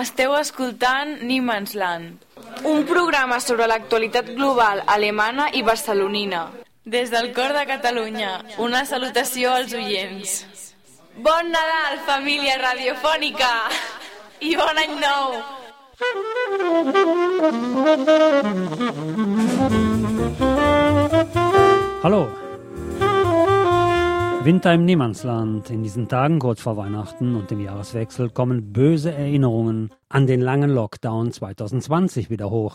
Esteu escoltant Niemandsland, un programa sobre l'actualitat global alemana i barcelonina. Des del cor de Catalunya, una salutació als oients. Bon Nadal, família radiofònica! I bon any nou! Hallo! Winter im Niemandsland. In diesen Tagen kurz vor Weihnachten und dem Jahreswechsel kommen böse Erinnerungen an den langen Lockdown 2020 wieder hoch.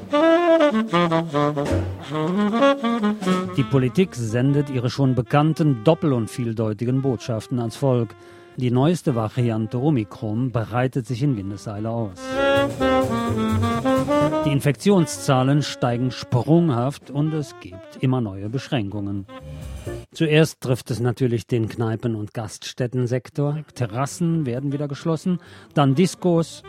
Die Politik sendet ihre schon bekannten doppel- und vieldeutigen Botschaften ans Volk. Die neueste Variante Omikron breitet sich in Windeseile aus. Die Infektionszahlen steigen sprunghaft und es gibt immer neue Beschränkungen. Zuerst trifft es natürlich den Kneipen- und Gaststättensektor. Terrassen werden wieder geschlossen, dann Diskos,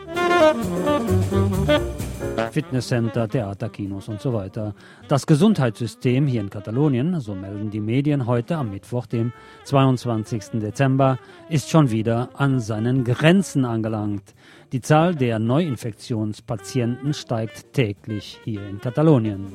Fitnesscenter, Theaterkinos und so weiter. Das Gesundheitssystem hier in Katalonien, so melden die Medien heute am Mittwoch, dem 22. Dezember, ist schon wieder an seinen Grenzen angelangt. Die Zahl der Neuinfektionspatienten steigt täglich hier in Katalonien.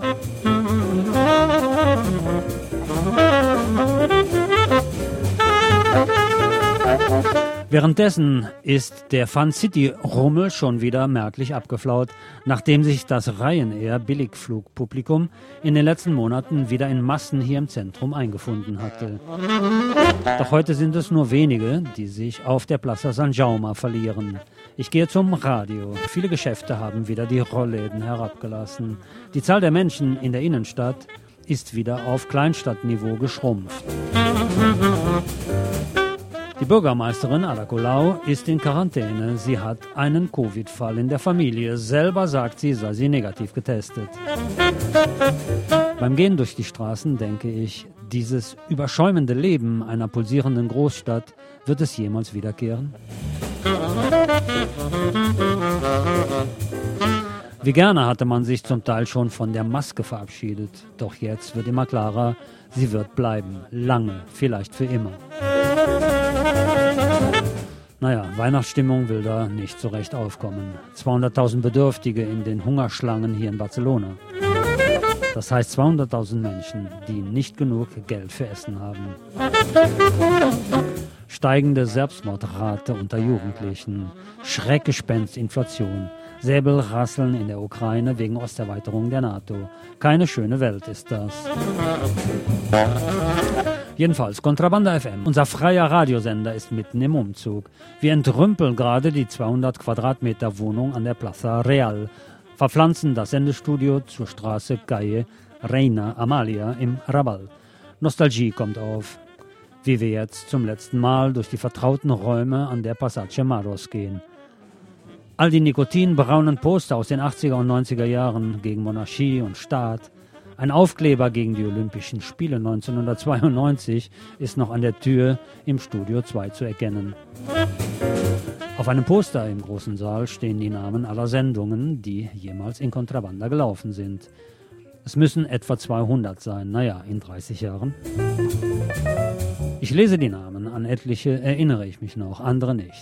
Währenddessen ist der Fun City-Rummel schon wieder merklich abgeflaut, nachdem sich das Ryanair-Billigflugpublikum in den letzten Monaten wieder in Massen hier im Zentrum eingefunden hatte. Doch heute sind es nur wenige, die sich auf der Plaza San Jaume verlieren. Ich gehe zum Radio. Viele Geschäfte haben wieder die Rollläden herabgelassen. Die Zahl der Menschen in der Innenstadt ist wieder auf Kleinstadtniveau geschrumpft. Die Bürgermeisterin Ada Colau ist in Quarantäne. Sie hat einen Covid-Fall in der Familie. Selber sagt sie, sei sie negativ getestet. Beim Gehen durch die Straßen denke ich, dieses überschäumende Leben einer pulsierenden Großstadt, wird es jemals wiederkehren? Wie gerne hatte man sich zum Teil schon von der Maske verabschiedet. Doch jetzt wird immer klarer, sie wird bleiben. Lange, vielleicht für immer. Naja, Weihnachtsstimmung will da nicht so recht aufkommen. 200.000 Bedürftige in den Hungerschlangen hier in Barcelona. Das heißt 200.000 Menschen, die nicht genug Geld für Essen haben. Steigende Selbstmordrate unter Jugendlichen. Schreckgespenst Inflation. Säbelrasseln in der Ukraine wegen Osterweiterung der NATO. Keine schöne Welt ist das. Jedenfalls, Contrabanda FM, unser freier Radiosender, ist mitten im Umzug. Wir entrümpeln gerade die 200 Quadratmeter Wohnung an der Plaza Real, verpflanzen das Sendestudio zur Straße Calle Reina Amalia im Raval. Nostalgie kommt auf, wie wir jetzt zum letzten Mal durch die vertrauten Räume an der Passage Maros gehen. All die nikotinbraunen Poster aus den 80er und 90er Jahren gegen Monarchie und Staat, ein Aufkleber gegen die Olympischen Spiele 1992 ist noch an der Tür im Studio 2 zu erkennen. Auf einem Poster im großen Saal stehen die Namen aller Sendungen, die jemals in Contrabanda gelaufen sind. Es müssen etwa 200 sein, naja, in 30 Jahren. Ich lese die Namen, an etliche erinnere ich mich noch, andere nicht.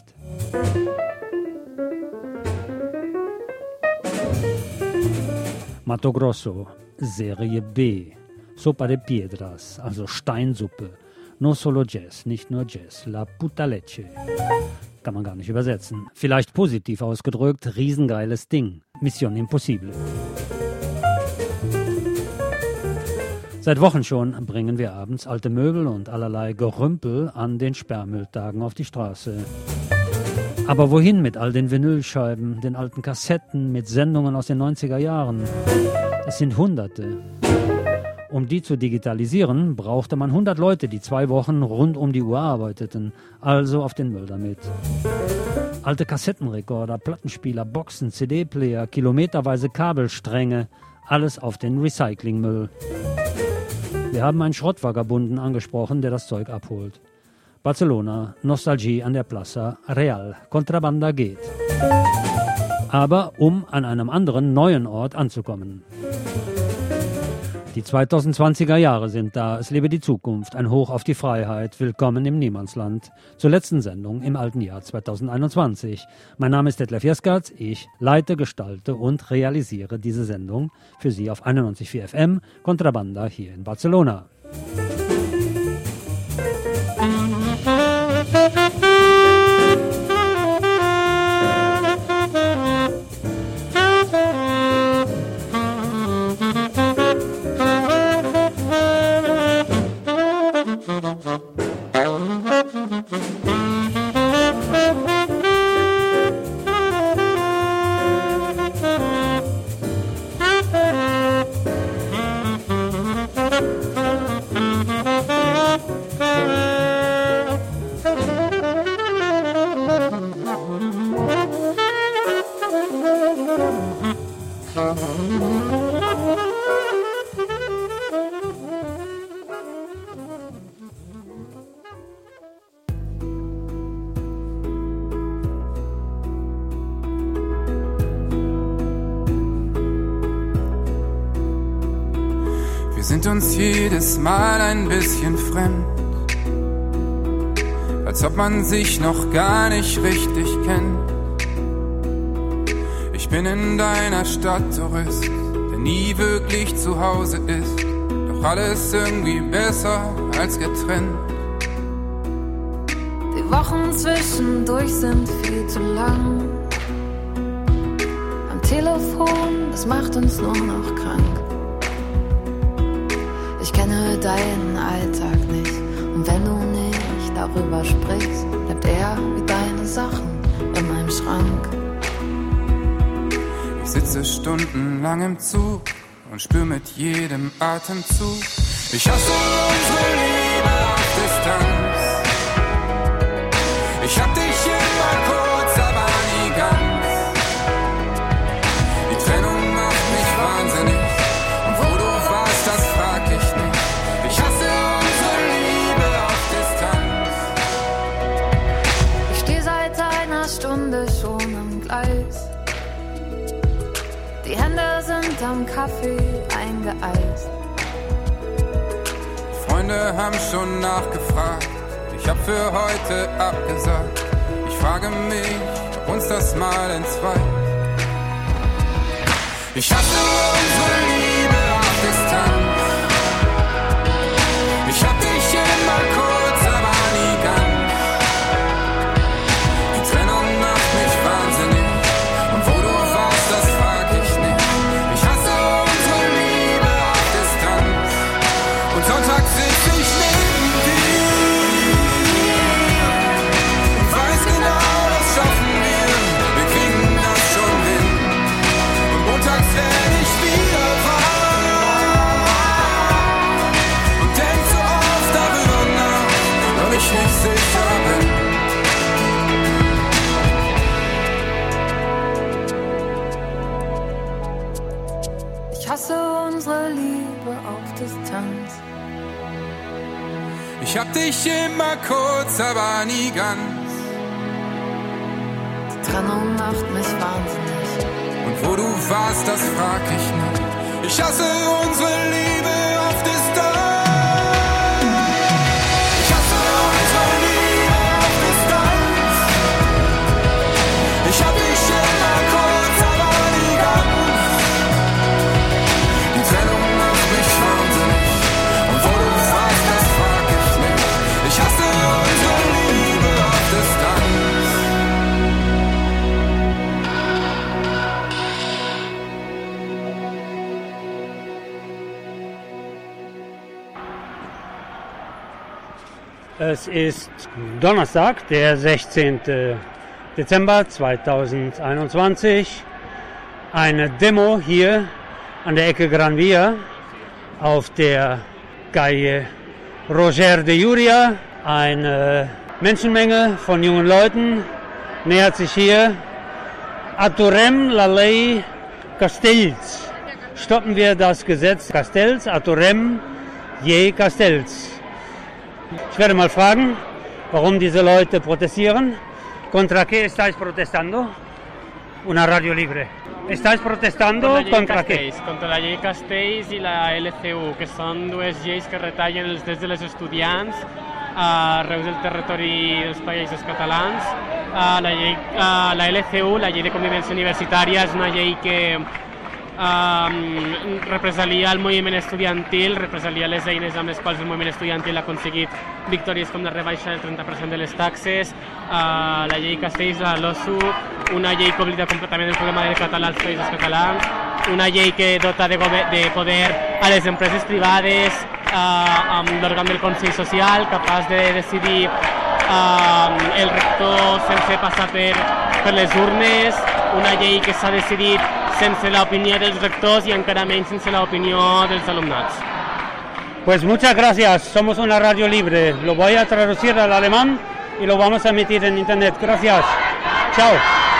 Mato Grosso, Serie B, Sopa de Piedras, also Steinsuppe, no solo Jazz, nicht nur Jazz, la puta leche. Kann man gar nicht übersetzen. Vielleicht positiv ausgedrückt, riesengeiles Ding, Mission Impossible. Seit Wochen schon bringen wir abends alte Möbel und allerlei Gerümpel an den Sperrmülltagen auf die Straße. Aber wohin mit all den Vinylscheiben, den alten Kassetten mit Sendungen aus den 90er Jahren? Es sind Hunderte. Um die zu digitalisieren, brauchte man 100 Leute, die 2 Wochen rund um die Uhr arbeiteten, also auf den Müll damit. Alte Kassettenrekorder, Plattenspieler, Boxen, CD-Player, kilometerweise Kabelstränge, alles auf den Recyclingmüll. Wir haben einen Schrottvagabunden angesprochen, der das Zeug abholt. Barcelona, Nostalgie an der Plaza Real, Contrabanda geht. Aber um an einem anderen, neuen Ort anzukommen. Die 2020er Jahre sind da, es lebe die Zukunft, ein Hoch auf die Freiheit, willkommen im Niemandsland. Zur letzten Sendung im alten Jahr 2021. Mein Name ist Detlef Jeskertz, ich leite, gestalte und realisiere diese Sendung für Sie auf 91,4 FM, Contrabanda hier in Barcelona. Wir sind uns jedes Mal ein bisschen fremd, als ob man sich noch gar nicht richtig kennt. Ich bin in deiner Stadt Tourist, der nie wirklich zu Hause ist, doch alles irgendwie besser als getrennt. Die Wochen zwischendurch sind viel zu lang. Am Telefon, das macht uns nur noch krank. Ich kenne deinen Alltag nicht, und wenn du nicht darüber sprichst, bleibt er wie deine Sachen in meinem Schrank. Ich sitze stundenlang im Zug und spür mit jedem Atemzug, ich hasse unsere Liebe auf Distanz. Ich hab dich immer kurz, aber nie ganz. Die Trennung macht mich wahnsinnig, und wo du warst, das frag ich nicht. Ich hasse unsere Liebe auf Distanz. Ich steh seit einer Stunde schon am Gleis. Die Hände sind am Kaffee eingeeist. Freunde haben schon nachgefragt, ich hab für heute abgesagt. Ich frage mich, ob uns das mal entzweit. Ich hasse unsere Liebe auf Distanz. Ich hab dich immer kurz, aber nie ganz. Die Trennung macht mich wahnsinnig, und wo du warst, das frag ich nicht. Ich hasse unsere Liebe auf Distanz, und sonntags sitz ich neben dir und weiß genau, das schaffen wir. Wir kriegen das schon hin, und montags werd ich wieder wach und denk so oft darüber nach, weil ich nicht sicher bin. Ich hasse unsere Liebe auf Distanz. Ich hab dich immer kurz, aber nie ganz. Die Trennung macht mich wahnsinnig. Und wo du warst, das frag ich nicht. Ich hasse unsere Liebe auf Distanz. Ich hasse unsere Liebe auf Distanz. Ich hab dich immer kurz, aber nie ganz. Die Trennung macht mich wahnsinnig, und wo du warst, das frag ich nicht. Ich hasse unsere Liebe auf Distanz. Es ist Donnerstag, der 16. Dezember 2021. Eine Demo hier an der Ecke Gran Via auf der Calle Roger de Llúria. Eine Menschenmenge von jungen Leuten nähert sich hier. Aturem la ley Castells. Stoppen wir das Gesetz Castells, aturem je Castells. Ich werde mal fragen, warum diese Leute protestieren. ¿Contra qué estáis protestando? una radio libre. ¿Estáis protestando contra qué? Contra la llei Castells i la LCU, que són dues lleis que retallen els drets de les estudiants arreu del territori dels països catalans. La LCU, la llei de convivència universitària, és una llei que represalia el moviment estudiantil, represalia les eines amb les quals el moviment estudiantil ha aconseguit victòries com la rebaixa del 30% de les taxes, la llei Castells, la LOSU, una llei que oblida completament el problema del català als països catalans, una llei que dota de poder a les empreses privades, amb l'òrgan del Consell Social, capaç de decidir el rector sense passar per les urnes, una llei que s'ha decidit sense la opinión de los rectors y encara menys sense la opinión de los alumnats. Pues muchas gracias, somos una radio libre. Lo voy a traducir al alemán y lo vamos a emitir en internet. Gracias. Ciao.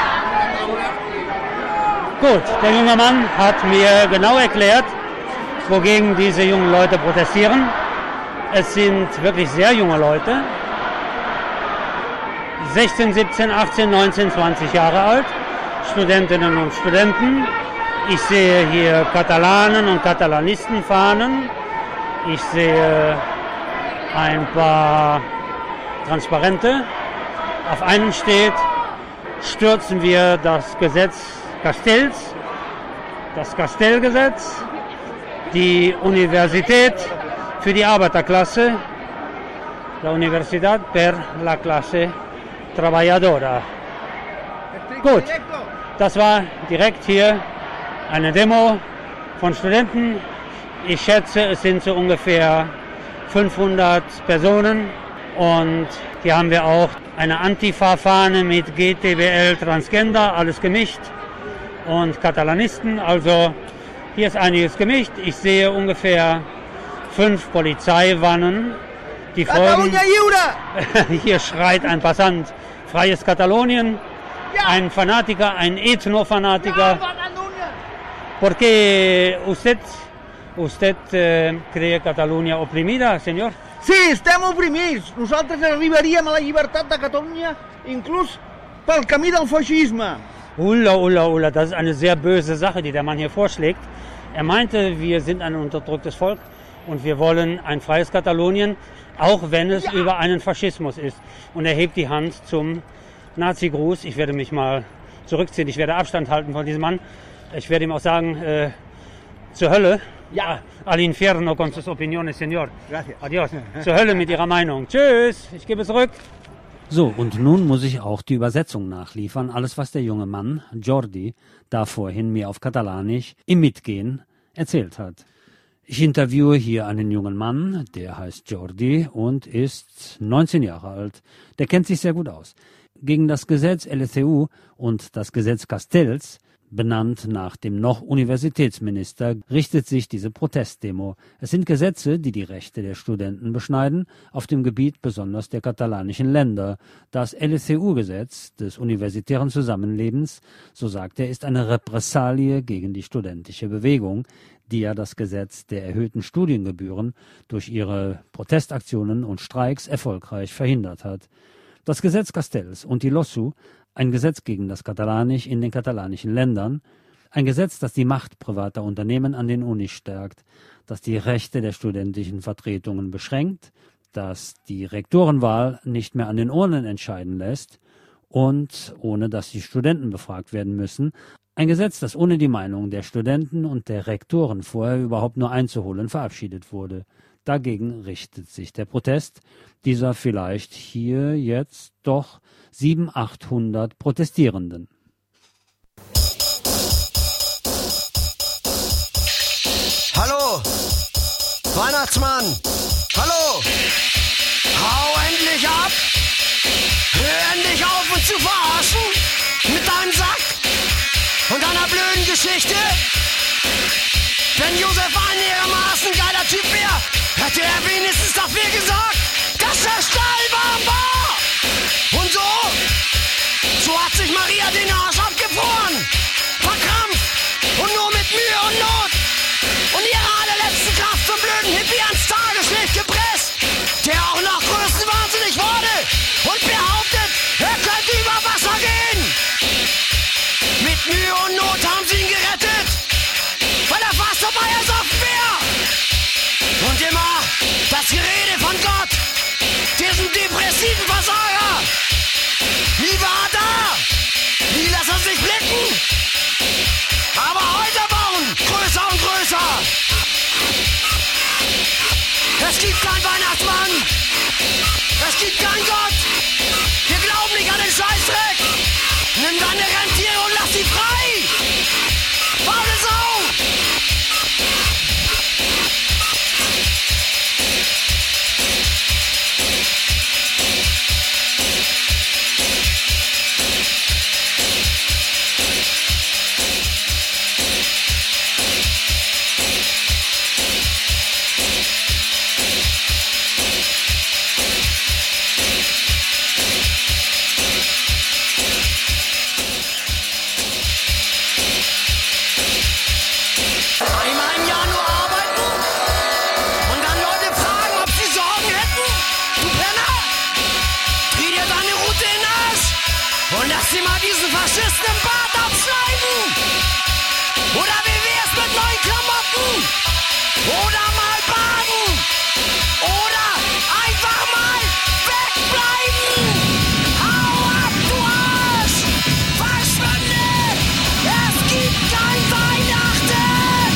Gut, der junge Mann hat mir genau erklärt, wogegen diese jungen Leute protestieren. Es sind wirklich sehr junge Leute. 16, 17, 18, 19, 20 Jahre alt. Studentinnen und Studenten. Ich sehe hier Katalanen und Katalanistenfahnen. Ich sehe ein paar Transparente. Auf einem steht, stürzen wir das Gesetz Castells, das Castellgesetz, die Universität für die Arbeiterklasse, la Universidad per la clase trabajadora. Gut. Das war direkt hier eine Demo von Studenten. Ich schätze, es sind so ungefähr 500 Personen. Und hier haben wir auch eine Antifa-Fahne mit GTBL Transgender, alles gemischt. Und Katalanisten, also hier ist einiges gemischt. Ich sehe ungefähr 5 Polizeiwannen, die folgen. Hier schreit ein Passant, freies Katalonien. Ein Fanatiker, ein Ethno-Fanatiker. Porque usted cree Catalunya oprimida, senyor? Sí, estem oprimits. Nosaltres arribaríem a la llibertat de Catalunya inclús pel camí del feixisme. Ulla, das ist eine sehr böse Sache, die der Mann hier vorschlägt. Er meinte, wir sind ein unterdrücktes Volk und wir wollen ein freies Katalonien, auch wenn es über einen Faschismus ist. Und er hebt die Hand zum Nazi-Gruß. Ich werde mich mal zurückziehen. Ich werde Abstand halten von diesem Mann. Ich werde ihm auch sagen, zur Hölle. Ja. Al infierno con sus opiniones, señor. Gracias. Adios. Zur Hölle mit Ihrer Meinung. Tschüss. Ich gebe zurück. So, und nun muss ich auch die Übersetzung nachliefern. Alles, was der junge Mann, Jordi, da vorhin mir auf Katalanisch im Mitgehen erzählt hat. Ich interviewe hier einen jungen Mann, der heißt Jordi und ist 19 Jahre alt. Der kennt sich sehr gut aus. Gegen das Gesetz LCU und das Gesetz Castells, benannt nach dem noch Universitätsminister, richtet sich diese Protestdemo. Es sind Gesetze, die die Rechte der Studenten beschneiden, auf dem Gebiet besonders der katalanischen Länder. Das LCU-Gesetz des universitären Zusammenlebens, so sagt er, ist eine Repressalie gegen die studentische Bewegung, die ja das Gesetz der erhöhten Studiengebühren durch ihre Protestaktionen und Streiks erfolgreich verhindert hat. Das Gesetz Castells und die LOSU, ein Gesetz gegen das Katalanisch in den katalanischen Ländern, ein Gesetz, das die Macht privater Unternehmen an den Unis stärkt, das die Rechte der studentischen Vertretungen beschränkt, das die Rektorenwahl nicht mehr an den Urnen entscheiden lässt und ohne dass die Studenten befragt werden müssen, ein Gesetz, das ohne die Meinung der Studenten und der Rektoren vorher überhaupt nur einzuholen verabschiedet wurde. Dagegen richtet sich der Protest dieser vielleicht hier jetzt doch 700, 800 Protestierenden. Hallo, Weihnachtsmann, hallo, hau endlich ab, hör endlich auf uns zu verarschen mit deinem Sack und deiner blöden Geschichte. Wenn Josef einigermaßen geiler Typ wäre, hätte er wenigstens dafür gesorgt, dass der Stall warm war. Und so hat sich Maria den Arsch abgefroren, verkrampft und nur mit Mühe und Not und ihre allerletzte Kraft zum blöden Hippie ans Tageslicht gepresst, der auch noch größenwahnsinnig wurde und behauptet, er könnte über Wasser gehen. Mit Es gibt keinen Gott. Wir glauben nicht an den Scheißdreck. Nimm deine Rentiere und lass sie frei. Faule Sau. Faschisten im Bad abschneiden! Oder wie wär's mit neuen Klamotten? Oder mal baden! Oder einfach mal wegbleiben! Hau ab, du Arsch! Verschwinde! Es gibt kein Weihnachten!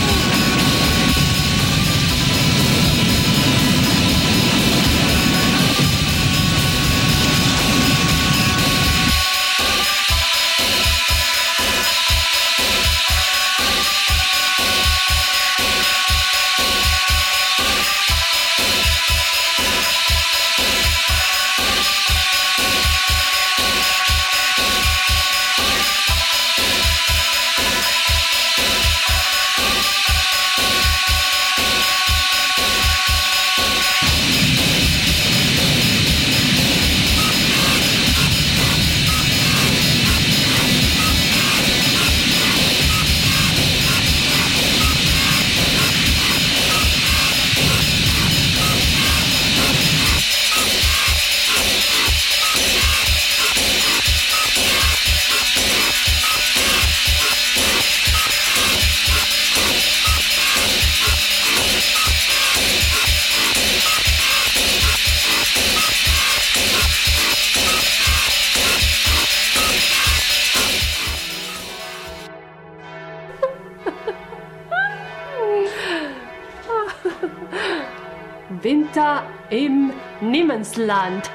Winter im Niemandsland.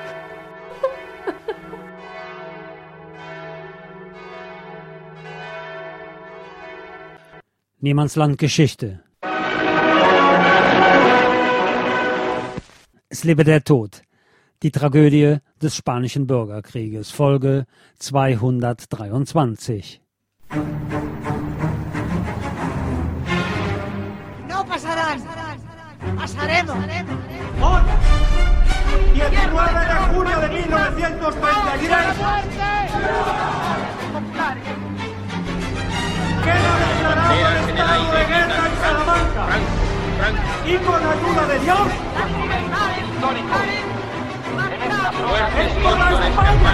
Niemandsland Geschichte. Es lebe der Tod. Die Tragödie des Spanischen Bürgerkrieges. Folge 223. No pasarán. Pasaremos. Hoy, 19 de junio de 1933, queda declarado el estado de guerra en Salamanca. Y con ayuda de Dios, es por la España.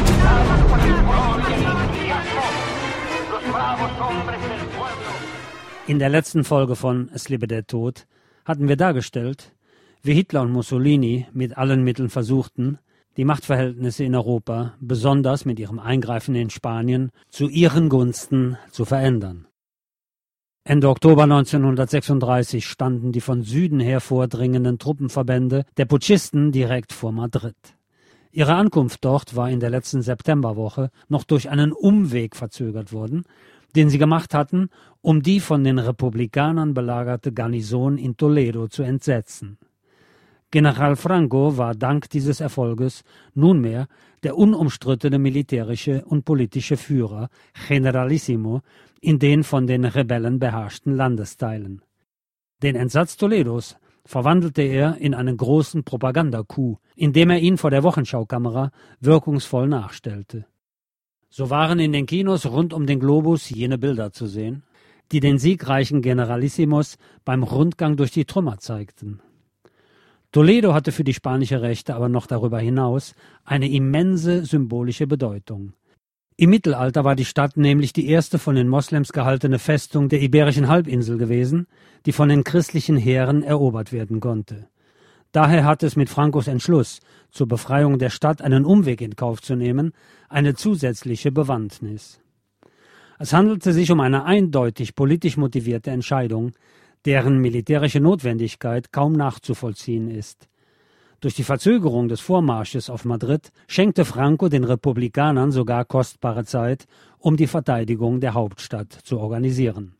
Los bravos hombres del pueblo. In der letzten Folge von Es lebe der Tod hatten wir dargestellt, wie Hitler und Mussolini mit allen Mitteln versuchten, die Machtverhältnisse in Europa, besonders mit ihrem Eingreifen in Spanien, zu ihren Gunsten zu verändern. Ende Oktober 1936 standen die von Süden her vordringenden Truppenverbände der Putschisten direkt vor Madrid. Ihre Ankunft dort war in der letzten Septemberwoche noch durch einen Umweg verzögert worden, den sie gemacht hatten, um die von den Republikanern belagerte Garnison in Toledo zu entsetzen. General Franco war dank dieses Erfolges nunmehr der unumstrittene militärische und politische Führer, Generalissimo, in den von den Rebellen beherrschten Landesteilen. Den Entsatz Toledos verwandelte er in einen großen Propagandacoup, indem er ihn vor der Wochenschaukamera wirkungsvoll nachstellte. So waren in den Kinos rund um den Globus jene Bilder zu sehen, die den siegreichen Generalissimos beim Rundgang durch die Trümmer zeigten. Toledo hatte für die spanische Rechte aber noch darüber hinaus eine immense symbolische Bedeutung. Im Mittelalter war die Stadt nämlich die erste von den Moslems gehaltene Festung der Iberischen Halbinsel gewesen, die von den christlichen Heeren erobert werden konnte. Daher hatte es mit Francos Entschluss, zur Befreiung der Stadt einen Umweg in Kauf zu nehmen, eine zusätzliche Bewandtnis. Es handelte sich um eine eindeutig politisch motivierte Entscheidung, deren militärische Notwendigkeit kaum nachzuvollziehen ist. Durch die Verzögerung des Vormarsches auf Madrid schenkte Franco den Republikanern sogar kostbare Zeit, um die Verteidigung der Hauptstadt zu organisieren.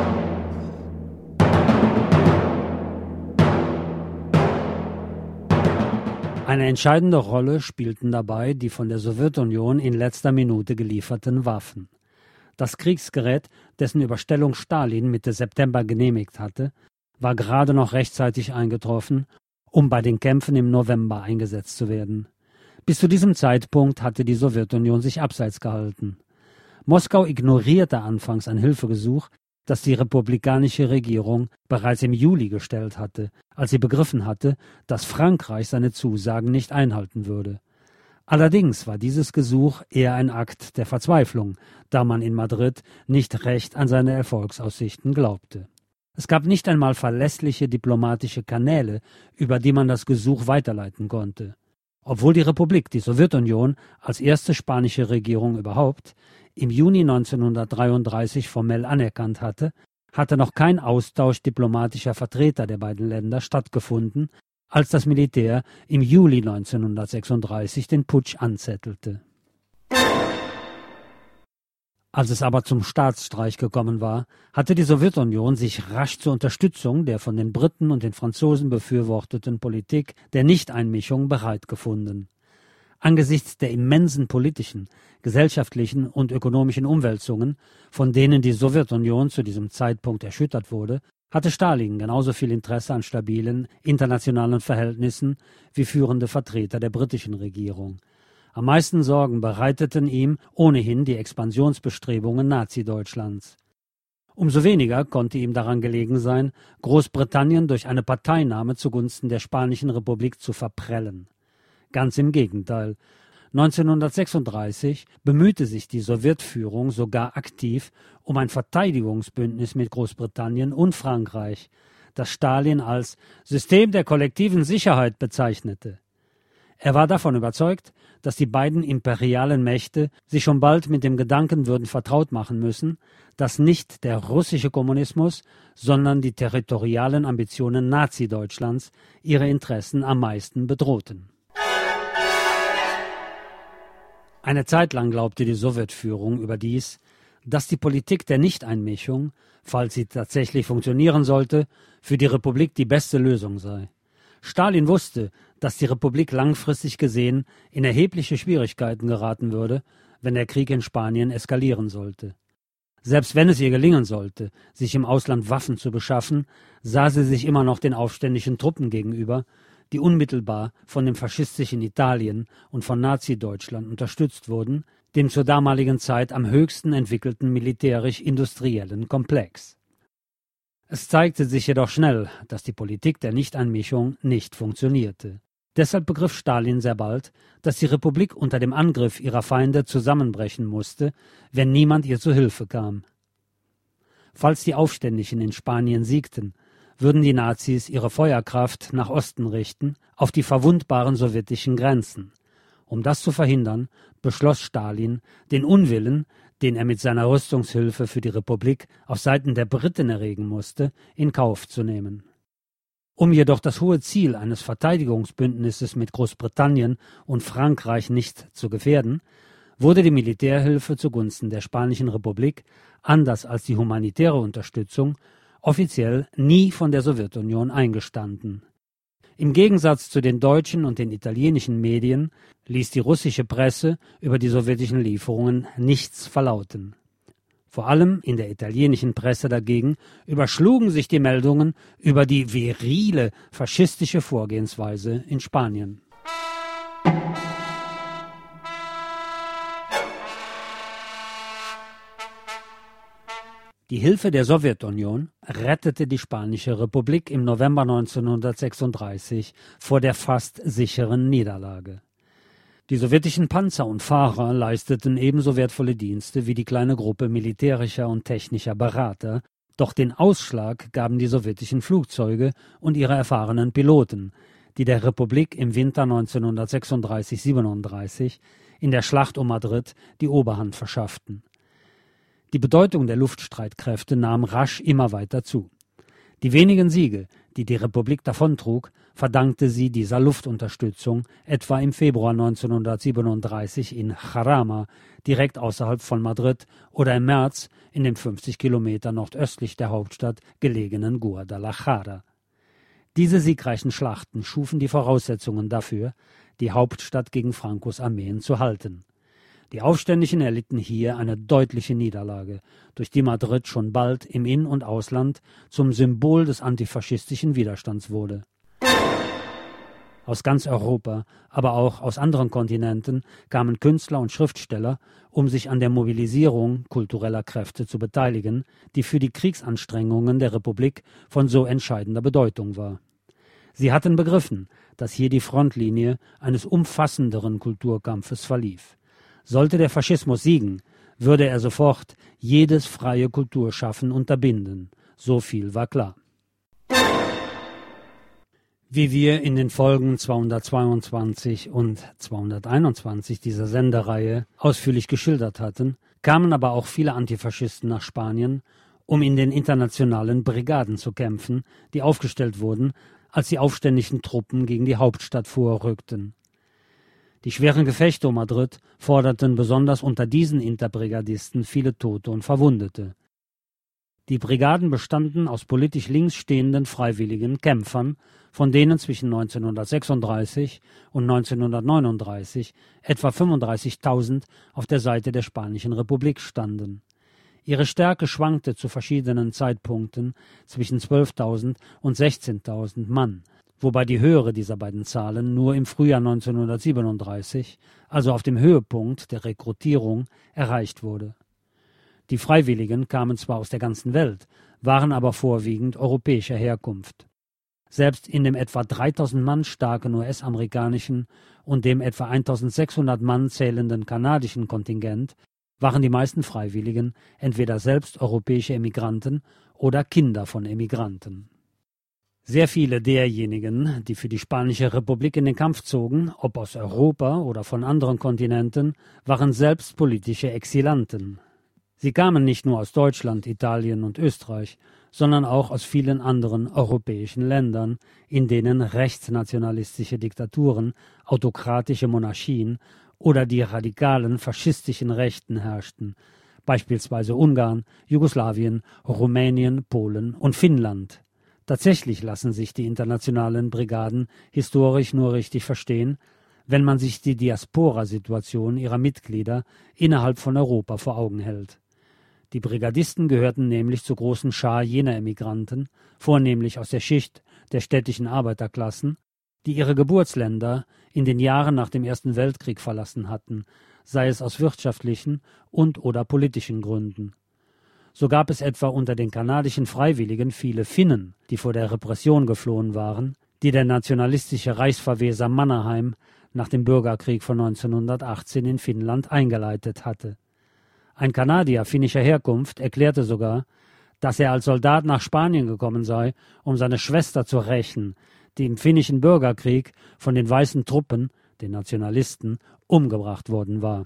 Eine entscheidende Rolle spielten dabei die von der Sowjetunion in letzter Minute gelieferten Waffen. Das Kriegsgerät, dessen Überstellung Stalin Mitte September genehmigt hatte, war gerade noch rechtzeitig eingetroffen, um bei den Kämpfen im November eingesetzt zu werden. Bis zu diesem Zeitpunkt hatte die Sowjetunion sich abseits gehalten. Moskau ignorierte anfangs ein Hilfegesuch, das die republikanische Regierung bereits im Juli gestellt hatte, als sie begriffen hatte, dass Frankreich seine Zusagen nicht einhalten würde. Allerdings war dieses Gesuch eher ein Akt der Verzweiflung, da man in Madrid nicht recht an seine Erfolgsaussichten glaubte. Es gab nicht einmal verlässliche diplomatische Kanäle, über die man das Gesuch weiterleiten konnte. Obwohl die Republik die Sowjetunion als erste spanische Regierung überhaupt im Juni 1933 formell anerkannt hatte, hatte noch kein Austausch diplomatischer Vertreter der beiden Länder stattgefunden, als das Militär im Juli 1936 den Putsch anzettelte. Als es aber zum Staatsstreich gekommen war, hatte die Sowjetunion sich rasch zur Unterstützung der von den Briten und den Franzosen befürworteten Politik der Nichteinmischung bereit gefunden. Angesichts der immensen politischen, gesellschaftlichen und ökonomischen Umwälzungen, von denen die Sowjetunion zu diesem Zeitpunkt erschüttert wurde, hatte Stalin genauso viel Interesse an stabilen internationalen Verhältnissen wie führende Vertreter der britischen Regierung. Am meisten Sorgen bereiteten ihm ohnehin die Expansionsbestrebungen Nazi-Deutschlands. Umso weniger konnte ihm daran gelegen sein, Großbritannien durch eine Parteinahme zugunsten der Spanischen Republik zu verprellen. Ganz im Gegenteil. 1936 bemühte sich die Sowjetführung sogar aktiv um ein Verteidigungsbündnis mit Großbritannien und Frankreich, das Stalin als System der kollektiven Sicherheit bezeichnete. Er war davon überzeugt, dass die beiden imperialen Mächte sich schon bald mit dem Gedanken würden vertraut machen müssen, dass nicht der russische Kommunismus, sondern die territorialen Ambitionen Nazi-Deutschlands ihre Interessen am meisten bedrohten. Eine Zeit lang glaubte die Sowjetführung überdies, dass die Politik der Nichteinmischung, falls sie tatsächlich funktionieren sollte, für die Republik die beste Lösung sei. Stalin wusste, dass die Republik langfristig gesehen in erhebliche Schwierigkeiten geraten würde, wenn der Krieg in Spanien eskalieren sollte. Selbst wenn es ihr gelingen sollte, sich im Ausland Waffen zu beschaffen, sah sie sich immer noch den aufständischen Truppen gegenüber, die unmittelbar von dem faschistischen Italien und von Nazi-Deutschland unterstützt wurden, dem zur damaligen Zeit am höchsten entwickelten militärisch-industriellen Komplex. Es zeigte sich jedoch schnell, dass die Politik der Nichteinmischung nicht funktionierte. Deshalb begriff Stalin sehr bald, dass die Republik unter dem Angriff ihrer Feinde zusammenbrechen musste, wenn niemand ihr zu Hilfe kam. Falls die Aufständischen in Spanien siegten, würden die Nazis ihre Feuerkraft nach Osten richten, auf die verwundbaren sowjetischen Grenzen. Um das zu verhindern, beschloss Stalin, den Unwillen, den er mit seiner Rüstungshilfe für die Republik auf Seiten der Briten erregen musste, in Kauf zu nehmen. Um jedoch das hohe Ziel eines Verteidigungsbündnisses mit Großbritannien und Frankreich nicht zu gefährden, wurde die Militärhilfe zugunsten der Spanischen Republik, anders als die humanitäre Unterstützung, offiziell nie von der Sowjetunion eingestanden. Im Gegensatz zu den deutschen und den italienischen Medien ließ die russische Presse über die sowjetischen Lieferungen nichts verlauten. Vor allem in der italienischen Presse dagegen überschlugen sich die Meldungen über die virile faschistische Vorgehensweise in Spanien. Die Hilfe der Sowjetunion rettete die Spanische Republik im November 1936 vor der fast sicheren Niederlage. Die sowjetischen Panzer und Fahrer leisteten ebenso wertvolle Dienste wie die kleine Gruppe militärischer und technischer Berater, doch den Ausschlag gaben die sowjetischen Flugzeuge und ihre erfahrenen Piloten, die der Republik im Winter 1936/37 in der Schlacht um Madrid die Oberhand verschafften. Die Bedeutung der Luftstreitkräfte nahm rasch immer weiter zu. Die wenigen Siege, die die Republik davontrug, verdankte sie dieser Luftunterstützung, etwa im Februar 1937 in Jarama, direkt außerhalb von Madrid, oder im März in dem 50 Kilometer nordöstlich der Hauptstadt gelegenen Guadalajara. Diese siegreichen Schlachten schufen die Voraussetzungen dafür, die Hauptstadt gegen Francos Armeen zu halten. Die Aufständischen erlitten hier eine deutliche Niederlage, durch die Madrid schon bald im In- und Ausland zum Symbol des antifaschistischen Widerstands wurde. Aus ganz Europa, aber auch aus anderen Kontinenten kamen Künstler und Schriftsteller, um sich an der Mobilisierung kultureller Kräfte zu beteiligen, die für die Kriegsanstrengungen der Republik von so entscheidender Bedeutung war. Sie hatten begriffen, dass hier die Frontlinie eines umfassenderen Kulturkampfes verlief. Sollte der Faschismus siegen, würde er sofort jedes freie Kulturschaffen unterbinden. So viel war klar. Wie wir in den Folgen 222 und 221 dieser Sendereihe ausführlich geschildert hatten, kamen aber auch viele Antifaschisten nach Spanien, um in den internationalen Brigaden zu kämpfen, die aufgestellt wurden, als die aufständischen Truppen gegen die Hauptstadt vorrückten. Die schweren Gefechte um Madrid forderten besonders unter diesen Interbrigadisten viele Tote und Verwundete. Die Brigaden bestanden aus politisch links stehenden freiwilligen Kämpfern, von denen zwischen 1936 und 1939 etwa 35.000 auf der Seite der Spanischen Republik standen. Ihre Stärke schwankte zu verschiedenen Zeitpunkten zwischen 12.000 und 16.000 Mann, wobei die höhere dieser beiden Zahlen nur im Frühjahr 1937, also auf dem Höhepunkt der Rekrutierung, erreicht wurde. Die Freiwilligen kamen zwar aus der ganzen Welt, waren aber vorwiegend europäischer Herkunft. Selbst in dem etwa 3.000 Mann starken US-amerikanischen und dem etwa 1.600 Mann zählenden kanadischen Kontingent waren die meisten Freiwilligen entweder selbst europäische Emigranten oder Kinder von Emigranten. Sehr viele derjenigen, die für die Spanische Republik in den Kampf zogen, ob aus Europa oder von anderen Kontinenten, waren selbst politische Exilanten. Sie kamen nicht nur aus Deutschland, Italien und Österreich, sondern auch aus vielen anderen europäischen Ländern, in denen rechtsnationalistische Diktaturen, autokratische Monarchien oder die radikalen faschistischen Rechten herrschten, beispielsweise Ungarn, Jugoslawien, Rumänien, Polen und Finnland. Tatsächlich lassen sich die internationalen Brigaden historisch nur richtig verstehen, wenn man sich die Diaspora-Situation ihrer Mitglieder innerhalb von Europa vor Augen hält. Die Brigadisten gehörten nämlich zur großen Schar jener Emigranten, vornehmlich aus der Schicht der städtischen Arbeiterklassen, die ihre Geburtsländer in den Jahren nach dem Ersten Weltkrieg verlassen hatten, sei es aus wirtschaftlichen und/oder politischen Gründen. So gab es etwa unter den kanadischen Freiwilligen viele Finnen, die vor der Repression geflohen waren, die der nationalistische Reichsverweser Mannerheim nach dem Bürgerkrieg von 1918 in Finnland eingeleitet hatte. Ein Kanadier finnischer Herkunft erklärte sogar, dass er als Soldat nach Spanien gekommen sei, um seine Schwester zu rächen, die im finnischen Bürgerkrieg von den weißen Truppen, den Nationalisten, umgebracht worden war.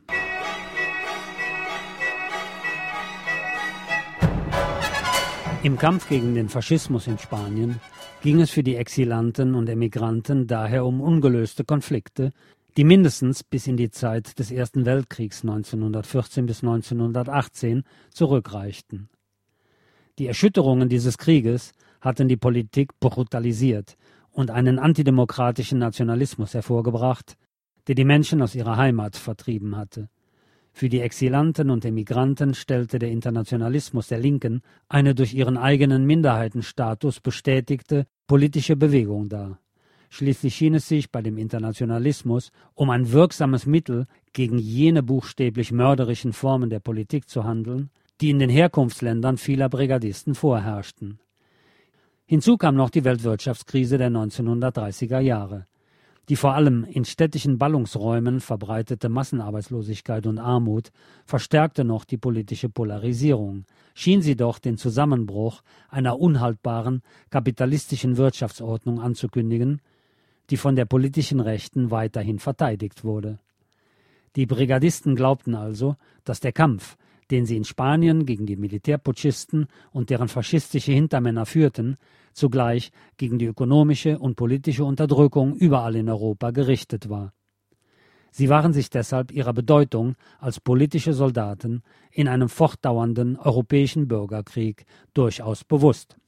Im Kampf gegen den Faschismus in Spanien ging es für die Exilanten und Emigranten daher um ungelöste Konflikte, die mindestens bis in die Zeit des Ersten Weltkriegs 1914 bis 1918 zurückreichten. Die Erschütterungen dieses Krieges hatten die Politik brutalisiert und einen antidemokratischen Nationalismus hervorgebracht, der die Menschen aus ihrer Heimat vertrieben hatte. Für die Exilanten und Emigranten stellte der Internationalismus der Linken eine durch ihren eigenen Minderheitenstatus bestätigte politische Bewegung dar. Schließlich schien es sich bei dem Internationalismus um ein wirksames Mittel gegen jene buchstäblich mörderischen Formen der Politik zu handeln, die in den Herkunftsländern vieler Brigadisten vorherrschten. Hinzu kam noch die Weltwirtschaftskrise der 1930er Jahre. Die vor allem in städtischen Ballungsräumen verbreitete Massenarbeitslosigkeit und Armut verstärkte noch die politische Polarisierung, schien sie doch den Zusammenbruch einer unhaltbaren kapitalistischen Wirtschaftsordnung anzukündigen, die von der politischen Rechten weiterhin verteidigt wurde. Die Brigadisten glaubten also, dass der Kampf, den sie in Spanien gegen die Militärputschisten und deren faschistische Hintermänner führten, zugleich gegen die ökonomische und politische Unterdrückung überall in Europa gerichtet war. Sie waren sich deshalb ihrer Bedeutung als politische Soldaten in einem fortdauernden europäischen Bürgerkrieg durchaus bewusst.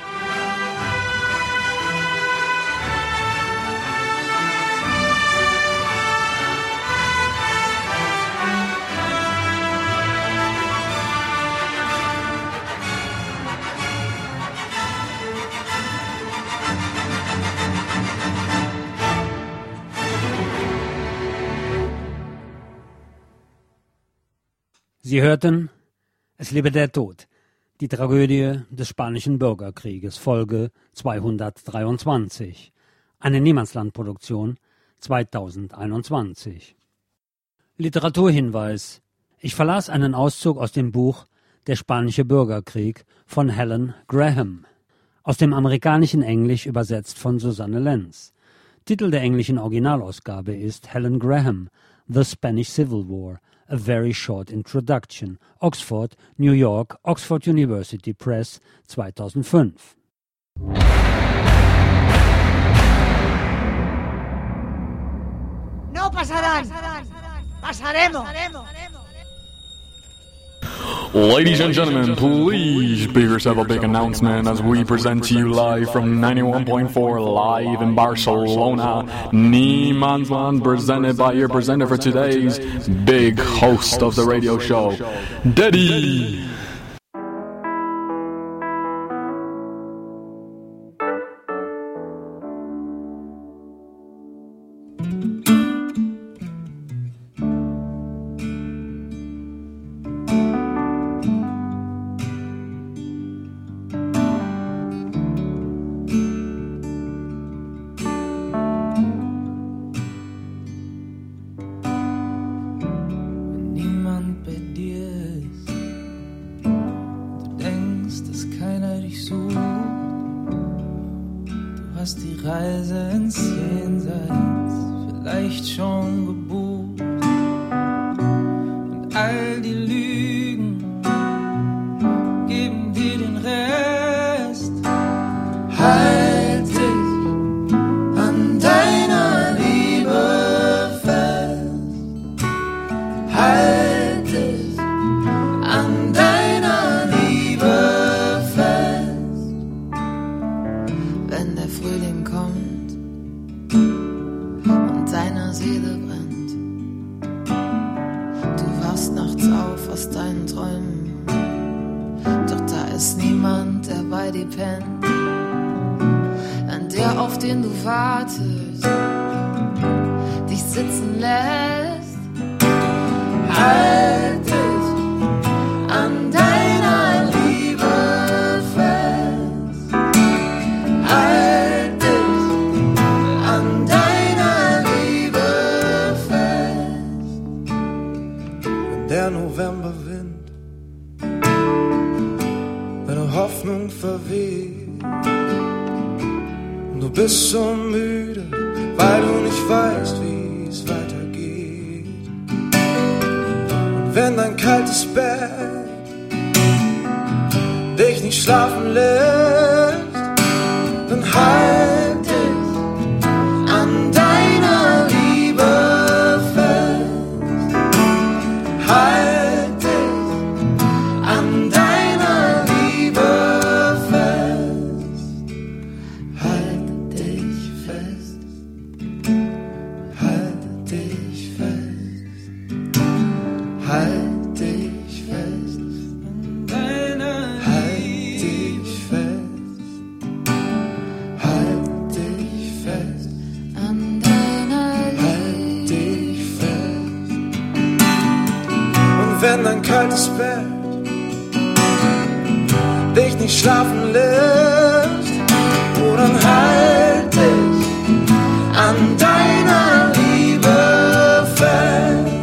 Sie hörten Es lebe der Tod, die Tragödie des Spanischen Bürgerkrieges, Folge 223, eine Niemandslandproduktion 2021. Literaturhinweis: Ich verlas einen Auszug aus dem Buch Der Spanische Bürgerkrieg von Helen Graham, aus dem amerikanischen Englisch übersetzt von Susanne Lenz. Titel der englischen Originalausgabe ist Helen Graham, The Spanish Civil War, A Very Short Introduction, Oxford, New York, Oxford University Press, 2005. No pasarán. Pasaremos. Ladies and gentlemen, please give yourself a big announcement as we present to you live from 91.4 live in Barcelona. Niemandsland, presented by your presenter for today's big host of the radio show, Daddy. wenn dein kaltes Bett dich nicht schlafen lässt, oh, dann halt dich an deiner Liebe fest,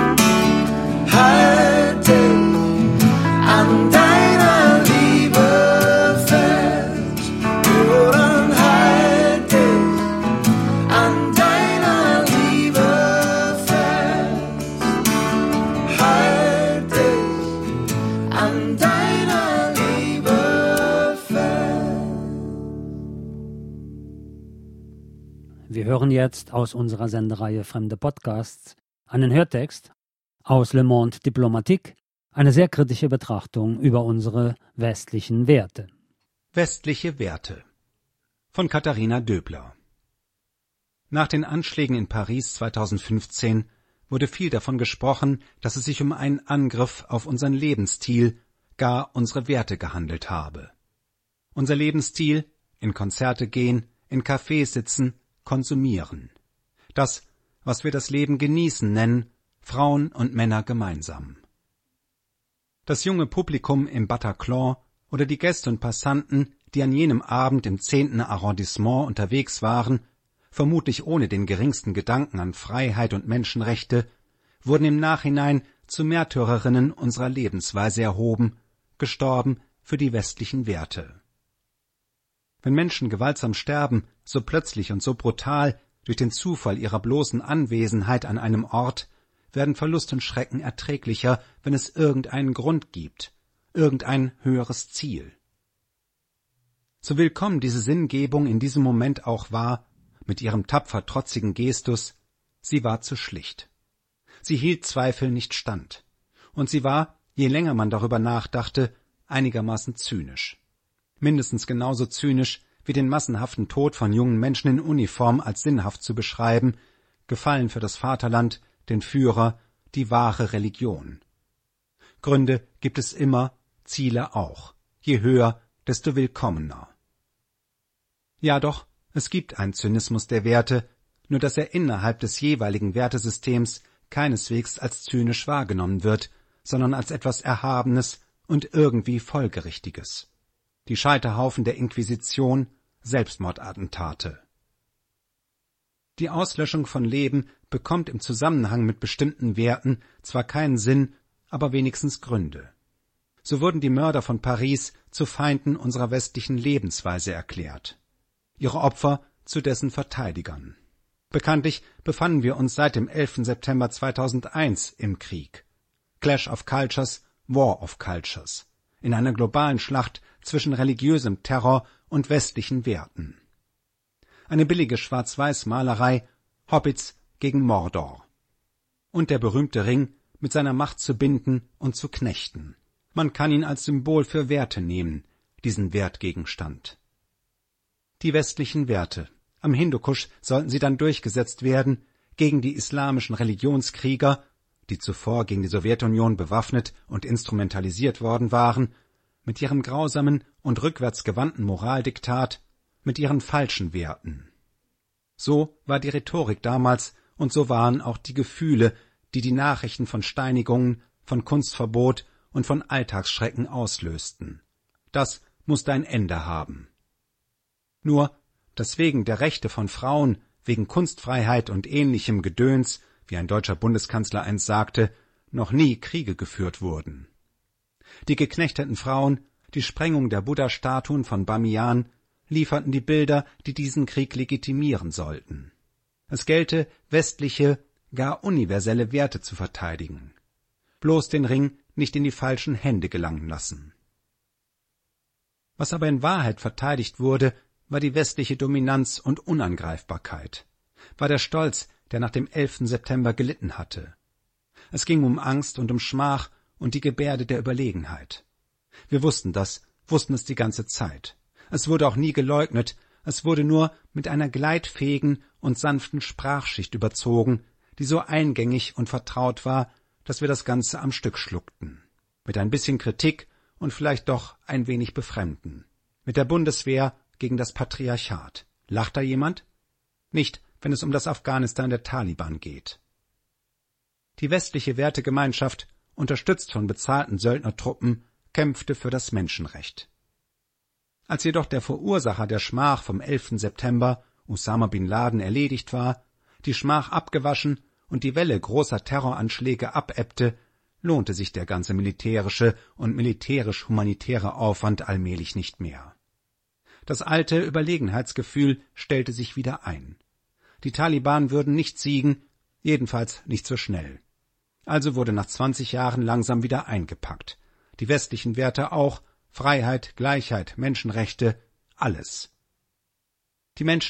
halt dich an deiner Liebe fest, oh, dann halt dich an deiner Liebe fest, halt dich Sie hören jetzt aus unserer Sendereihe Fremde Podcasts einen Hörtext aus Le Monde Diplomatique, eine sehr kritische Betrachtung über unsere westlichen Werte. Westliche Werte von Katharina Döbler. Nach den Anschlägen in Paris 2015 wurde viel davon gesprochen, dass es sich um einen Angriff auf unseren Lebensstil, gar unsere Werte gehandelt habe. Unser Lebensstil: in Konzerte gehen, in Cafés sitzen, konsumieren. Das, was wir das Leben genießen nennen, Frauen und Männer gemeinsam. Das junge Publikum im Bataclan oder die Gäste und Passanten, die an jenem Abend im 10. Arrondissement unterwegs waren, vermutlich ohne den geringsten Gedanken an Freiheit und Menschenrechte, wurden im Nachhinein zu Märtyrerinnen unserer Lebensweise erhoben, gestorben für die westlichen Werte. Wenn Menschen gewaltsam sterben, so plötzlich und so brutal, durch den Zufall ihrer bloßen Anwesenheit an einem Ort, werden Verlust und Schrecken erträglicher, wenn es irgendeinen Grund gibt, irgendein höheres Ziel. So willkommen diese Sinngebung in diesem Moment auch war, mit ihrem tapfer trotzigen Gestus, sie war zu schlicht. Sie hielt Zweifel nicht stand. Und sie war, je länger man darüber nachdachte, einigermaßen zynisch. Mindestens genauso zynisch wie den massenhaften Tod von jungen Menschen in Uniform als sinnhaft zu beschreiben, gefallen für das Vaterland, den Führer, die wahre Religion. Gründe gibt es immer, Ziele auch. Je höher, desto willkommener. Ja doch, es gibt einen Zynismus der Werte, nur dass er innerhalb des jeweiligen Wertesystems keineswegs als zynisch wahrgenommen wird, sondern als etwas Erhabenes und irgendwie Folgerichtiges. Die Scheiterhaufen der Inquisition, Selbstmordattentate. Die Auslöschung von Leben bekommt im Zusammenhang mit bestimmten Werten zwar keinen Sinn, aber wenigstens Gründe. So wurden die Mörder von Paris zu Feinden unserer westlichen Lebensweise erklärt, ihre Opfer zu dessen Verteidigern. Bekanntlich befanden wir uns seit dem 11. September 2001 im Krieg. Clash of Cultures, War of Cultures. In einer globalen Schlacht zwischen religiösem Terror und westlichen Werten. Eine billige Schwarz-Weiß-Malerei, Hobbits gegen Mordor. Und der berühmte Ring mit seiner Macht zu binden und zu knechten. Man kann ihn als Symbol für Werte nehmen, diesen Wertgegenstand. Die westlichen Werte. Am Hindukusch sollten sie dann durchgesetzt werden gegen die islamischen Religionskrieger, die zuvor gegen die Sowjetunion bewaffnet und instrumentalisiert worden waren, mit ihrem grausamen und rückwärtsgewandten Moraldiktat, mit ihren falschen Werten. So war die Rhetorik damals und so waren auch die Gefühle, die die Nachrichten von Steinigungen, von Kunstverbot und von Alltagsschrecken auslösten. Das musste ein Ende haben. Nur, dass wegen der Rechte von Frauen, wegen Kunstfreiheit und ähnlichem Gedöns, wie ein deutscher Bundeskanzler einst sagte, noch nie Kriege geführt wurden. Die geknechteten Frauen, die Sprengung der Buddha-Statuen von Bamiyan lieferten die Bilder, die diesen Krieg legitimieren sollten. Es gelte, westliche, gar universelle Werte zu verteidigen. Bloß den Ring nicht in die falschen Hände gelangen lassen. Was aber in Wahrheit verteidigt wurde, war die westliche Dominanz und Unangreifbarkeit, war der Stolz, der nach dem 11. September gelitten hatte. Es ging um Angst und um Schmach und die Gebärde der Überlegenheit. Wir wussten das, wussten es die ganze Zeit. Es wurde auch nie geleugnet, es wurde nur mit einer gleitfähigen und sanften Sprachschicht überzogen, die so eingängig und vertraut war, dass wir das Ganze am Stück schluckten. Mit ein bisschen Kritik und vielleicht doch ein wenig Befremden. Mit der Bundeswehr gegen das Patriarchat. Lacht da jemand? Nicht, wenn es um das Afghanistan der Taliban geht. Die westliche Wertegemeinschaft, unterstützt von bezahlten Söldnertruppen, kämpfte für das Menschenrecht. Als jedoch der Verursacher der Schmach vom 11. September, Osama bin Laden, erledigt war, die Schmach abgewaschen und die Welle großer Terroranschläge abebbte, lohnte sich der ganze militärische und militärisch-humanitäre Aufwand allmählich nicht mehr. Das alte Überlegenheitsgefühl stellte sich wieder ein. Die Taliban würden nicht siegen, jedenfalls nicht so schnell. Also wurde nach 20 Jahren langsam wieder eingepackt. Die westlichen Werte auch, Freiheit, Gleichheit, Menschenrechte, alles. Die Menschen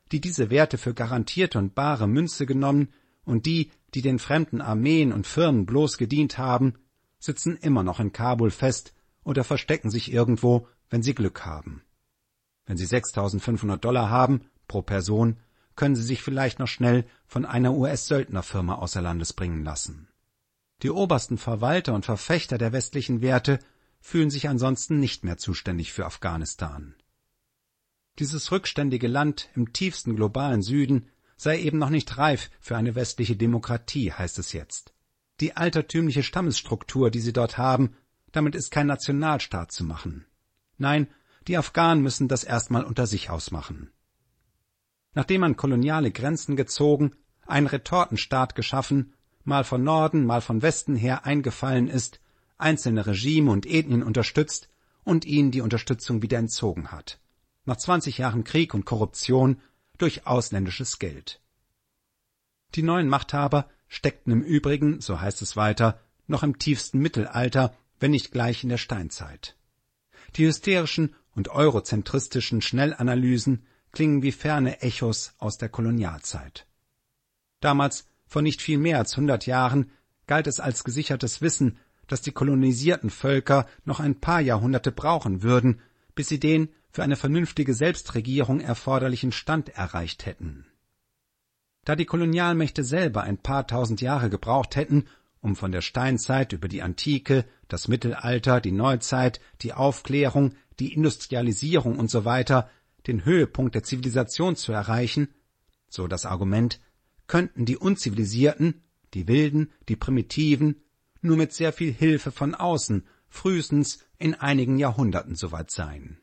die diese Werte für garantierte und bare Münze genommen und die, die den fremden Armeen und Firmen bloß gedient haben, sitzen immer noch in Kabul fest oder verstecken sich irgendwo, wenn sie Glück haben. Wenn sie $6.500 haben pro Person, können sie sich vielleicht noch schnell von einer US-Söldnerfirma außer Landes bringen lassen. Die obersten Verwalter und Verfechter der westlichen Werte fühlen sich ansonsten nicht mehr zuständig für Afghanistan. Dieses rückständige Land im tiefsten globalen Süden sei eben noch nicht reif für eine westliche Demokratie, heißt es jetzt. Die altertümliche Stammesstruktur, die sie dort haben, damit ist kein Nationalstaat zu machen. Nein, die Afghanen müssen das erstmal unter sich ausmachen. Nachdem man koloniale Grenzen gezogen, einen Retortenstaat geschaffen, mal von Norden, mal von Westen her eingefallen ist, einzelne Regime und Ethnien unterstützt und ihnen die Unterstützung wieder entzogen hat. Nach 20 Jahren Krieg und Korruption durch ausländisches Geld. Die neuen Machthaber steckten im Übrigen, so heißt es weiter, noch im tiefsten Mittelalter, wenn nicht gleich in der Steinzeit. Die hysterischen und eurozentristischen Schnellanalysen klingen wie ferne Echos aus der Kolonialzeit. Damals, vor nicht viel mehr als 100 Jahren, galt es als gesichertes Wissen, dass die kolonisierten Völker noch ein paar Jahrhunderte brauchen würden, bis sie den für eine vernünftige Selbstregierung erforderlichen Stand erreicht hätten. Da die Kolonialmächte selber ein paar tausend Jahre gebraucht hätten, um von der Steinzeit über die Antike, das Mittelalter, die Neuzeit, die Aufklärung, die Industrialisierung usw. den Höhepunkt der Zivilisation zu erreichen, so das Argument, könnten die Unzivilisierten, die Wilden, die Primitiven, nur mit sehr viel Hilfe von außen, frühestens in einigen Jahrhunderten soweit sein.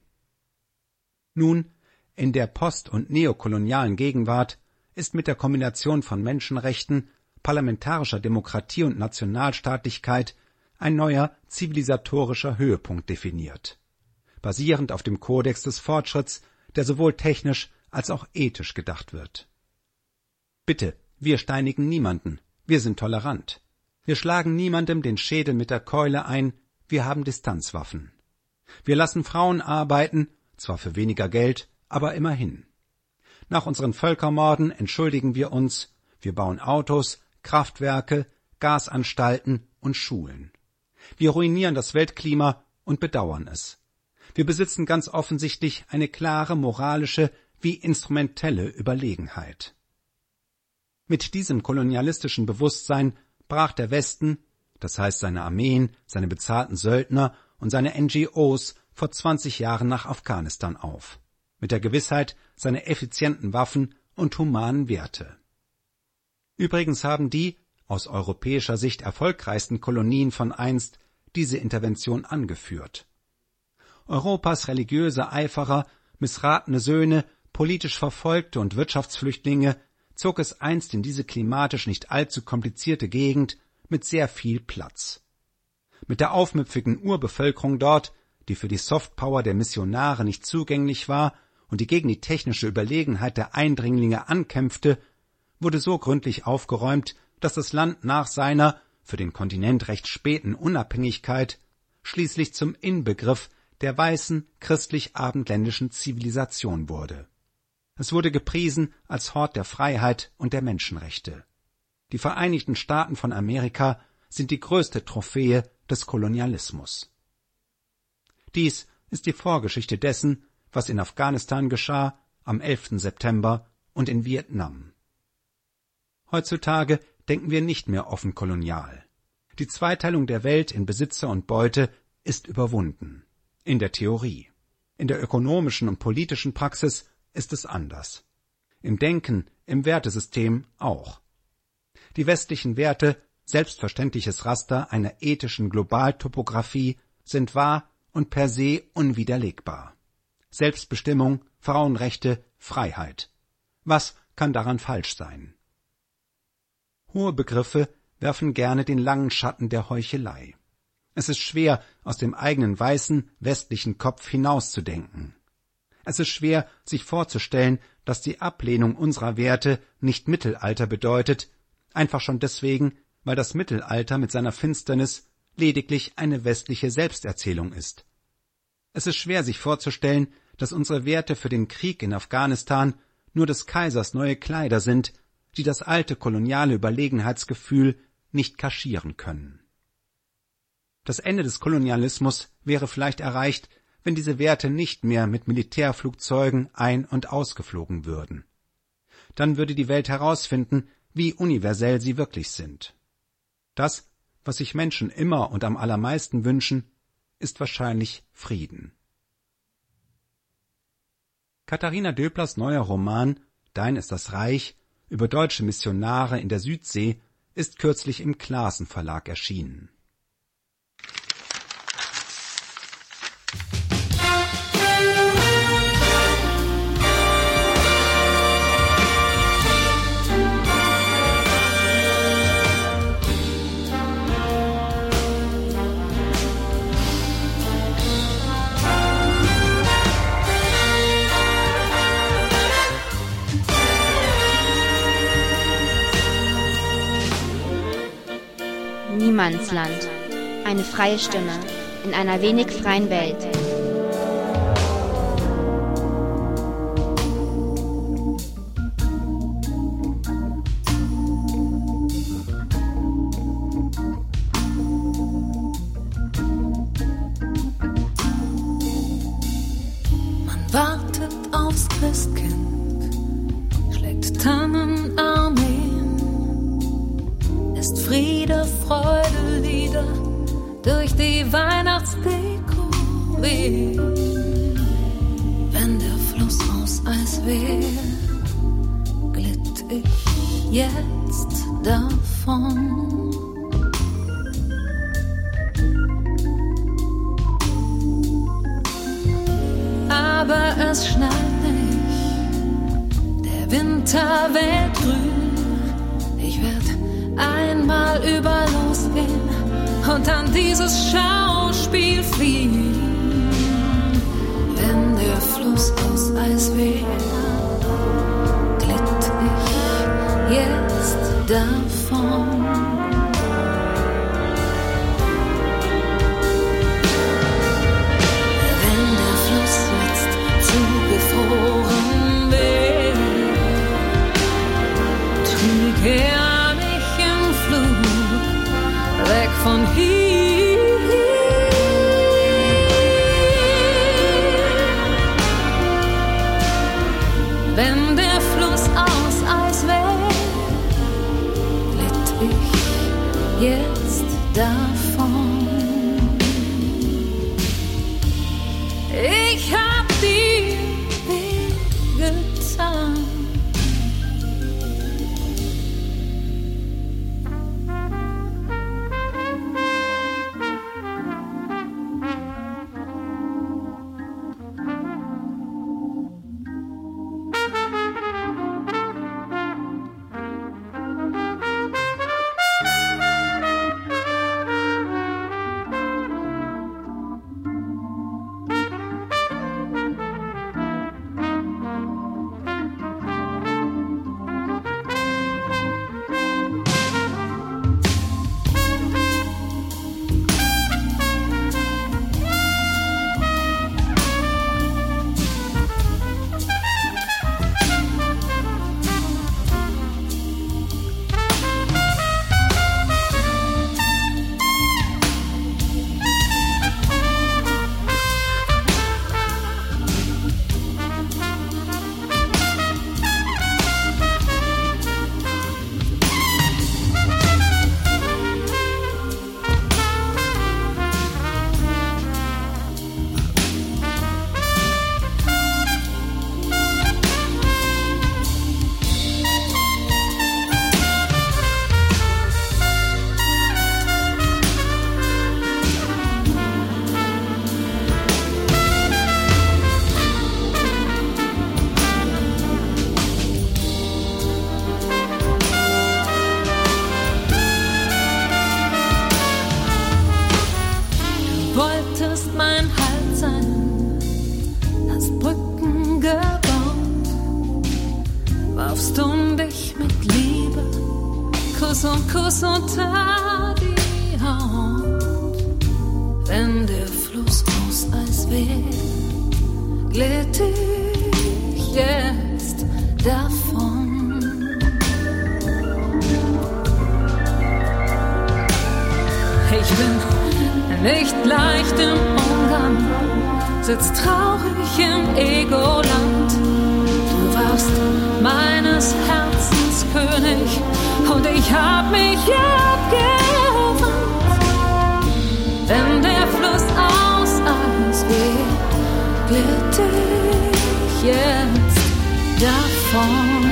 Nun, in der post- und neokolonialen Gegenwart ist mit der Kombination von Menschenrechten, parlamentarischer Demokratie und Nationalstaatlichkeit ein neuer zivilisatorischer Höhepunkt definiert, basierend auf dem Kodex des Fortschritts, der sowohl technisch als auch ethisch gedacht wird. Bitte, wir steinigen niemanden, wir sind tolerant. Wir schlagen niemandem den Schädel mit der Keule ein, wir haben Distanzwaffen. Wir lassen Frauen arbeiten, zwar für weniger Geld, aber immerhin. Nach unseren Völkermorden entschuldigen wir uns, wir bauen Autos, Kraftwerke, Gasanstalten und Schulen. Wir ruinieren das Weltklima und bedauern es. Wir besitzen ganz offensichtlich eine klare moralische wie instrumentelle Überlegenheit. Mit diesem kolonialistischen Bewusstsein brach der Westen, das heißt seine Armeen, seine bezahlten Söldner und seine NGOs vor 20 Jahren nach Afghanistan auf, mit der Gewissheit seiner effizienten Waffen und humanen Werte. Übrigens haben die, aus europäischer Sicht erfolgreichsten Kolonien von einst, diese Intervention angeführt. Europas religiöse Eiferer, missratene Söhne, politisch Verfolgte und Wirtschaftsflüchtlinge zog es einst in diese klimatisch nicht allzu komplizierte Gegend mit sehr viel Platz. Mit der aufmüpfigen Urbevölkerung dort, die für die Softpower der Missionare nicht zugänglich war und die gegen die technische Überlegenheit der Eindringlinge ankämpfte, wurde so gründlich aufgeräumt, dass das Land nach seiner, für den Kontinent recht späten Unabhängigkeit, schließlich zum Inbegriff der weißen, christlich-abendländischen Zivilisation wurde. Es wurde gepriesen als Hort der Freiheit und der Menschenrechte. Die Vereinigten Staaten von Amerika sind die größte Trophäe des Kolonialismus. Dies ist die Vorgeschichte dessen, was in Afghanistan geschah am 11. September und in Vietnam. Heutzutage denken wir nicht mehr offen kolonial. Die Zweiteilung der Welt in Besitzer und Beute ist überwunden. In der Theorie. In der ökonomischen und politischen Praxis ist es anders. Im Denken, im Wertesystem auch. Die westlichen Werte, selbstverständliches Raster einer ethischen Globaltopographie, sind wahr und per se unwiderlegbar. Selbstbestimmung, Frauenrechte, Freiheit. Was kann daran falsch sein? Hohe Begriffe werfen gerne den langen Schatten der Heuchelei. Es ist schwer, aus dem eigenen weißen, westlichen Kopf hinauszudenken. Es ist schwer, sich vorzustellen, dass die Ablehnung unserer Werte nicht Mittelalter bedeutet, einfach schon deswegen, weil das Mittelalter mit seiner Finsternis lediglich eine westliche Selbsterzählung ist. Es ist schwer, sich vorzustellen, dass unsere Werte für den Krieg in Afghanistan nur des Kaisers neue Kleider sind, die das alte koloniale Überlegenheitsgefühl nicht kaschieren können. Das Ende des Kolonialismus wäre vielleicht erreicht, wenn diese Werte nicht mehr mit Militärflugzeugen ein- und ausgeflogen würden. Dann würde die Welt herausfinden, wie universell sie wirklich sind. Das, was sich Menschen immer und am allermeisten wünschen, ist wahrscheinlich Frieden. Katharina Döblers neuer Roman »Dein ist das Reich« über deutsche Missionare in der Südsee ist kürzlich im Clasen Verlag erschienen. Niemandsland. Eine freie Stimme in einer wenig freien Welt. Man wartet aufs Christkind, schlägt Tannenarmeen, ist Friede, Freude, Lieder durch die Weihnachtsdeko wehen. Wenn der Fluss aus Eis wäre, glitt ich jetzt davon. Aber es schneit nicht, der Winter weht grün. Ich werd einmal über losgehen und an dieses Schauspiel fliehen. Wenn der Fluss aus Eis wäre, glitt ich jetzt davon. Wenn der Fluss jetzt zugefroren wäre, trüg er mich im Flug weg von hier. Wenn der Fluss aus Eis wäre, glitt ich jetzt davon. Ich hab dir wehgetan. Kuss unter die Haut. Wenn der Fluss aus Eis wäre, glitt ich jetzt davon. Ich bin nicht leicht im Umgang, sitz traurig im Ego-Land. Du warst meines Herzens König und ich hab mich abgewandt. Wenn der Fluss aus Eis weht, glitt ich jetzt davon.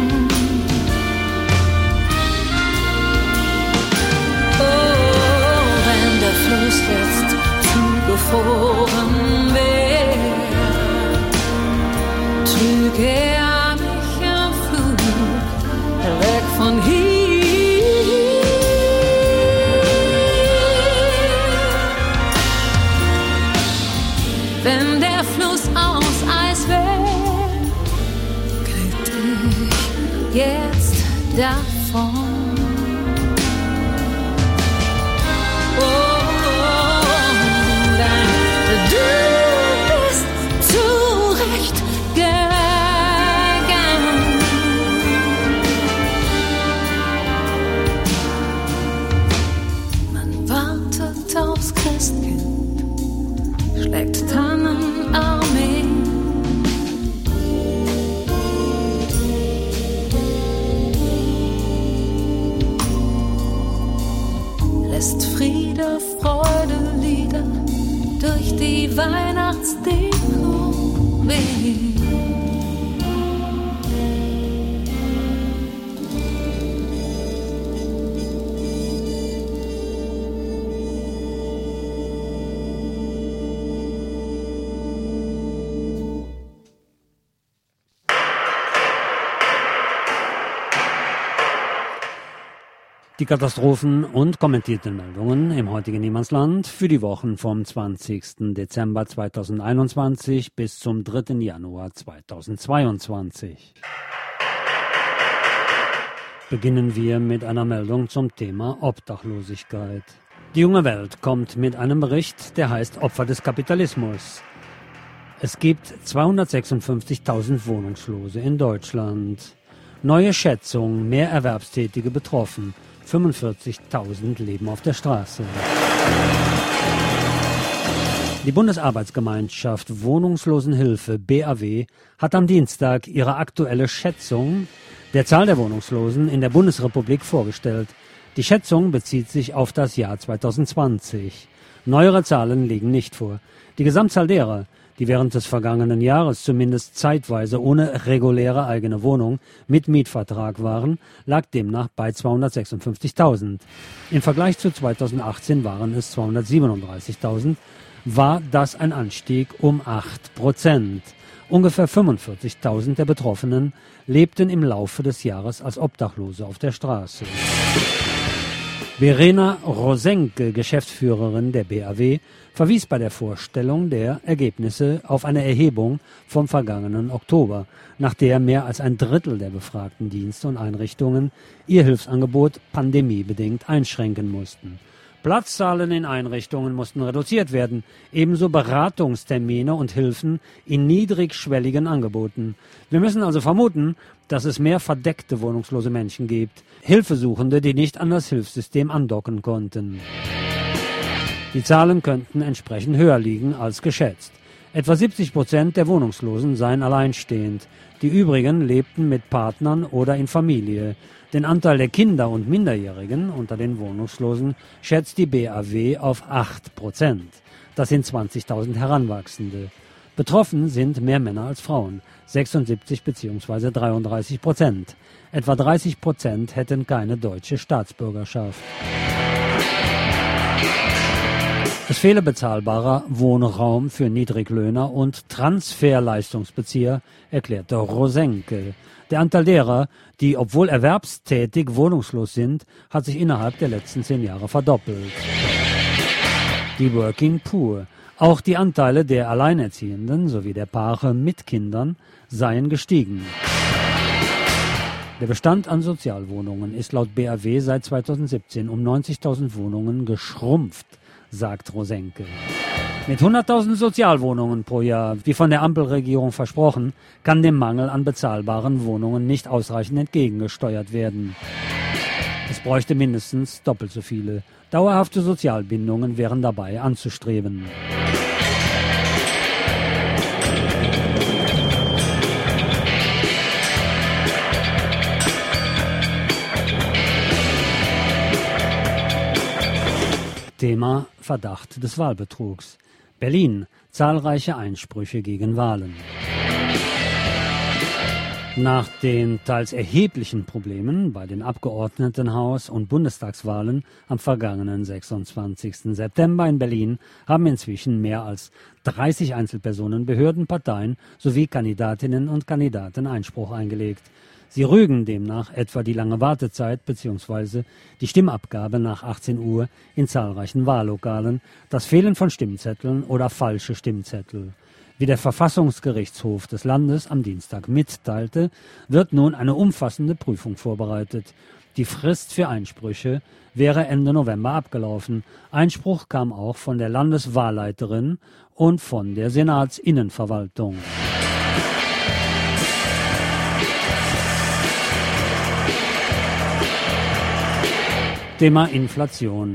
Oh, wenn der Fluss jetzt zugefroren wäre, trüge er mich im Flug weg von hier. Wenn der Fluss aus Eis wäre, glitt ich jetzt davon. Schlägt Tannenarmee. Lässt Friede, Freude, Lieder durch die Weihnachtsdeko wehen. Die Katastrophen und kommentierten Meldungen im heutigen Niemandsland für die Wochen vom 20. Dezember 2021 bis zum 3. Januar 2022. Beginnen wir mit einer Meldung zum Thema Obdachlosigkeit. Die junge Welt kommt mit einem Bericht, der heißt Opfer des Kapitalismus. Es gibt 256.000 Wohnungslose in Deutschland. Neue Schätzung, mehr Erwerbstätige betroffen. 45.000 leben auf der Straße. Die Bundesarbeitsgemeinschaft Wohnungslosenhilfe BAW hat am Dienstag ihre aktuelle Schätzung der Zahl der Wohnungslosen in der Bundesrepublik vorgestellt. Die Schätzung bezieht sich auf das Jahr 2020. Neuere Zahlen liegen nicht vor. Die Gesamtzahl derer, die während des vergangenen Jahres zumindest zeitweise ohne reguläre eigene Wohnung mit Mietvertrag waren, lag demnach bei 256.000. Im Vergleich zu 2018 waren es 237.000, war das ein Anstieg um 8%. Ungefähr 45.000 der Betroffenen lebten im Laufe des Jahres als Obdachlose auf der Straße. Verena Rosenke, Geschäftsführerin der BAW, verwies bei der Vorstellung der Ergebnisse auf eine Erhebung vom vergangenen Oktober, nach der mehr als ein Drittel der befragten Dienste und Einrichtungen ihr Hilfsangebot pandemiebedingt einschränken mussten. Platzzahlen in Einrichtungen mussten reduziert werden, ebenso Beratungstermine und Hilfen in niedrigschwelligen Angeboten. Wir müssen also vermuten, dass es mehr verdeckte wohnungslose Menschen gibt, Hilfesuchende, die nicht an das Hilfssystem andocken konnten. Die Zahlen könnten entsprechend höher liegen als geschätzt. Etwa 70% der Wohnungslosen seien alleinstehend. Die übrigen lebten mit Partnern oder in Familie. Den Anteil der Kinder und Minderjährigen unter den Wohnungslosen schätzt die BAW auf 8%. Das sind 20.000 Heranwachsende. Betroffen sind mehr Männer als Frauen, 76 bzw. 33%. Etwa 30% hätten keine deutsche Staatsbürgerschaft. Es fehle bezahlbarer Wohnraum für Niedriglöhner und Transferleistungsbezieher, erklärte Rosenke. Der Anteil derer, die obwohl erwerbstätig wohnungslos sind, hat sich innerhalb der letzten 10 Jahre verdoppelt. Die Working Poor. Auch die Anteile der Alleinerziehenden sowie der Paare mit Kindern seien gestiegen. Der Bestand an Sozialwohnungen ist laut BAW seit 2017 um 90.000 Wohnungen geschrumpft, sagt Rosenke. Mit 100.000 Sozialwohnungen pro Jahr, wie von der Ampelregierung versprochen, kann dem Mangel an bezahlbaren Wohnungen nicht ausreichend entgegengesteuert werden. Es bräuchte mindestens doppelt so viele. Dauerhafte Sozialbindungen wären dabei anzustreben. Thema Verdacht des Wahlbetrugs. Berlin, zahlreiche Einsprüche gegen Wahlen. Nach den teils erheblichen Problemen bei den Abgeordnetenhaus- und Bundestagswahlen am vergangenen 26. September in Berlin haben inzwischen mehr als 30 Einzelpersonen, Behörden, Parteien sowie Kandidatinnen und Kandidaten Einspruch eingelegt. Sie rügen demnach etwa die lange Wartezeit bzw. die Stimmabgabe nach 18 Uhr in zahlreichen Wahllokalen, das Fehlen von Stimmzetteln oder falsche Stimmzettel. Wie der Verfassungsgerichtshof des Landes am Dienstag mitteilte, wird nun eine umfassende Prüfung vorbereitet. Die Frist für Einsprüche wäre Ende November abgelaufen. Einspruch kam auch von der Landeswahlleiterin und von der Senatsinnenverwaltung. Thema Inflation.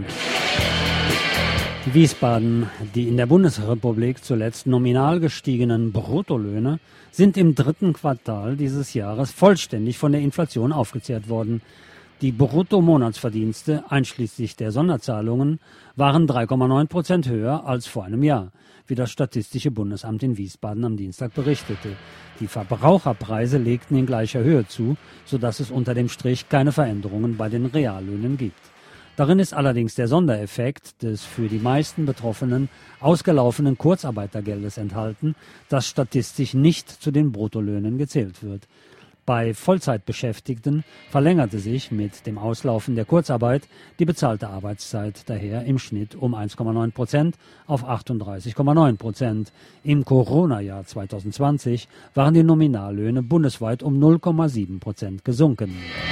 Wiesbaden, die in der Bundesrepublik zuletzt nominal gestiegenen Bruttolöhne, sind im dritten Quartal dieses Jahres vollständig von der Inflation aufgezehrt worden. Die Bruttomonatsverdienste, einschließlich der Sonderzahlungen, waren 3,9% höher als vor einem Jahr, wie das Statistische Bundesamt in Wiesbaden am Dienstag berichtete. Die Verbraucherpreise legten in gleicher Höhe zu, sodass es unter dem Strich keine Veränderungen bei den Reallöhnen gibt. Darin ist allerdings der Sondereffekt des für die meisten Betroffenen ausgelaufenen Kurzarbeitergeldes enthalten, das statistisch nicht zu den Bruttolöhnen gezählt wird. Bei Vollzeitbeschäftigten verlängerte sich mit dem Auslaufen der Kurzarbeit die bezahlte Arbeitszeit daher im Schnitt um 1,9% auf 38,9%. Im Corona-Jahr 2020 waren die Nominallöhne bundesweit um 0,7% gesunken.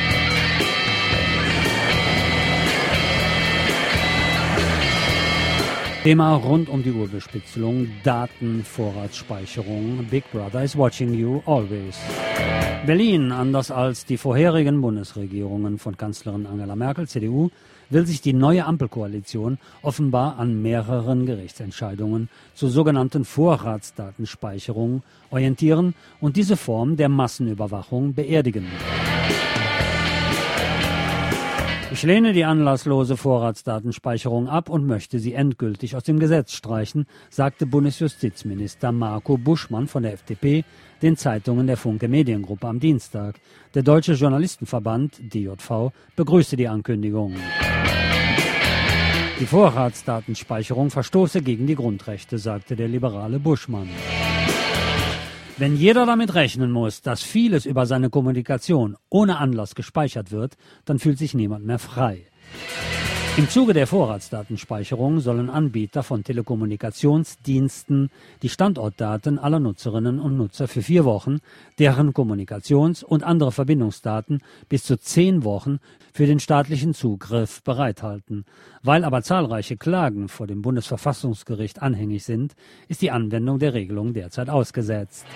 Thema rund um die Uhr-Bespitzelung, Datenvorratsspeicherung. Big Brother is watching you always. Berlin, anders als die vorherigen Bundesregierungen von Kanzlerin Angela Merkel, CDU, will sich die neue Ampelkoalition offenbar an mehreren Gerichtsentscheidungen zur sogenannten Vorratsdatenspeicherung orientieren und diese Form der Massenüberwachung beerdigen. Ich lehne die anlasslose Vorratsdatenspeicherung ab und möchte sie endgültig aus dem Gesetz streichen, sagte Bundesjustizminister Marco Buschmann von der FDP den Zeitungen der Funke Mediengruppe am Dienstag. Der Deutsche Journalistenverband, DJV, begrüßte die Ankündigung. Die Vorratsdatenspeicherung verstoße gegen die Grundrechte, sagte der liberale Buschmann. Wenn jeder damit rechnen muss, dass vieles über seine Kommunikation ohne Anlass gespeichert wird, dann fühlt sich niemand mehr frei. Im Zuge der Vorratsdatenspeicherung sollen Anbieter von Telekommunikationsdiensten die Standortdaten aller Nutzerinnen und Nutzer für 4 Wochen, deren Kommunikations- und andere Verbindungsdaten bis zu 10 Wochen für den staatlichen Zugriff bereithalten. Weil aber zahlreiche Klagen vor dem Bundesverfassungsgericht anhängig sind, ist die Anwendung der Regelung derzeit ausgesetzt.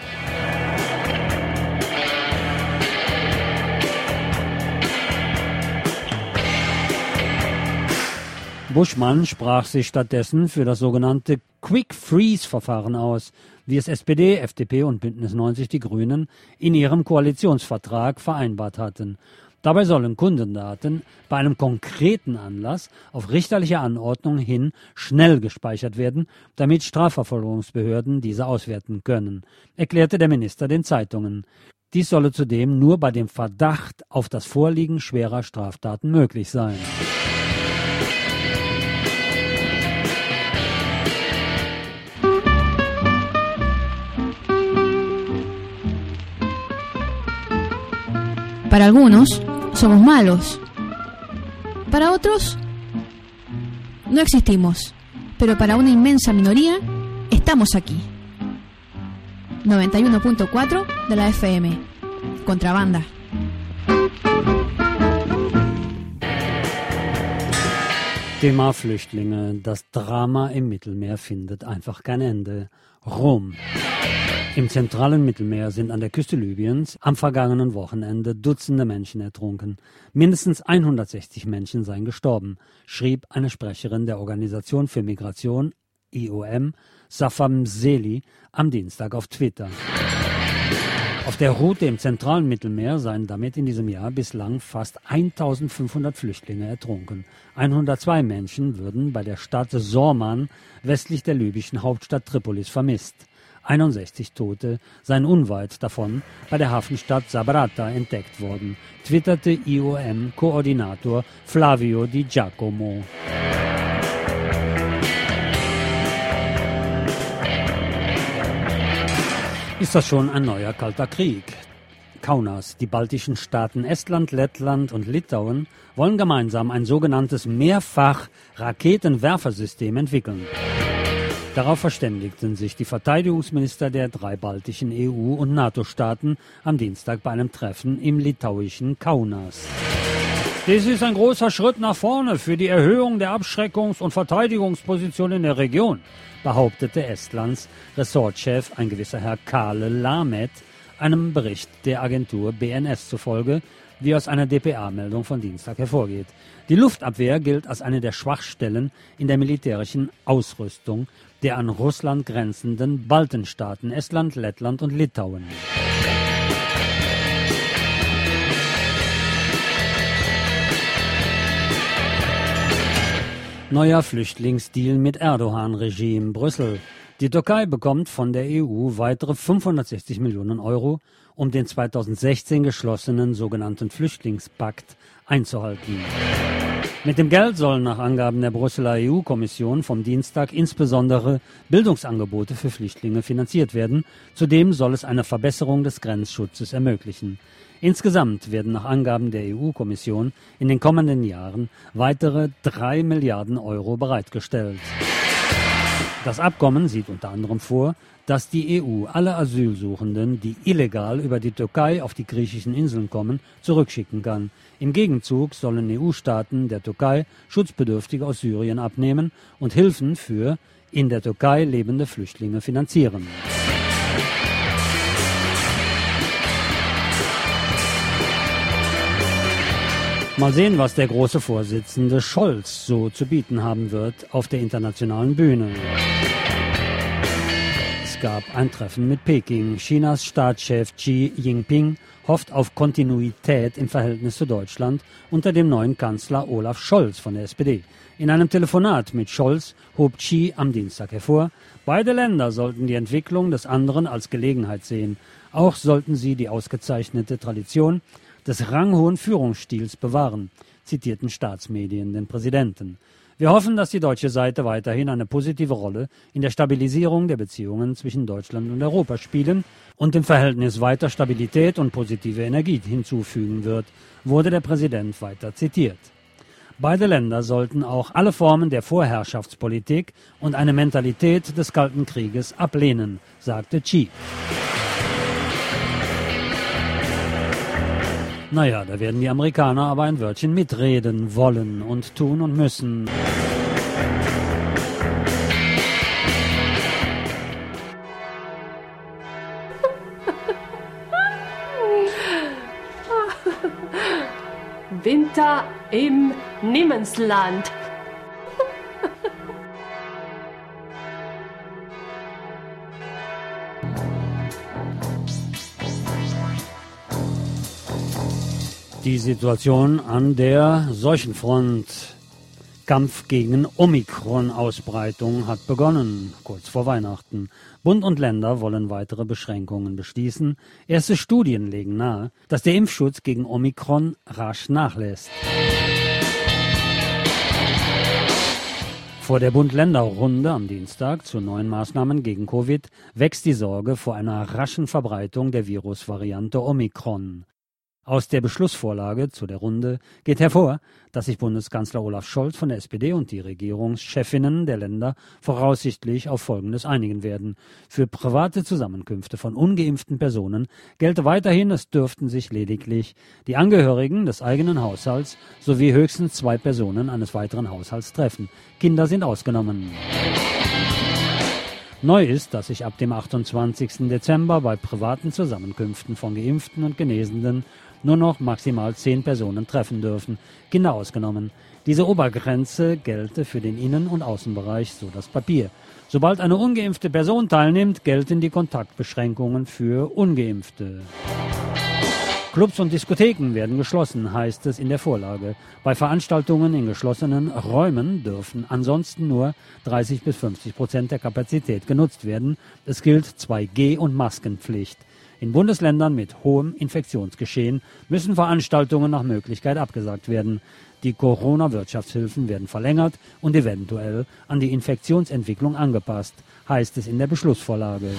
Buschmann sprach sich stattdessen für das sogenannte Quick-Freeze-Verfahren aus, wie es SPD, FDP und Bündnis 90 Die Grünen in ihrem Koalitionsvertrag vereinbart hatten. Dabei sollen Kundendaten bei einem konkreten Anlass auf richterliche Anordnung hin schnell gespeichert werden, damit Strafverfolgungsbehörden diese auswerten können, erklärte der Minister den Zeitungen. Dies solle zudem nur bei dem Verdacht auf das Vorliegen schwerer Straftaten möglich sein. Para algunos, somos malos. Para otros, no existimos. Pero para una inmensa minoría, estamos aquí. 91.4 de la FM. Contrabanda. Thema Flüchtlinge. Das Drama im Mittelmeer findet einfach kein Ende. Rom. Im zentralen Mittelmeer sind an der Küste Libyens am vergangenen Wochenende Dutzende Menschen ertrunken. Mindestens 160 Menschen seien gestorben, schrieb eine Sprecherin der Organisation für Migration, IOM, Safa Mseli, am Dienstag auf Twitter. Auf der Route im zentralen Mittelmeer seien damit in diesem Jahr bislang fast 1500 Flüchtlinge ertrunken. 102 Menschen würden bei der Stadt Sorman westlich der libyschen Hauptstadt Tripolis vermisst. 61 Tote seien unweit davon bei der Hafenstadt Sabrata entdeckt worden, twitterte IOM-Koordinator Flavio Di Giacomo. Ist das schon ein neuer kalter Krieg? Kaunas, die baltischen Staaten Estland, Lettland und Litauen wollen gemeinsam ein sogenanntes Mehrfach-Raketenwerfersystem entwickeln. Darauf verständigten sich die Verteidigungsminister der 3 baltischen EU- und NATO-Staaten am Dienstag bei einem Treffen im litauischen Kaunas. Dies ist ein großer Schritt nach vorne für die Erhöhung der Abschreckungs- und Verteidigungsposition in der Region, behauptete Estlands Ressortchef, ein gewisser Herr Kalle Lamet, einem Bericht der Agentur BNS zufolge, wie aus einer dpa-Meldung von Dienstag hervorgeht. Die Luftabwehr gilt als eine der Schwachstellen in der militärischen Ausrüstung der an Russland grenzenden Baltenstaaten Estland, Lettland und Litauen. Neuer Flüchtlingsdeal mit Erdogan-Regime. Brüssel. Die Türkei bekommt von der EU weitere 560 Millionen Euro, um den 2016 geschlossenen sogenannten Flüchtlingspakt einzuhalten. Mit dem Geld sollen nach Angaben der Brüsseler EU-Kommission vom Dienstag insbesondere Bildungsangebote für Flüchtlinge finanziert werden. Zudem soll es eine Verbesserung des Grenzschutzes ermöglichen. Insgesamt werden nach Angaben der EU-Kommission in den kommenden Jahren weitere 3 Milliarden Euro bereitgestellt. Das Abkommen sieht unter anderem vor, dass die EU alle Asylsuchenden, die illegal über die Türkei auf die griechischen Inseln kommen, zurückschicken kann. Im Gegenzug sollen EU-Staaten der Türkei Schutzbedürftige aus Syrien abnehmen und Hilfen für in der Türkei lebende Flüchtlinge finanzieren. Mal sehen, was der große Vorsitzende Scholz so zu bieten haben wird auf der internationalen Bühne. Es gab ein Treffen mit Peking. Chinas Staatschef Xi Jinping hofft auf Kontinuität im Verhältnis zu Deutschland unter dem neuen Kanzler Olaf Scholz von der SPD. In einem Telefonat mit Scholz hob Xi am Dienstag hervor, beide Länder sollten die Entwicklung des anderen als Gelegenheit sehen. Auch sollten sie die ausgezeichnete Tradition des ranghohen Führungsstils bewahren, zitierten Staatsmedien den Präsidenten. Wir hoffen, dass die deutsche Seite weiterhin eine positive Rolle in der Stabilisierung der Beziehungen zwischen Deutschland und Europa spielen und dem Verhältnis weiter Stabilität und positive Energie hinzufügen wird, wurde der Präsident weiter zitiert. Beide Länder sollten auch alle Formen der Vorherrschaftspolitik und eine Mentalität des Kalten Krieges ablehnen, sagte Xi. Naja, da werden die Amerikaner aber ein Wörtchen mitreden wollen und tun und müssen. Winter im Niemensland. Die Situation an der Seuchenfront. Kampf gegen Omikron-Ausbreitung hat begonnen, kurz vor Weihnachten. Bund und Länder wollen weitere Beschränkungen beschließen. Erste Studien legen nahe, dass der Impfschutz gegen Omikron rasch nachlässt. Vor der Bund-Länder-Runde am Dienstag zu neuen Maßnahmen gegen Covid wächst die Sorge vor einer raschen Verbreitung der Virusvariante Omikron. Aus der Beschlussvorlage zu der Runde geht hervor, dass sich Bundeskanzler Olaf Scholz von der SPD und die Regierungschefinnen der Länder voraussichtlich auf Folgendes einigen werden. Für private Zusammenkünfte von ungeimpften Personen gelte weiterhin, es dürften sich lediglich die Angehörigen des eigenen Haushalts sowie höchstens 2 Personen eines weiteren Haushalts treffen. Kinder sind ausgenommen. Neu ist, dass sich ab dem 28. Dezember bei privaten Zusammenkünften von Geimpften und Genesenen nur noch maximal 10 Personen treffen dürfen, Kinder ausgenommen. Diese Obergrenze gelte für den Innen- und Außenbereich, so das Papier. Sobald eine ungeimpfte Person teilnimmt, gelten die Kontaktbeschränkungen für Ungeimpfte. Clubs und Diskotheken werden geschlossen, heißt es in der Vorlage. Bei Veranstaltungen in geschlossenen Räumen dürfen ansonsten nur 30-50% der Kapazität genutzt werden. Es gilt 2G- und Maskenpflicht. In Bundesländern mit hohem Infektionsgeschehen müssen Veranstaltungen nach Möglichkeit abgesagt werden. Die Corona-Wirtschaftshilfen werden verlängert und eventuell an die Infektionsentwicklung angepasst, heißt es in der Beschlussvorlage.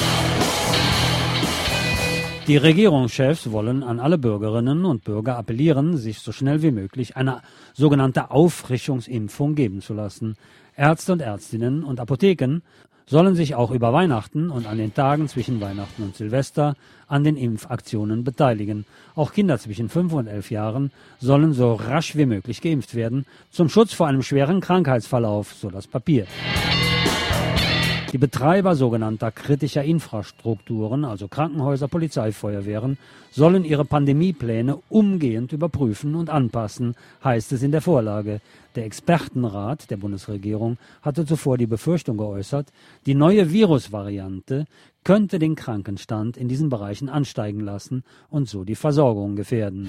Die Regierungschefs wollen an alle Bürgerinnen und Bürger appellieren, sich so schnell wie möglich eine sogenannte Auffrischungsimpfung geben zu lassen. Ärzte und Ärztinnen und Apotheken sollen sich auch über Weihnachten und an den Tagen zwischen Weihnachten und Silvester an den Impfaktionen beteiligen. Auch Kinder zwischen 5 und 11 Jahren sollen so rasch wie möglich geimpft werden, zum Schutz vor einem schweren Krankheitsverlauf, so das Papier. Die Betreiber sogenannter kritischer Infrastrukturen, also Krankenhäuser, Polizei, Feuerwehren, sollen ihre Pandemiepläne umgehend überprüfen und anpassen, heißt es in der Vorlage. Der Expertenrat der Bundesregierung hatte zuvor die Befürchtung geäußert, die neue Virusvariante könnte den Krankenstand in diesen Bereichen ansteigen lassen und so die Versorgung gefährden.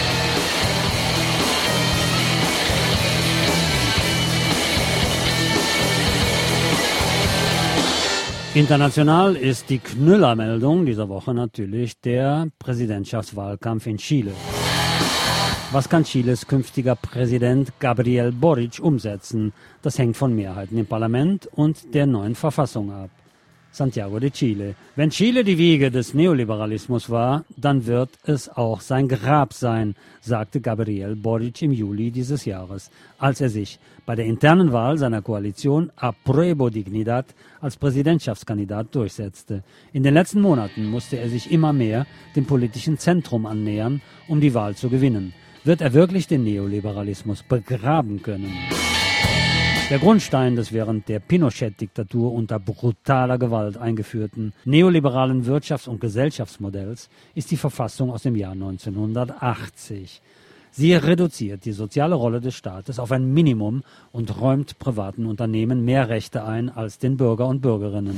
International ist die Knüllermeldung dieser Woche natürlich der Präsidentschaftswahlkampf in Chile. Was kann Chiles künftiger Präsident Gabriel Boric umsetzen? Das hängt von Mehrheiten im Parlament und der neuen Verfassung ab. Santiago de Chile. Wenn Chile die Wiege des Neoliberalismus war, dann wird es auch sein Grab sein, sagte Gabriel Boric im Juli dieses Jahres, als er sich bei der internen Wahl seiner Koalition Apruebo Dignidad als Präsidentschaftskandidat durchsetzte. In den letzten Monaten musste er sich immer mehr dem politischen Zentrum annähern, um die Wahl zu gewinnen. Wird er wirklich den Neoliberalismus begraben können? Der Grundstein des während der Pinochet-Diktatur unter brutaler Gewalt eingeführten neoliberalen Wirtschafts- und Gesellschaftsmodells ist die Verfassung aus dem Jahr 1980. Sie reduziert die soziale Rolle des Staates auf ein Minimum und räumt privaten Unternehmen mehr Rechte ein als den Bürger und Bürgerinnen.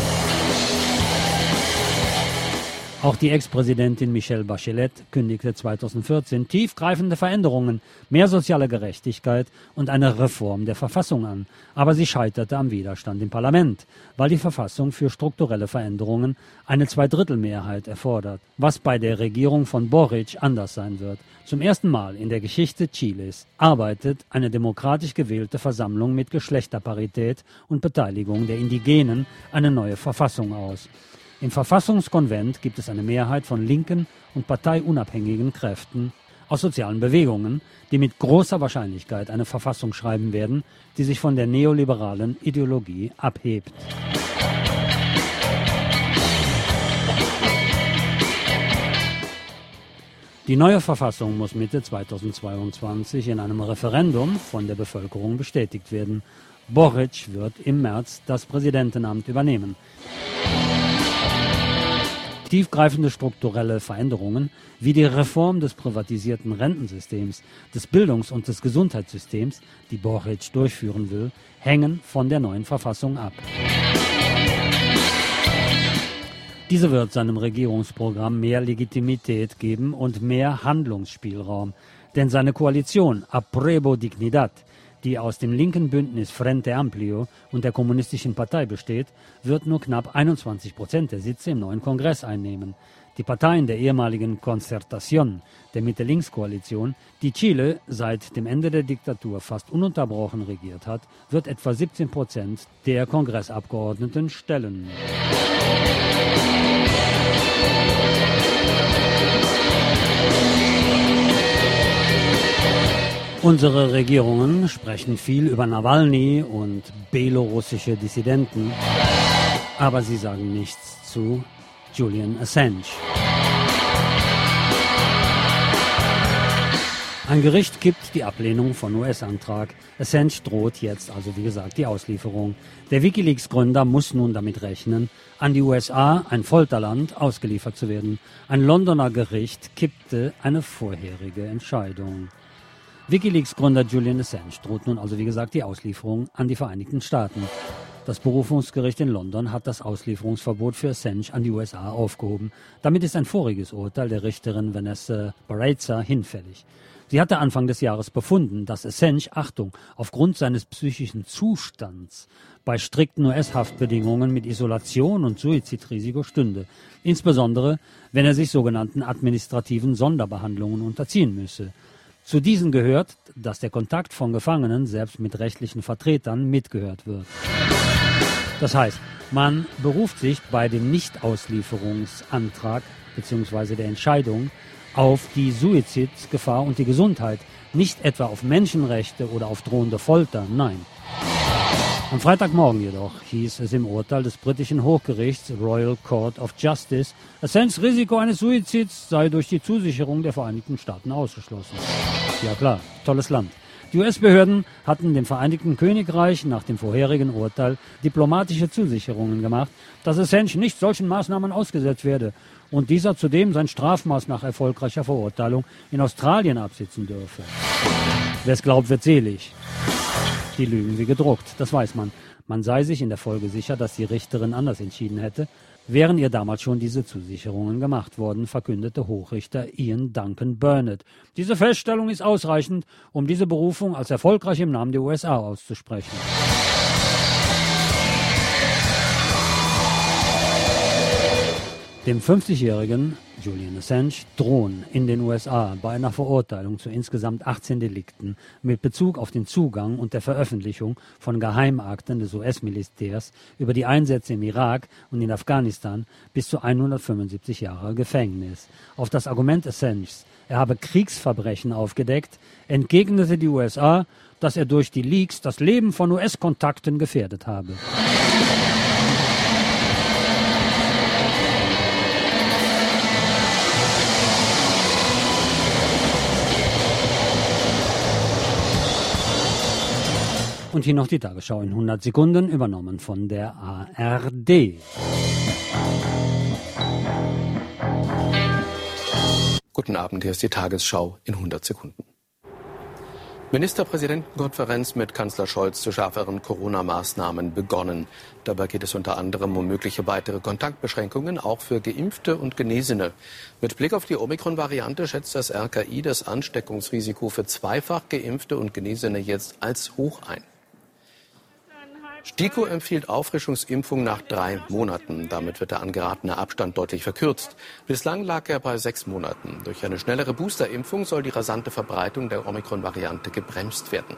Auch die Ex-Präsidentin Michelle Bachelet kündigte 2014 tiefgreifende Veränderungen, mehr soziale Gerechtigkeit und eine Reform der Verfassung an. Aber sie scheiterte am Widerstand im Parlament, weil die Verfassung für strukturelle Veränderungen eine Zweidrittelmehrheit erfordert, was bei der Regierung von Boric anders sein wird. Zum ersten Mal in der Geschichte Chiles arbeitet eine demokratisch gewählte Versammlung mit Geschlechterparität und Beteiligung der Indigenen eine neue Verfassung aus. Im Verfassungskonvent gibt es eine Mehrheit von linken und parteiunabhängigen Kräften aus sozialen Bewegungen, die mit großer Wahrscheinlichkeit eine Verfassung schreiben werden, die sich von der neoliberalen Ideologie abhebt. Die neue Verfassung muss Mitte 2022 in einem Referendum von der Bevölkerung bestätigt werden. Boric wird im März das Präsidentenamt übernehmen. Tiefgreifende strukturelle Veränderungen wie die Reform des privatisierten Rentensystems, des Bildungs- und des Gesundheitssystems, die Boric durchführen will, hängen von der neuen Verfassung ab. Diese wird seinem Regierungsprogramm mehr Legitimität geben und mehr Handlungsspielraum, denn seine Koalition Apruebo Dignidad, die aus dem linken Bündnis Frente Amplio und der Kommunistischen Partei besteht, wird nur knapp 21% der Sitze im neuen Kongress einnehmen. Die Parteien der ehemaligen Concertación, der Mitte-Links-Koalition, die Chile seit dem Ende der Diktatur fast ununterbrochen regiert hat, wird etwa 17% der Kongressabgeordneten stellen. Unsere Regierungen sprechen viel über Nawalny und belorussische Dissidenten, aber sie sagen nichts zu Julian Assange. Ein Gericht kippt die Ablehnung von US-Antrag. Assange droht jetzt also, wie gesagt, die Auslieferung. Der WikiLeaks-Gründer muss nun damit rechnen, an die USA, ein Folterland, ausgeliefert zu werden. Ein Londoner Gericht kippte eine vorherige Entscheidung. WikiLeaks-Gründer Julian Assange droht nun also, wie gesagt, die Auslieferung an die Vereinigten Staaten. Das Berufungsgericht in London hat das Auslieferungsverbot für Assange an die USA aufgehoben. Damit ist ein voriges Urteil der Richterin Vanessa Baraitser hinfällig. Sie hatte Anfang des Jahres befunden, dass Assange, Achtung, aufgrund seines psychischen Zustands bei strikten US-Haftbedingungen mit Isolation und Suizidrisiko stünde, insbesondere wenn er sich sogenannten administrativen Sonderbehandlungen unterziehen müsse. Zu diesen gehört, dass der Kontakt von Gefangenen selbst mit rechtlichen Vertretern mitgehört wird. Das heißt, man beruft sich bei dem Nichtauslieferungsantrag bzw. der Entscheidung auf die Suizidgefahr und die Gesundheit, nicht etwa auf Menschenrechte oder auf drohende Folter, nein. Am Freitagmorgen jedoch hieß es im Urteil des britischen Hochgerichts Royal Court of Justice, Assanges Risiko eines Suizids sei durch die Zusicherung der Vereinigten Staaten ausgeschlossen. Ja klar, tolles Land. Die US-Behörden hatten dem Vereinigten Königreich nach dem vorherigen Urteil diplomatische Zusicherungen gemacht, dass Assange nicht solchen Maßnahmen ausgesetzt werde und dieser zudem sein Strafmaß nach erfolgreicher Verurteilung in Australien absitzen dürfe. Wer es glaubt, wird selig. Die lügen wie gedruckt, das weiß man. Man sei sich in der Folge sicher, dass die Richterin anders entschieden hätte, wären ihr damals schon diese Zusicherungen gemacht worden, verkündete Hochrichter Ian Duncan Burnett. Diese Feststellung ist ausreichend, um diese Berufung als erfolgreich im Namen der USA auszusprechen. Dem 50-jährigen Julian Assange drohen in den USA bei einer Verurteilung zu insgesamt 18 Delikten mit Bezug auf den Zugang und der Veröffentlichung von Geheimakten des US-Militärs über die Einsätze im Irak und in Afghanistan bis zu 175 Jahre Gefängnis. Auf das Argument Assanges, er habe Kriegsverbrechen aufgedeckt, entgegnete die USA, dass er durch die Leaks das Leben von US-Kontakten gefährdet habe. Und hier noch die Tagesschau in 100 Sekunden, übernommen von der ARD. Guten Abend, hier ist die Tagesschau in 100 Sekunden. Ministerpräsidentenkonferenz mit Kanzler Scholz zu schärferen Corona-Maßnahmen begonnen. Dabei geht es unter anderem um mögliche weitere Kontaktbeschränkungen, auch für Geimpfte und Genesene. Mit Blick auf die Omikron-Variante schätzt das RKI das Ansteckungsrisiko für zweifach Geimpfte und Genesene jetzt als hoch ein. STIKO empfiehlt Auffrischungsimpfung nach 3 Monaten. Damit wird der angeratene Abstand deutlich verkürzt. Bislang lag er bei 6 Monaten. Durch eine schnellere Boosterimpfung soll die rasante Verbreitung der Omikron-Variante gebremst werden.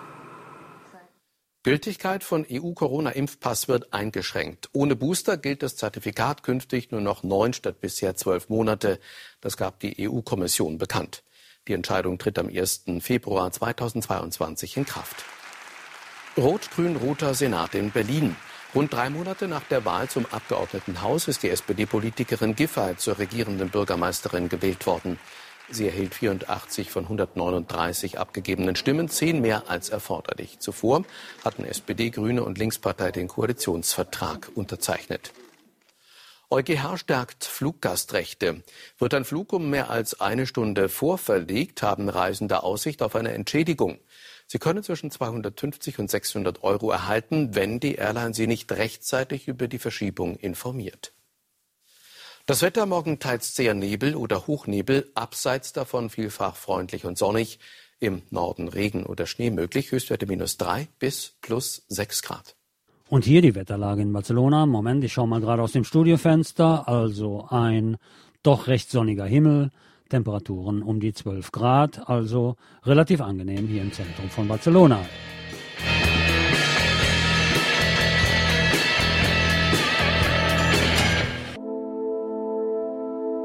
Gültigkeit von EU-Corona-Impfpass wird eingeschränkt. Ohne Booster gilt das Zertifikat künftig nur noch 9 statt bisher 12 Monate. Das gab die EU-Kommission bekannt. Die Entscheidung tritt am 1. Februar 2022 in Kraft. Rot-Grün-Roter Senat in Berlin. Rund 3 Monate nach der Wahl zum Abgeordnetenhaus ist die SPD-Politikerin Giffey zur regierenden Bürgermeisterin gewählt worden. Sie erhielt 84 von 139 abgegebenen Stimmen, 10 mehr als erforderlich. Zuvor hatten SPD, Grüne und Linkspartei den Koalitionsvertrag unterzeichnet. EuGH stärkt Fluggastrechte. Wird ein Flug um mehr als 1 Stunde vorverlegt, haben Reisende Aussicht auf eine Entschädigung. Sie können zwischen 250 und 600 € erhalten, wenn die Airline Sie nicht rechtzeitig über die Verschiebung informiert. Das Wetter morgen teils zäher Nebel oder Hochnebel, abseits davon vielfach freundlich und sonnig. Im Norden Regen oder Schnee möglich, Höchstwerte -3 bis +6 Grad. Und hier die Wetterlage in Barcelona. Moment, ich schaue mal gerade aus dem Studiofenster. Also ein doch recht sonniger Himmel. Temperaturen um die 12 Grad, also relativ angenehm hier im Zentrum von Barcelona.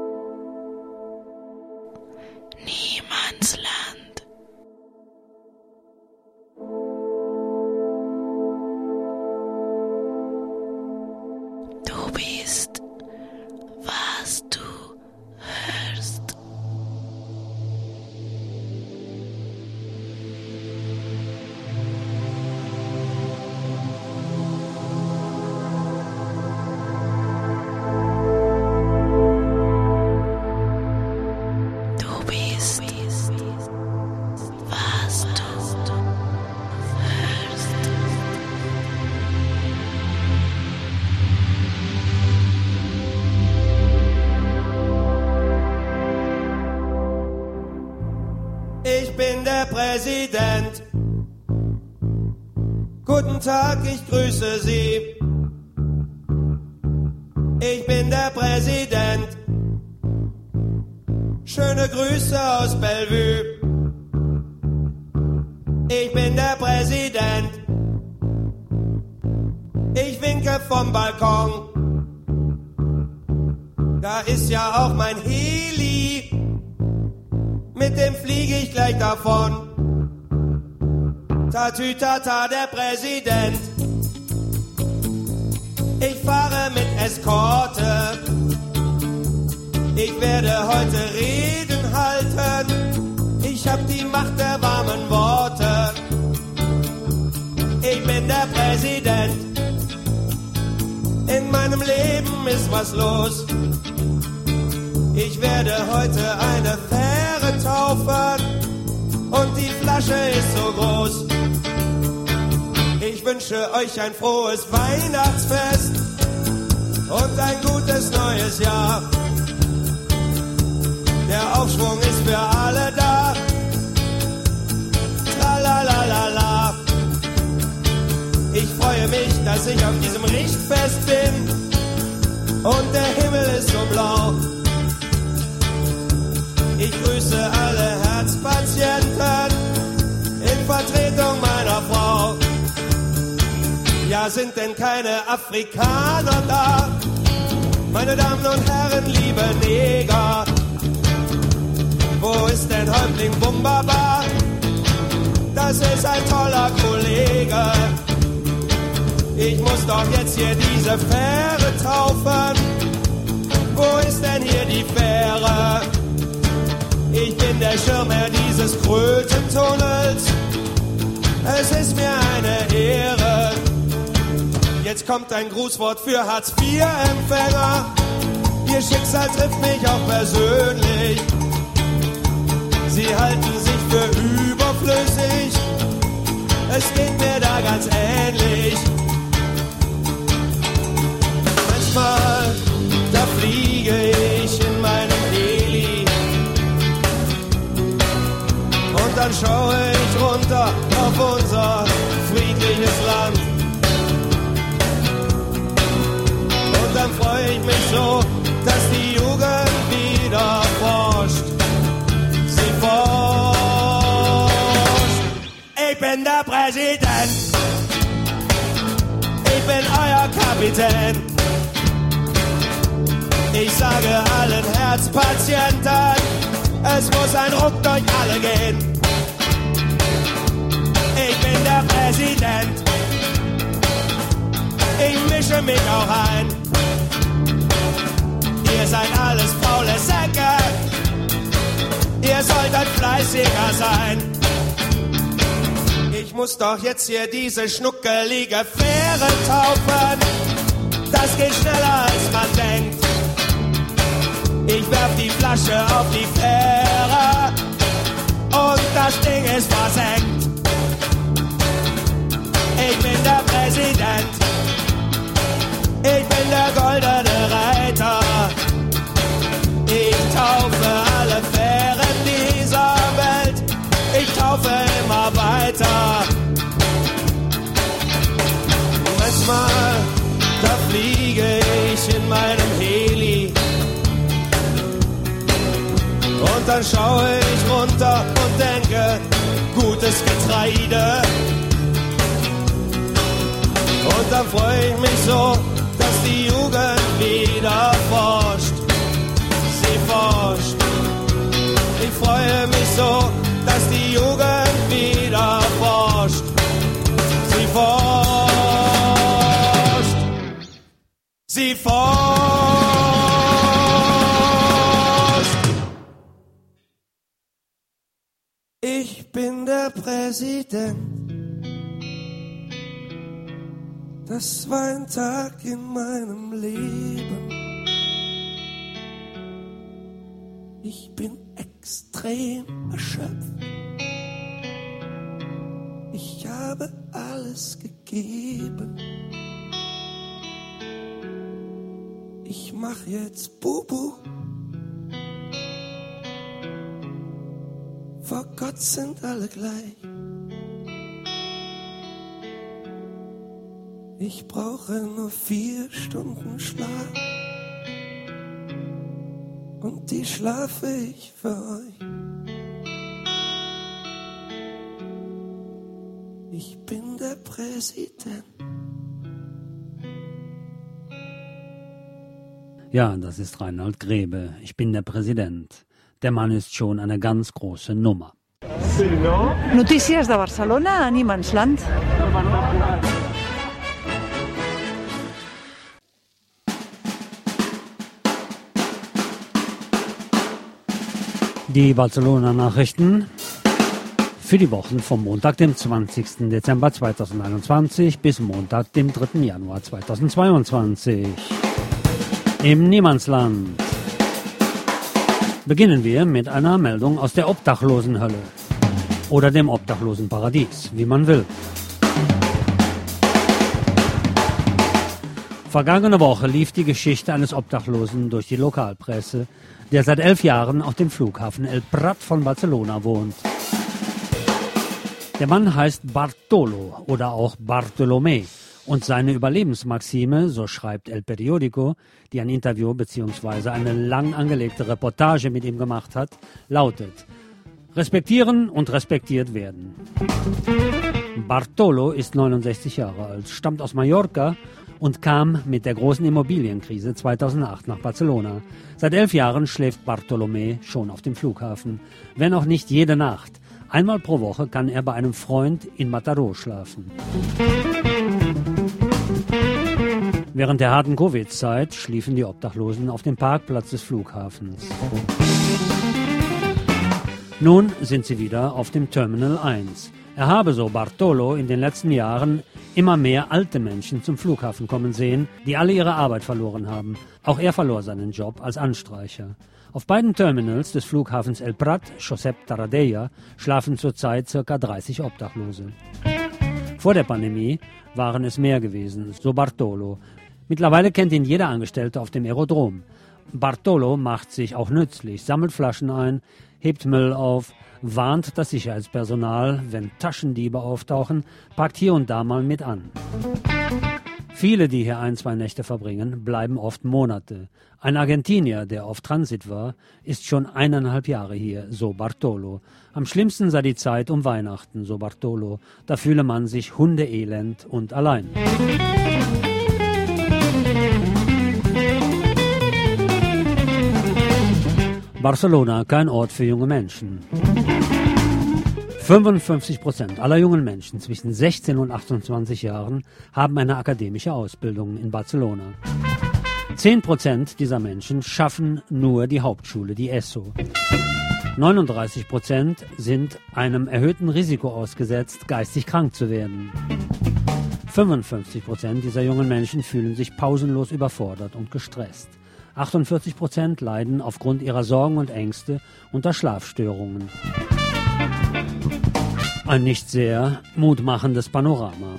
Niemandsland. bin der Präsident. Guten Tag, ich grüße Sie. Ich bin der Präsident. Schöne Grüße aus Bellevue. Ich bin der Präsident. Ich winke vom Balkon. Da ist ja auch mein Heli. Mit dem fliege ich gleich davon. Tatütata, der Präsident. Ich fahre mit Eskorte. Ich werde heute Reden halten. Ich hab die Macht der warmen Worte. Ich bin der Präsident. In meinem Leben ist was los. Ich werde heute eine Fähre taufen. Und die Flasche ist so groß. Ich wünsche euch ein frohes Weihnachtsfest und ein gutes neues Jahr. Der Aufschwung ist für alle da. Tralalalala. Ich freue mich, dass ich auf diesem Richtfest bin und der Himmel ist so blau. Ich grüße alle Herzpatienten in Vertretung meiner Frau. Ja, sind denn keine Afrikaner da? Meine Damen und Herren, liebe Neger. Wo ist denn Häuptling Bumbaba? Das ist ein toller Kollege. Ich muss doch jetzt hier diese Fähre taufen. Wo ist denn hier die Fähre? Ich bin der Schirmherr dieses Krötentunnels. Es ist mir eine Ehre. Jetzt kommt ein Grußwort für Hartz-IV-Empfänger. Ihr Schicksal trifft mich auch persönlich. Sie halten sich für überflüssig. Es geht mir da ganz ähnlich. Manchmal, da fliege ich in meinem Heli. Und dann schaue ich runter auf unser friedliches Land. Und dann freue ich mich so, dass die Jugend wieder forscht. Sie forscht. Ich bin der Präsident. Ich bin euer Kapitän. Ich sage allen Herzpatienten, es muss ein Ruck durch alle gehen. Ich bin der Präsident. Ich mische mich auch ein. Ihr seid alles faule Säcke. Ihr solltet fleißiger sein. Ich muss doch jetzt hier diese schnuckelige Fähre taufen. Das geht schneller als man denkt. Ich werf die Flasche auf die Fähre und das Ding ist versenkt. Ich bin der Präsident. Ich bin der goldene Reiter. Ich taufe alle Fähren dieser Welt. Ich taufe immer weiter. Manchmal, da fliege ich in meinem Heli. Und dann schaue ich runter und denke, gutes Getreide. Und dann freue ich mich so, dass die Jugend wieder forscht. Sie forscht. Ich freue mich so, dass die Jugend wieder forscht. Sie forscht. Sie forscht. Ich bin der Präsident. Das war ein Tag in meinem Leben. Ich bin extrem erschöpft. Ich habe alles gegeben. Ich mach jetzt Bubu. vor Gott sind alle gleich. Ich brauche nur 4 Stunden Schlaf und die schlafe ich für euch. Ich bin der Präsident. Ja, das ist Reinhard Grebe. Ich bin der Präsident. Der Mann ist schon eine ganz große Nummer. Notícies de Barcelona, Niemandsland. Die Barcelona-Nachrichten für die Wochen vom Montag, dem 20. Dezember 2021 bis Montag, dem 3. Januar 2022. Im Niemandsland. Beginnen wir mit einer Meldung aus der Obdachlosenhölle oder dem Obdachlosenparadies, wie man will. Vergangene Woche lief die Geschichte eines Obdachlosen durch die Lokalpresse, der seit 11 Jahren auf dem Flughafen El Prat von Barcelona wohnt. Der Mann heißt Bartolo oder auch Bartolomé und seine Überlebensmaxime, so schreibt El Periódico, die ein Interview bzw. eine lang angelegte Reportage mit ihm gemacht hat, lautet: Respektieren und respektiert werden. Bartolo ist 69 Jahre alt, stammt aus Mallorca und kam mit der großen Immobilienkrise 2008 nach Barcelona. Seit 11 Jahren schläft Bartolomé schon auf dem Flughafen, wenn auch nicht jede Nacht. Einmal pro Woche kann er bei einem Freund in Mataró schlafen. Während der harten Covid-Zeit schliefen die Obdachlosen auf dem Parkplatz des Flughafens. Nun sind sie wieder auf dem Terminal 1. Er habe, so Bartolo, in den letzten Jahren immer mehr alte Menschen zum Flughafen kommen sehen, die alle ihre Arbeit verloren haben. Auch er verlor seinen Job als Anstreicher. Auf beiden Terminals des Flughafens El Prat, Josep Tarradellas, schlafen zurzeit ca. 30 Obdachlose. Vor der Pandemie waren es mehr gewesen, so Bartolo. Mittlerweile kennt ihn jeder Angestellte auf dem Aerodrom. Bartolo macht sich auch nützlich, sammelt Flaschen ein, hebt Müll auf, warnt das Sicherheitspersonal, wenn Taschendiebe auftauchen, packt hier und da mal mit an. Viele, die hier 1-2 Nächte verbringen, bleiben oft Monate. Ein Argentinier, der auf Transit war, ist schon 1,5 Jahre hier, so Bartolo. Am schlimmsten sei die Zeit um Weihnachten, so Bartolo. Da fühle man sich hundeelend und allein. Barcelona, kein Ort für junge Menschen. 55% aller jungen Menschen zwischen 16 und 28 Jahren haben eine akademische Ausbildung in Barcelona. 10% dieser Menschen schaffen nur die Hauptschule, die ESO. 39% sind einem erhöhten Risiko ausgesetzt, geistig krank zu werden. 55% dieser jungen Menschen fühlen sich pausenlos überfordert und gestresst. 48% leiden aufgrund ihrer Sorgen und Ängste unter Schlafstörungen. Ein nicht sehr mutmachendes Panorama.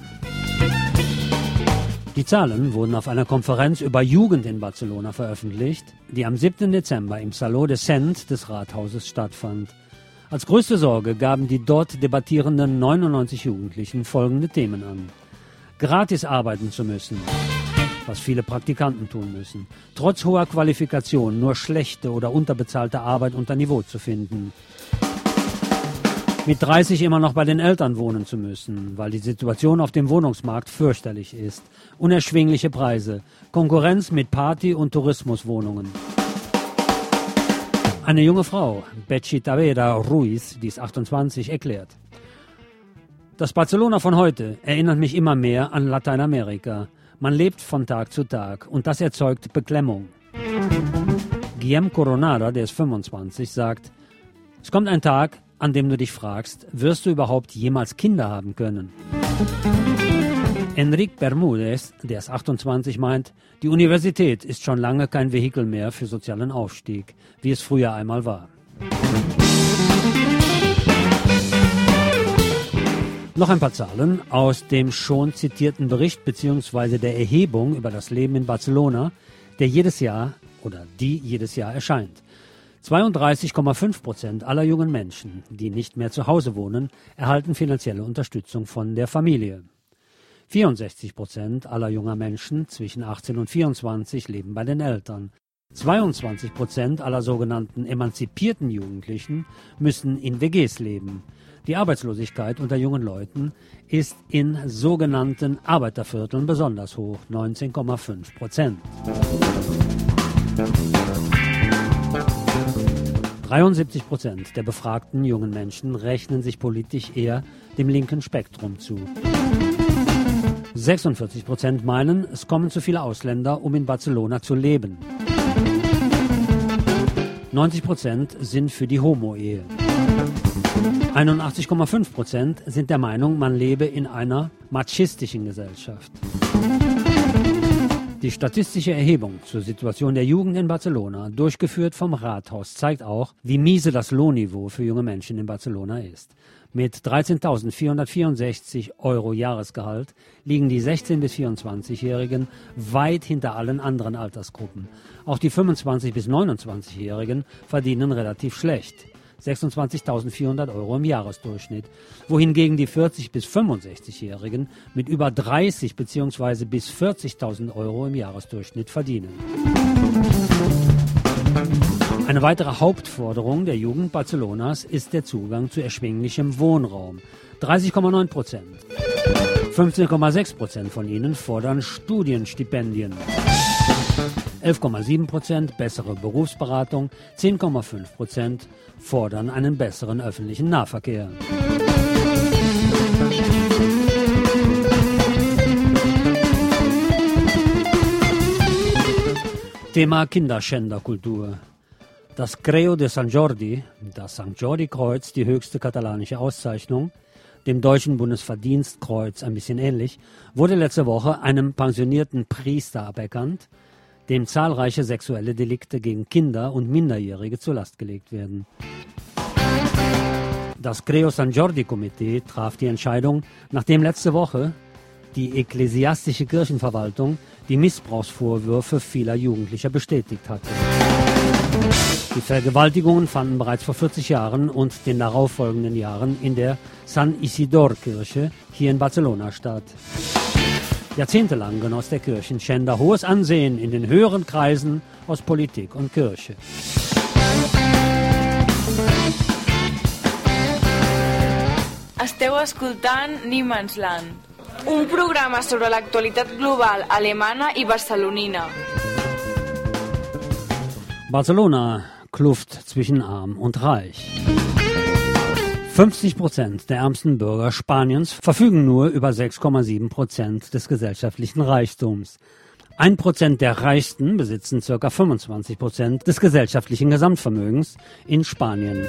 Die Zahlen wurden auf einer Konferenz über Jugend in Barcelona veröffentlicht, die am 7. Dezember im Saló de Cent des Rathauses stattfand. Als größte Sorge gaben die dort debattierenden 99 Jugendlichen folgende Themen an: Gratis arbeiten zu müssen, was viele Praktikanten tun müssen, trotz hoher Qualifikation nur schlechte oder unterbezahlte Arbeit unter Niveau zu finden, mit 30 immer noch bei den Eltern wohnen zu müssen, weil die Situation auf dem Wohnungsmarkt fürchterlich ist, unerschwingliche Preise, Konkurrenz mit Party- und Tourismuswohnungen. Eine junge Frau, Betty Tavera Ruiz, die ist 28, erklärt: Das Barcelona von heute erinnert mich immer mehr an Lateinamerika. Man lebt von Tag zu Tag und das erzeugt Beklemmung. Guillem Coronada, der ist 25, sagt: Es kommt ein Tag, an dem du dich fragst, wirst du überhaupt jemals Kinder haben können? Enrique Bermúdez, der ist 28, meint, die Universität ist schon lange kein Vehikel mehr für sozialen Aufstieg, wie es früher einmal war. Noch ein paar Zahlen aus dem schon zitierten Bericht bzw. der Erhebung über das Leben in Barcelona, der jedes Jahr erscheint. 32,5% aller jungen Menschen, die nicht mehr zu Hause wohnen, erhalten finanzielle Unterstützung von der Familie. 64% aller junger Menschen zwischen 18 und 24 leben bei den Eltern. 22% aller sogenannten emanzipierten Jugendlichen müssen in WGs leben. Die Arbeitslosigkeit unter jungen Leuten ist in sogenannten Arbeitervierteln besonders hoch, 19,5%. 73% der befragten jungen Menschen rechnen sich politisch eher dem linken Spektrum zu. 46% meinen, es kommen zu viele Ausländer, um in Barcelona zu leben. 90% sind für die Homo-Ehe. 81,5% sind der Meinung, man lebe in einer machistischen Gesellschaft. Die statistische Erhebung zur Situation der Jugend in Barcelona, durchgeführt vom Rathaus, zeigt auch, wie miese das Lohnniveau für junge Menschen in Barcelona ist. Mit 13.464 € Jahresgehalt liegen die 16- bis 24-Jährigen weit hinter allen anderen Altersgruppen. Auch die 25- bis 29-Jährigen verdienen relativ schlecht. 26.400 € im Jahresdurchschnitt, wohingegen die 40- bis 65-Jährigen mit über 30 bzw. bis 40.000 € im Jahresdurchschnitt verdienen. Eine weitere Hauptforderung der Jugend Barcelonas ist der Zugang zu erschwinglichem Wohnraum. 30,9%. 15,6% von ihnen fordern Studienstipendien. 11,7% bessere Berufsberatung, 10,5% fordern einen besseren öffentlichen Nahverkehr. Thema Kinderschänderkultur. Das Creu de Sant Jordi, das St. Jordi-Kreuz, die höchste katalanische Auszeichnung, dem deutschen Bundesverdienstkreuz ein bisschen ähnlich, wurde letzte Woche einem pensionierten Priester aberkannt, dem zahlreiche sexuelle Delikte gegen Kinder und Minderjährige zur Last gelegt werden. Das Creu Sant Jordi-Komitee traf die Entscheidung, nachdem letzte Woche die ekklesiastische Kirchenverwaltung die Missbrauchsvorwürfe vieler Jugendlicher bestätigt hatte. Die Vergewaltigungen fanden bereits vor 40 Jahren und den darauffolgenden Jahren in der San Isidor-Kirche hier in Barcelona statt. Jahrzehntelang genoss der Kirchenschänder hohes Ansehen in den höheren Kreisen aus Politik und Kirche. Esteu escoltant Niemandsland, un programa sobre l'actualitat global alemana i barcelonina. Barcelona, Kluft zwischen Arm und Reich. 50% der ärmsten Bürger Spaniens verfügen nur über 6,7% des gesellschaftlichen Reichtums. 1% der Reichsten besitzen ca. 25% des gesellschaftlichen Gesamtvermögens in Spanien.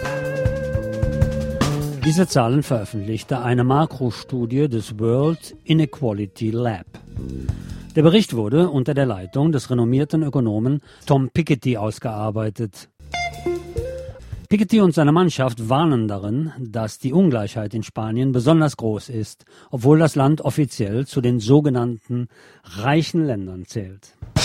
Diese Zahlen veröffentlichte eine Makrostudie des World Inequality Lab. Der Bericht wurde unter der Leitung des renommierten Ökonomen Tom Piketty ausgearbeitet. Piketty und seine Mannschaft warnen darin, dass die Ungleichheit in Spanien besonders groß ist, obwohl das Land offiziell zu den sogenannten reichen Ländern zählt.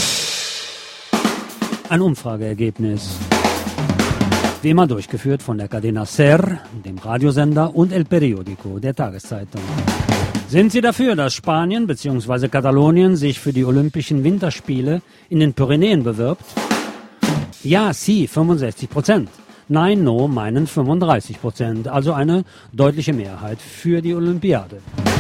Ein Umfrageergebnis. Wie immer durchgeführt von der Cadena SER, dem Radiosender, und El Periódico, der Tageszeitung. Sind Sie dafür, dass Spanien bzw. Katalonien sich für die Olympischen Winterspiele in den Pyrenäen bewirbt? Ja, Sie, 65%. Nein, no meinen 35%, also eine deutliche Mehrheit für die Olympiade.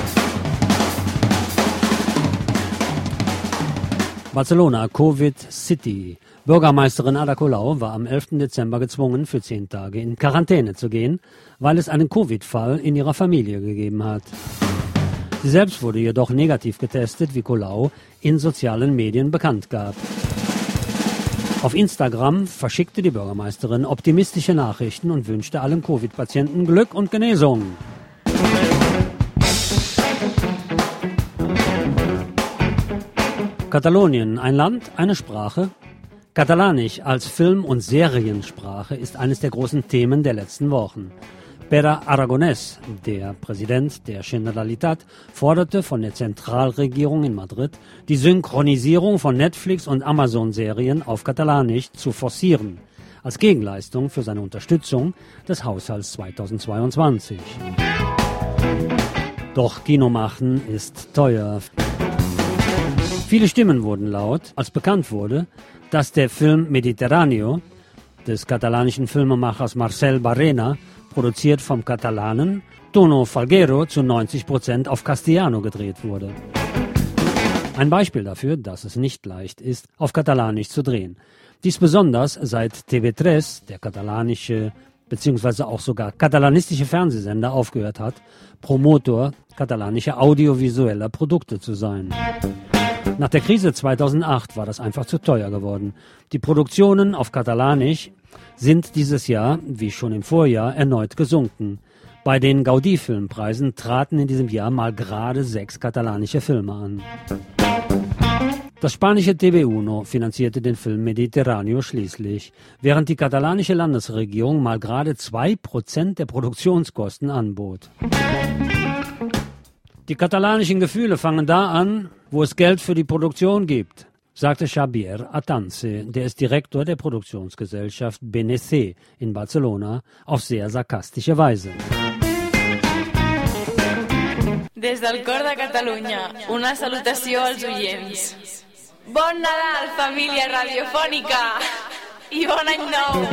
Barcelona, Covid City. Bürgermeisterin Ada Colau war am 11. Dezember gezwungen, für 10 Tage in Quarantäne zu gehen, weil es einen Covid-Fall in ihrer Familie gegeben hat. Sie selbst wurde jedoch negativ getestet, wie Colau in sozialen Medien bekannt gab. Auf Instagram verschickte die Bürgermeisterin optimistische Nachrichten und wünschte allen Covid-Patienten Glück und Genesung. Katalonien, ein Land, eine Sprache. Katalanisch als Film- und Seriensprache ist eines der großen Themen der letzten Wochen. Pere Aragonès, der Präsident der Generalitat, forderte von der Zentralregierung in Madrid, die Synchronisierung von Netflix- und Amazon-Serien auf Katalanisch zu forcieren. als Gegenleistung für seine Unterstützung des Haushalts 2022. Doch Kino machen ist teuer. Viele Stimmen wurden laut, als bekannt wurde, dass der Film Mediterráneo des katalanischen Filmemachers Marcel Barrena, produziert vom Katalanen Tono Falguero, zu 90% auf Castellano gedreht wurde. Ein Beispiel dafür, dass es nicht leicht ist, auf Katalanisch zu drehen. Dies besonders seit TV3, der katalanische bzw. auch sogar katalanistische Fernsehsender, aufgehört hat, Promotor katalanischer audiovisueller Produkte zu sein. Nach der Krise 2008 war das einfach zu teuer geworden. Die Produktionen auf Katalanisch sind dieses Jahr, wie schon im Vorjahr, erneut gesunken. Bei den Gaudí-Filmpreisen traten in diesem Jahr mal gerade 6 katalanische Filme an. Das spanische TV1 finanzierte den Film Mediterráneo schließlich, während die katalanische Landesregierung mal gerade 2% der Produktionskosten anbot. Die katalanischen Gefühle fangen da an, wo es Geld für die Produktion gibt, sagte Xavier Atance, der ist Direktor der Produktionsgesellschaft BNC in Barcelona, auf sehr sarkastische Weise. Des del cor de Catalunya, una salutació als oients. Bon Nadal, família radiofònica! I bon any nou!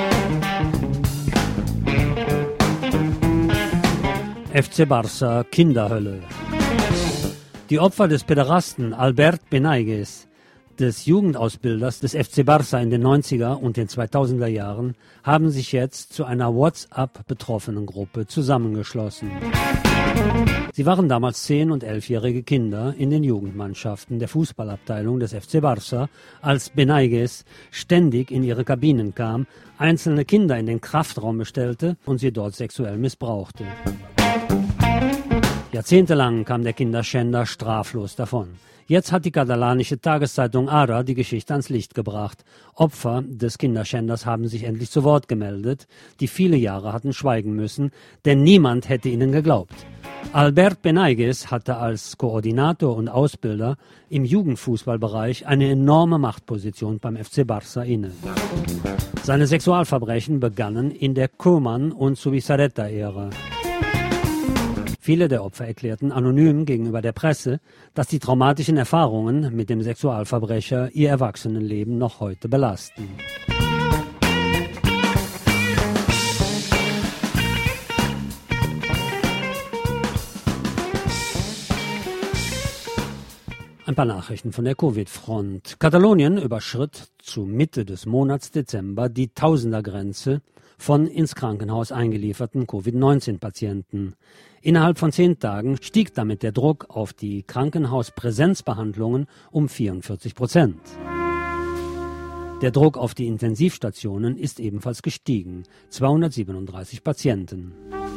FC Barça Kinderhölle. Die Opfer des Päderasten Albert Benayges, des Jugendausbilders des FC Barça in den 90er und den 2000er Jahren, haben sich jetzt zu einer WhatsApp-Betroffenen-Gruppe zusammengeschlossen. Sie waren damals 10- und 11-jährige Kinder in den Jugendmannschaften der Fußballabteilung des FC Barça, als Benayges ständig in ihre Kabinen kam, einzelne Kinder in den Kraftraum bestellte und sie dort sexuell missbrauchte. Jahrzehntelang kam der Kinderschänder straflos davon. Jetzt hat die katalanische Tageszeitung Ara die Geschichte ans Licht gebracht. Opfer des Kinderschänders haben sich endlich zu Wort gemeldet, die viele Jahre hatten schweigen müssen, denn niemand hätte ihnen geglaubt. Albert Benayges hatte als Koordinator und Ausbilder im Jugendfußballbereich eine enorme Machtposition beim FC Barça inne. Seine Sexualverbrechen begannen in der Koeman- und Zubizarreta-Ära. Viele der Opfer erklärten anonym gegenüber der Presse, dass die traumatischen Erfahrungen mit dem Sexualverbrecher ihr Erwachsenenleben noch heute belasten. Ein paar Nachrichten von der Covid-Front. Katalonien überschritt zu Mitte des Monats Dezember die Tausendergrenze von ins Krankenhaus eingelieferten Covid-19-Patienten. Innerhalb von 10 Tagen stieg damit der Druck auf die Krankenhauspräsenzbehandlungen um 44%. Der Druck auf die Intensivstationen ist ebenfalls gestiegen, 237 Patienten.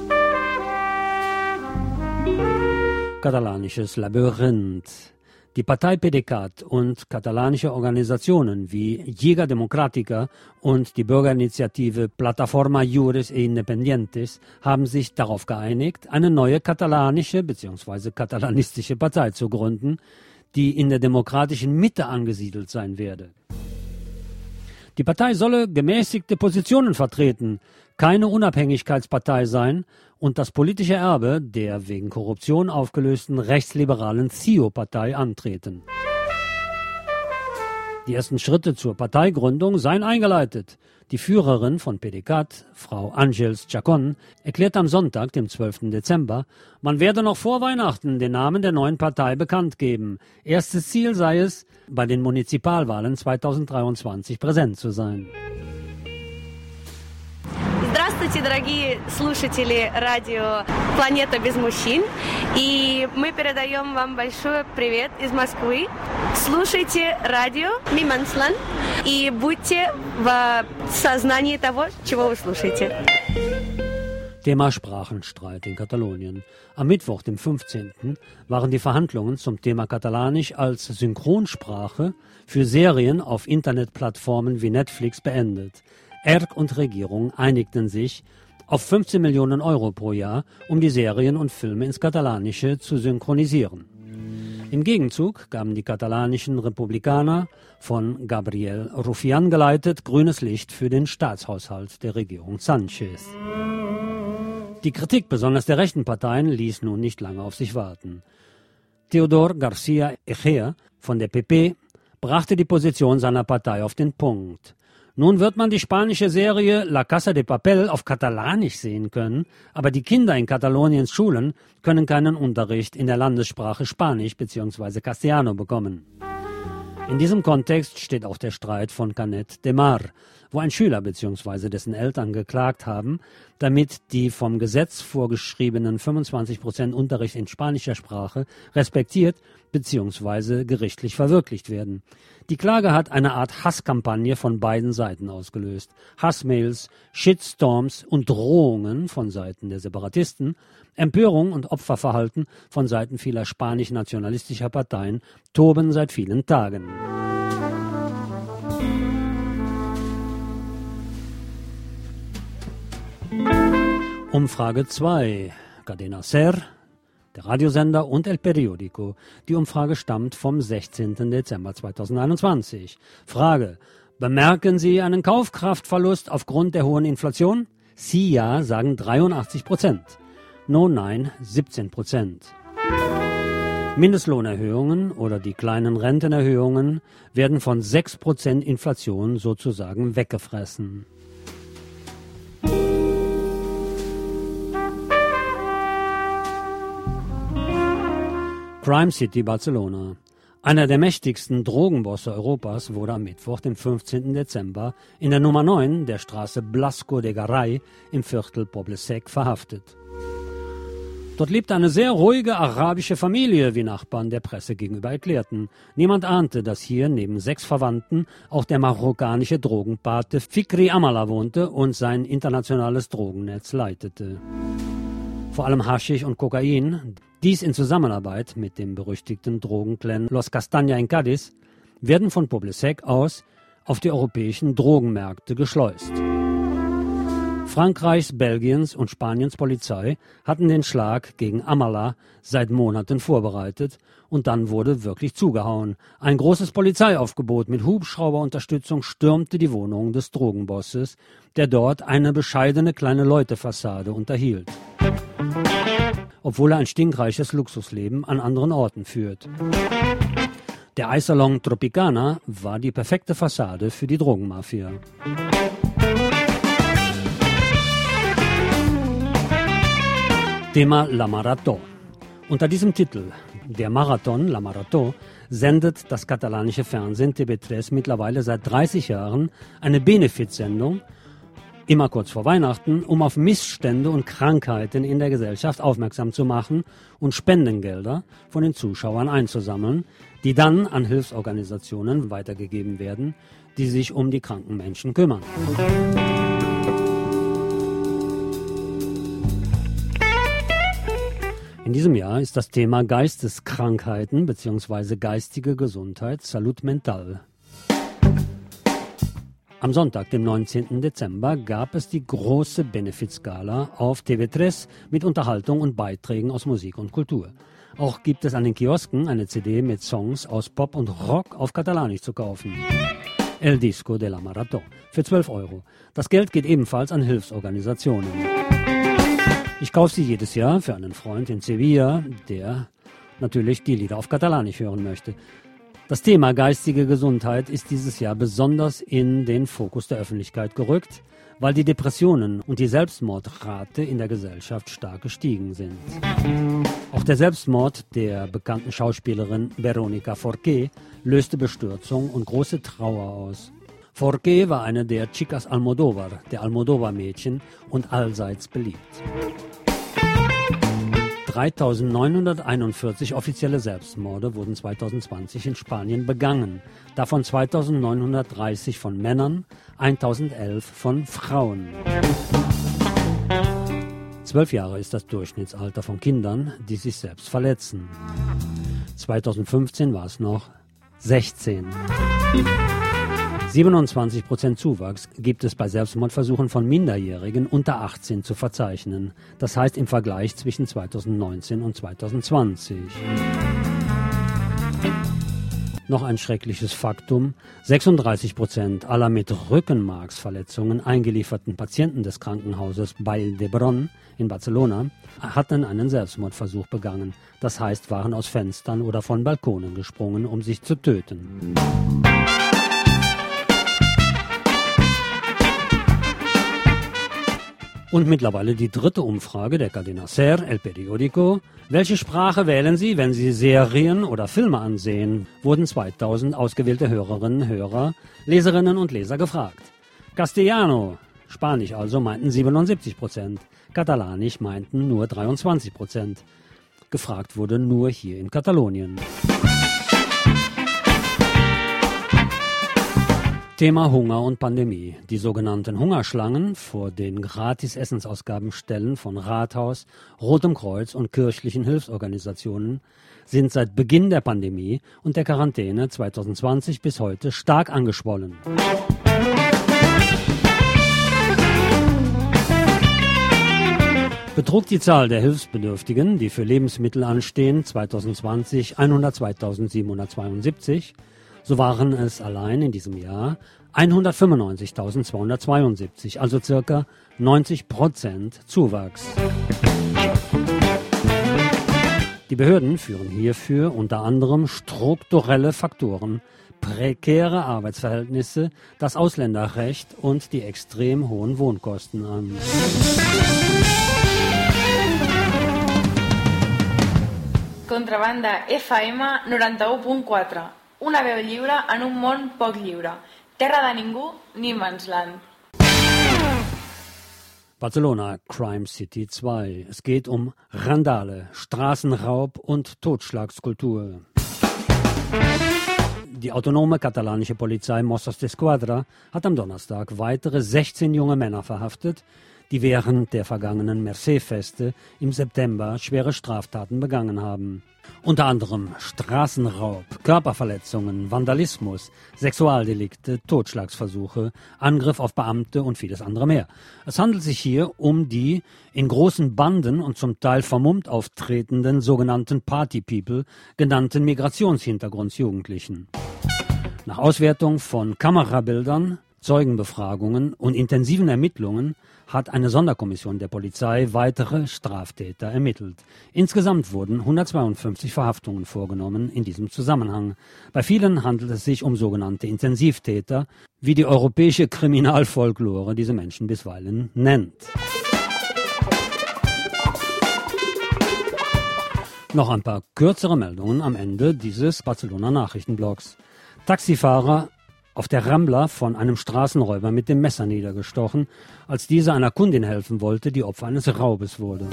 Katalanisches Labyrinth. Die Partei PDeCAT und katalanische Organisationen wie Lliga Democràtica und die Bürgerinitiative Plataforma Lliures e Independientes haben sich darauf geeinigt, eine neue katalanische bzw. katalanistische Partei zu gründen, die in der demokratischen Mitte angesiedelt sein werde. Die Partei solle gemäßigte Positionen vertreten, keine Unabhängigkeitspartei sein und das politische Erbe der wegen Korruption aufgelösten rechtsliberalen CIO-Partei antreten. Die ersten Schritte zur Parteigründung seien eingeleitet. Die Führerin von PDeCAT, Frau Àngels Chacón, erklärte am Sonntag, dem 12. Dezember, man werde noch vor Weihnachten den Namen der neuen Partei bekannt geben. Erstes Ziel sei es, bei den Munizipalwahlen 2023 präsent zu sein. Здравствуйте, дорогие слушатели радио «Планета без мужчин». И мы передаем вам большой привет из Москвы. Слушайте радио «Niemandsland» и будьте в сознании того, чего вы слушаете. Thema Sprachenstreit in Katalonien. Am Mittwoch, dem 15., waren die Verhandlungen zum Thema Katalanisch als Synchronsprache für Serien auf Internetplattformen wie Netflix beendet. ERC und Regierung einigten sich auf 15 Millionen Euro pro Jahr, um die Serien und Filme ins Katalanische zu synchronisieren. Im Gegenzug gaben die katalanischen Republikaner, von Gabriel Rufián geleitet, grünes Licht für den Staatshaushalt der Regierung Sánchez. Die Kritik besonders der rechten Parteien ließ nun nicht lange auf sich warten. Teodor García Egea von der PP brachte die Position seiner Partei auf den Punkt. Nun wird man die spanische Serie La Casa de Papel auf Katalanisch sehen können, aber die Kinder in Kataloniens Schulen können keinen Unterricht in der Landessprache Spanisch bzw. Castellano bekommen. In diesem Kontext steht auch der Streit von Canet de Mar, wo ein Schüler bzw. dessen Eltern geklagt haben, damit die vom Gesetz vorgeschriebenen 25% Unterricht in spanischer Sprache respektiert bzw. gerichtlich verwirklicht werden. Die Klage hat eine Art Hasskampagne von beiden Seiten ausgelöst. Hassmails, Shitstorms und Drohungen von Seiten der Separatisten, Empörung und Opferverhalten von Seiten vieler spanisch-nationalistischer Parteien toben seit vielen Tagen. Umfrage 2. Cadena SER, der Radiosender und El Periódico. Die Umfrage stammt vom 16. Dezember 2021. Frage: Bemerken Sie einen Kaufkraftverlust aufgrund der hohen Inflation? Sie ja, sagen 83%. No, nein, 17%. Mindestlohnerhöhungen oder die kleinen Rentenerhöhungen werden von 6% Inflation sozusagen weggefressen. Crime City Barcelona. Einer der mächtigsten Drogenbosse Europas wurde am Mittwoch, dem 15. Dezember, in der Nummer 9 der Straße Blasco de Garay im Viertel Poble Sec verhaftet. Dort lebte eine sehr ruhige arabische Familie, wie Nachbarn der Presse gegenüber erklärten. Niemand ahnte, dass hier neben 6 Verwandten auch der marokkanische Drogenpate Fikri Amala wohnte und sein internationales Drogennetz leitete. Vor allem Haschisch und Kokain, dies in Zusammenarbeit mit dem berüchtigten Drogenclan Los Castaña in Cádiz, werden von Poble Sec aus auf die europäischen Drogenmärkte geschleust. Frankreichs, Belgiens und Spaniens Polizei hatten den Schlag gegen Amala seit Monaten vorbereitet und dann wurde wirklich zugehauen. Ein großes Polizeiaufgebot mit Hubschrauberunterstützung stürmte die Wohnung des Drogenbosses, der dort eine bescheidene kleine Leutefassade unterhielt. Obwohl er ein stinkreiches Luxusleben an anderen Orten führt. Der Eissalon Tropicana war die perfekte Fassade für die Drogenmafia. Thema La Marató. Unter diesem Titel, der Marathon, La Marató, sendet das katalanische Fernsehen TV3 mittlerweile seit 30 Jahren eine Benefizsendung, immer kurz vor Weihnachten, um auf Missstände und Krankheiten in der Gesellschaft aufmerksam zu machen und Spendengelder von den Zuschauern einzusammeln, die dann an Hilfsorganisationen weitergegeben werden, die sich um die kranken Menschen kümmern. In diesem Jahr ist das Thema Geisteskrankheiten bzw. geistige Gesundheit, Salud Mental. Am Sonntag, dem 19. Dezember, gab es die große Benefizgala auf TV3 mit Unterhaltung und Beiträgen aus Musik und Kultur. Auch gibt es an den Kiosken eine CD mit Songs aus Pop und Rock auf Katalanisch zu kaufen. El Disco de la Marató für 12 €. Das Geld geht ebenfalls an Hilfsorganisationen. Ich kaufe sie jedes Jahr für einen Freund in Sevilla, der natürlich die Lieder auf Katalanisch hören möchte. Das Thema geistige Gesundheit ist dieses Jahr besonders in den Fokus der Öffentlichkeit gerückt, weil die Depressionen und die Selbstmordrate in der Gesellschaft stark gestiegen sind. Auch der Selbstmord der bekannten Schauspielerin Verónica Forqué löste Bestürzung und große Trauer aus. Forqué war eine der Chicas Almodóvar, der Almodóvar-Mädchen, und allseits beliebt. 3.941 offizielle Selbstmorde wurden 2020 in Spanien begangen, davon 2.930 von Männern, 1.011 von Frauen. 12 Jahre ist das Durchschnittsalter von Kindern, die sich selbst verletzen. 2015 war es noch 16. 27% Zuwachs gibt es bei Selbstmordversuchen von Minderjährigen unter 18 zu verzeichnen. Das heißt im Vergleich zwischen 2019 und 2020. Noch ein schreckliches Faktum: 36% aller mit Rückenmarksverletzungen eingelieferten Patienten des Krankenhauses Vall d'Hebron in Barcelona hatten einen Selbstmordversuch begangen. Das heißt, waren aus Fenstern oder von Balkonen gesprungen, um sich zu töten. Und mittlerweile die dritte Umfrage der Cadena SER, El Periódico. Welche Sprache wählen Sie, wenn Sie Serien oder Filme ansehen? Wurden 2000 ausgewählte Hörerinnen, Hörer, Leserinnen und Leser gefragt. Castellano, Spanisch also, meinten 77%. Katalanisch meinten nur 23%. Gefragt wurde nur hier in Katalonien. Thema Hunger und Pandemie. Die sogenannten Hungerschlangen vor den Gratis-Essensausgabenstellen von Rathaus, Rotem Kreuz und kirchlichen Hilfsorganisationen sind seit Beginn der Pandemie und der Quarantäne 2020 bis heute stark angeschwollen. Betrug die Zahl der Hilfsbedürftigen, die für Lebensmittel anstehen, 2020 102.772, so waren es allein in diesem Jahr 195.272, also circa 90% Zuwachs. Die Behörden führen hierfür unter anderem strukturelle Faktoren, prekäre Arbeitsverhältnisse, das Ausländerrecht und die extrem hohen Wohnkosten an. Contrabanda FM 91.4. Una veu lliure en un món poc lliure. Terra de ningú, Niemandsland. Barcelona, Crime City 2. Es geht um Randale, Straßenraub und Totschlagskultur. Die autonome katalanische Polizei Mossos d'Esquadra hat am Donnerstag weitere 16 junge Männer verhaftet, die während der vergangenen Mercè-Feste im September schwere Straftaten begangen haben. Unter anderem Straßenraub, Körperverletzungen, Vandalismus, Sexualdelikte, Totschlagsversuche, Angriff auf Beamte und vieles andere mehr. Es handelt sich hier um die in großen Banden und zum Teil vermummt auftretenden sogenannten Party People, genannten Migrationshintergrundsjugendlichen. Nach Auswertung von Kamerabildern, Zeugenbefragungen und intensiven Ermittlungen hat eine Sonderkommission der Polizei weitere Straftäter ermittelt. Insgesamt wurden 152 Verhaftungen vorgenommen in diesem Zusammenhang. Bei vielen handelt es sich um sogenannte Intensivtäter, wie die europäische Kriminalfolklore diese Menschen bisweilen nennt. Noch ein paar kürzere Meldungen am Ende dieses Barcelona-Nachrichtenblocks. Taxifahrer auf der Rambla von einem Straßenräuber mit dem Messer niedergestochen, als dieser einer Kundin helfen wollte, die Opfer eines Raubes wurde.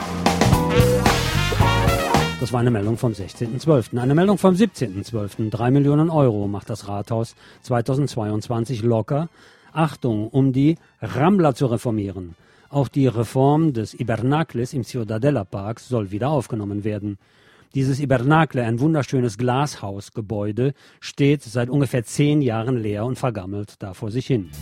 Das war eine Meldung vom 16.12. Eine Meldung vom 17.12. 3 Millionen Euro macht das Rathaus 2022 locker. Achtung, um die Rambla zu reformieren. Auch die Reform des Hibernacles im Ciudadela Park soll wieder aufgenommen werden. Dieses Hibernacle, ein wunderschönes Glashausgebäude, steht seit ungefähr 10 Jahren leer und vergammelt da vor sich hin.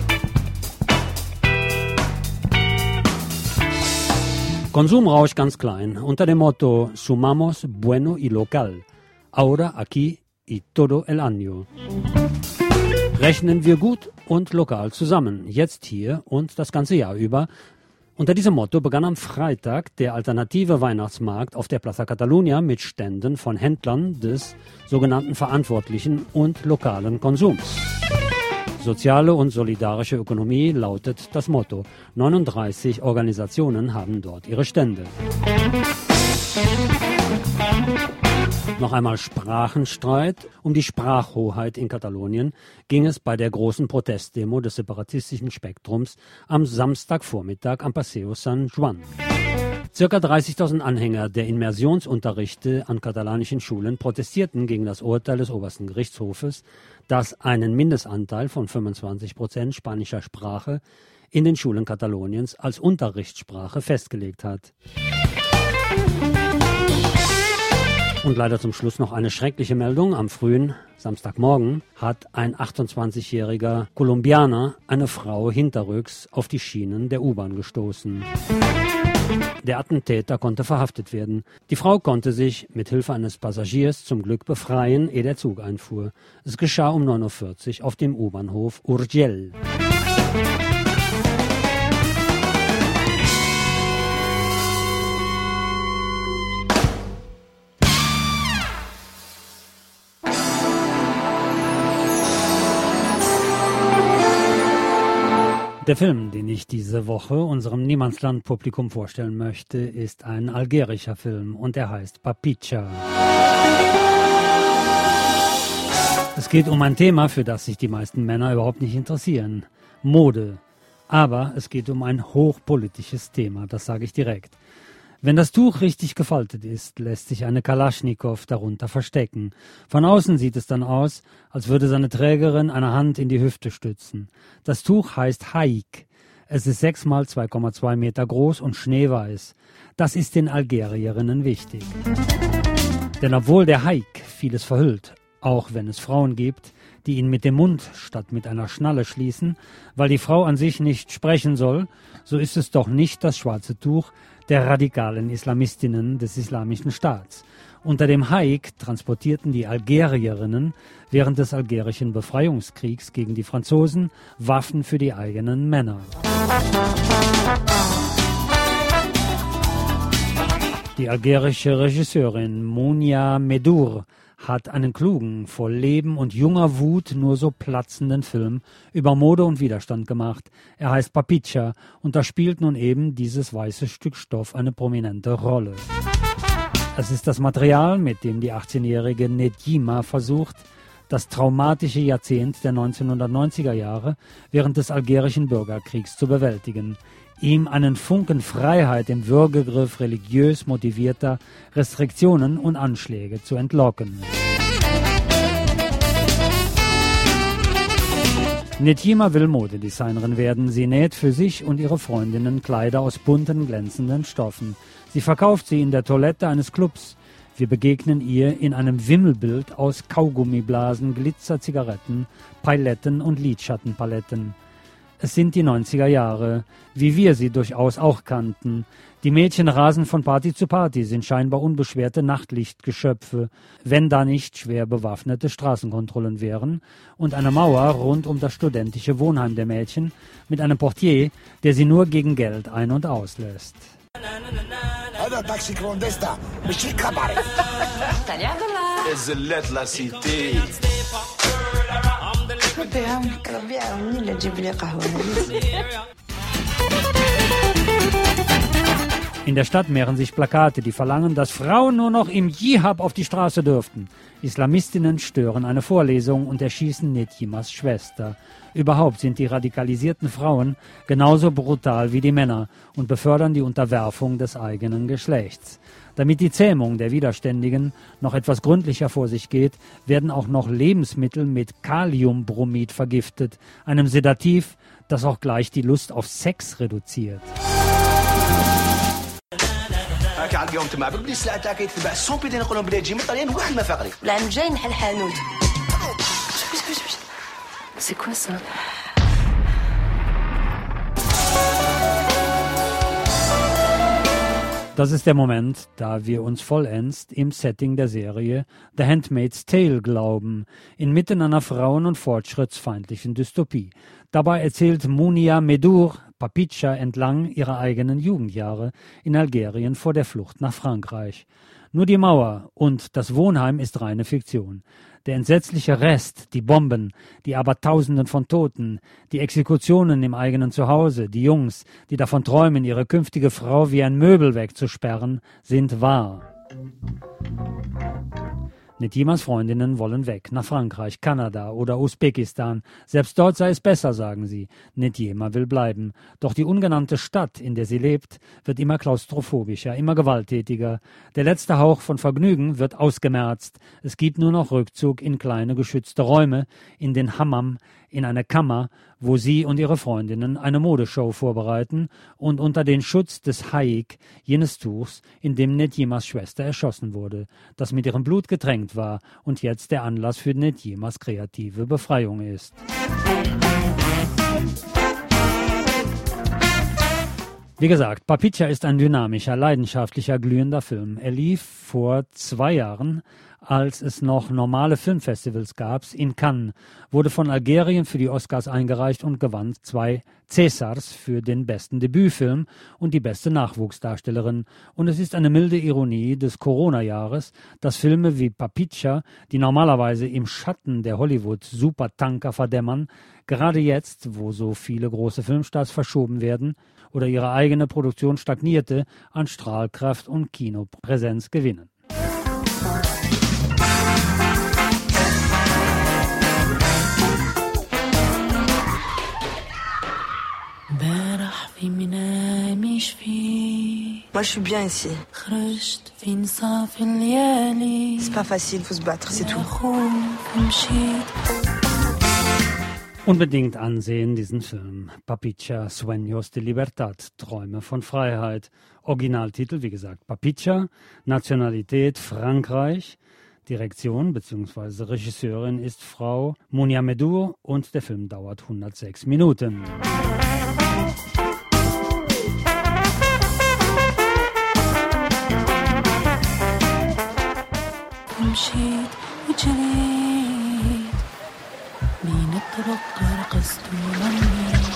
Konsumrausch ganz klein, unter dem Motto Sumamos bueno y local, ahora aquí y todo el año. Rechnen wir gut und lokal zusammen, jetzt hier und das ganze Jahr über. Unter diesem Motto begann am Freitag der alternative Weihnachtsmarkt auf der Plaza Catalunya mit Ständen von Händlern des sogenannten verantwortlichen und lokalen Konsums. Soziale und solidarische Ökonomie lautet das Motto. 39 Organisationen haben dort ihre Stände. Noch einmal Sprachenstreit. Um die Sprachhoheit in Katalonien ging es bei der großen Protestdemo des separatistischen Spektrums am Samstagvormittag am Paseo San Juan. Circa 30.000 Anhänger der Immersionsunterrichte an katalanischen Schulen protestierten gegen das Urteil des obersten Gerichtshofes, das einen Mindestanteil von 25% spanischer Sprache in den Schulen Kataloniens als Unterrichtssprache festgelegt hat. Und leider zum Schluss noch eine schreckliche Meldung. Am frühen Samstagmorgen hat ein 28-jähriger Kolumbianer eine Frau hinterrücks auf die Schienen der U-Bahn gestoßen. Der Attentäter konnte verhaftet werden. Die Frau konnte sich mit Hilfe eines Passagiers zum Glück befreien, ehe der Zug einfuhr. Es geschah um 9:40 Uhr auf dem U-Bahnhof Urgell. Der Film, den ich diese Woche unserem Niemandsland-Publikum vorstellen möchte, ist ein algerischer Film und er heißt Papicha. Es geht um ein Thema, für das sich die meisten Männer überhaupt nicht interessieren: Mode. Aber es geht um ein hochpolitisches Thema, das sage ich direkt. Wenn das Tuch richtig gefaltet ist, lässt sich eine Kalaschnikow darunter verstecken. Von außen sieht es dann aus, als würde seine Trägerin eine Hand in die Hüfte stützen. Das Tuch heißt Haik. Es ist 6 mal 2,2 Meter groß und schneeweiß. Das ist den Algerierinnen wichtig. Denn obwohl der Haik vieles verhüllt, auch wenn es Frauen gibt, die ihn mit dem Mund statt mit einer Schnalle schließen, weil die Frau an sich nicht sprechen soll, so ist es doch nicht das schwarze Tuch der radikalen Islamistinnen des Islamischen Staats. Unter dem Haik transportierten die Algerierinnen während des algerischen Befreiungskriegs gegen die Franzosen Waffen für die eigenen Männer. Die algerische Regisseurin Mounia Medour hat einen klugen, voll Leben und junger Wut nur so platzenden Film über Mode und Widerstand gemacht. Er heißt Papicha und da spielt nun eben dieses weiße Stück Stoff eine prominente Rolle. Es ist das Material, mit dem die 18-jährige Nedjima versucht, das traumatische Jahrzehnt der 1990er Jahre während des algerischen Bürgerkriegs zu bewältigen. Ihm einen Funken Freiheit im Würgegriff religiös motivierter Restriktionen und Anschläge zu entlocken. Nedjima will Modedesignerin werden. Sie näht für sich und ihre Freundinnen Kleider aus bunten, glänzenden Stoffen. Sie verkauft sie in der Toilette eines Clubs. Wir begegnen ihr in einem Wimmelbild aus Kaugummiblasen, Glitzer-Zigaretten, Pailetten und Lidschattenpaletten. Es sind die 90er Jahre, wie wir sie durchaus auch kannten. Die Mädchen rasen von Party zu Party, sind scheinbar unbeschwerte Nachtlichtgeschöpfe, wenn da nicht schwer bewaffnete Straßenkontrollen wären und eine Mauer rund um das studentische Wohnheim der Mädchen mit einem Portier, der sie nur gegen Geld ein- und auslässt. هذا تاكسي كلونديستا ماشي كاباري طلع بالله الزلات لا سيتي ربي عاوني لا تجيب لي قهوه. In der Stadt mehren sich Plakate, die verlangen, dass Frauen nur noch im Dschihad auf die Straße dürften. Islamistinnen stören eine Vorlesung und erschießen Nedjimas Schwester. Überhaupt sind die radikalisierten Frauen genauso brutal wie die Männer und befördern die Unterwerfung des eigenen Geschlechts. Damit die Zähmung der Widerständigen noch etwas gründlicher vor sich geht, werden auch noch Lebensmittel mit Kaliumbromid vergiftet, einem Sedativ, das auch gleich die Lust auf Sex reduziert. هاك اليوم تما بدي السلعه تاعك يتباع السومبي اللي نقولهم بلا يجي من الطليان واحد ما فقري العام الجاي نحل حانوت. C'est quoi ça? Das ist der Moment, da wir uns vollends im Setting der Serie The Handmaid's Tale glauben, inmitten einer frauen- und fortschrittsfeindlichen Dystopie. Dabei erzählt Mounia Medour Papicha entlang ihrer eigenen Jugendjahre in Algerien vor der Flucht nach Frankreich. Nur die Mauer und das Wohnheim ist reine Fiktion. Der entsetzliche Rest, die Bomben, die Abertausenden von Toten, die Exekutionen im eigenen Zuhause, die Jungs, die davon träumen, ihre künftige Frau wie ein Möbel wegzusperren, sind wahr. Nedjimas Freundinnen wollen weg, nach Frankreich, Kanada oder Usbekistan. Selbst dort sei es besser, sagen sie. Nedjima will bleiben. Doch die ungenannte Stadt, in der sie lebt, wird immer klaustrophobischer, immer gewalttätiger. Der letzte Hauch von Vergnügen wird ausgemerzt. Es gibt nur noch Rückzug in kleine geschützte Räume, in den Hammam, in eine Kammer, wo sie und ihre Freundinnen eine Modeshow vorbereiten und unter den Schutz des Haik, jenes Tuchs, in dem Nedjimas Schwester erschossen wurde, das mit ihrem Blut getränkt war und jetzt der Anlass für Nedjimas kreative Befreiung ist. Wie gesagt, Papicha ist ein dynamischer, leidenschaftlicher, glühender Film. Er lief vor 2 Jahren, als es noch normale Filmfestivals gab, in Cannes, wurde von Algerien für die Oscars eingereicht und gewann 2 Césars für den besten Debütfilm und die beste Nachwuchsdarstellerin. Und es ist eine milde Ironie des Corona-Jahres, dass Filme wie Papicha, die normalerweise im Schatten der Hollywood-Supertanker verdämmern, gerade jetzt, wo so viele große Filmstars verschoben werden oder ihre eigene Produktion stagnierte, an Strahlkraft und Kinopräsenz gewinnen. Moi, je suis bien ici. C'est pas facile, faut se battre, c'est tout. Unbedingt ansehen diesen Film. Papicha, Sueños de Libertad, Träume von Freiheit. Originaltitel, wie gesagt, Papicha, Nationalität Frankreich. Direktion bzw. Regisseurin ist Frau Mounia Medour und der Film dauert 106 Minuten. مشيت وجريت بين الطرق رقصت وغنيت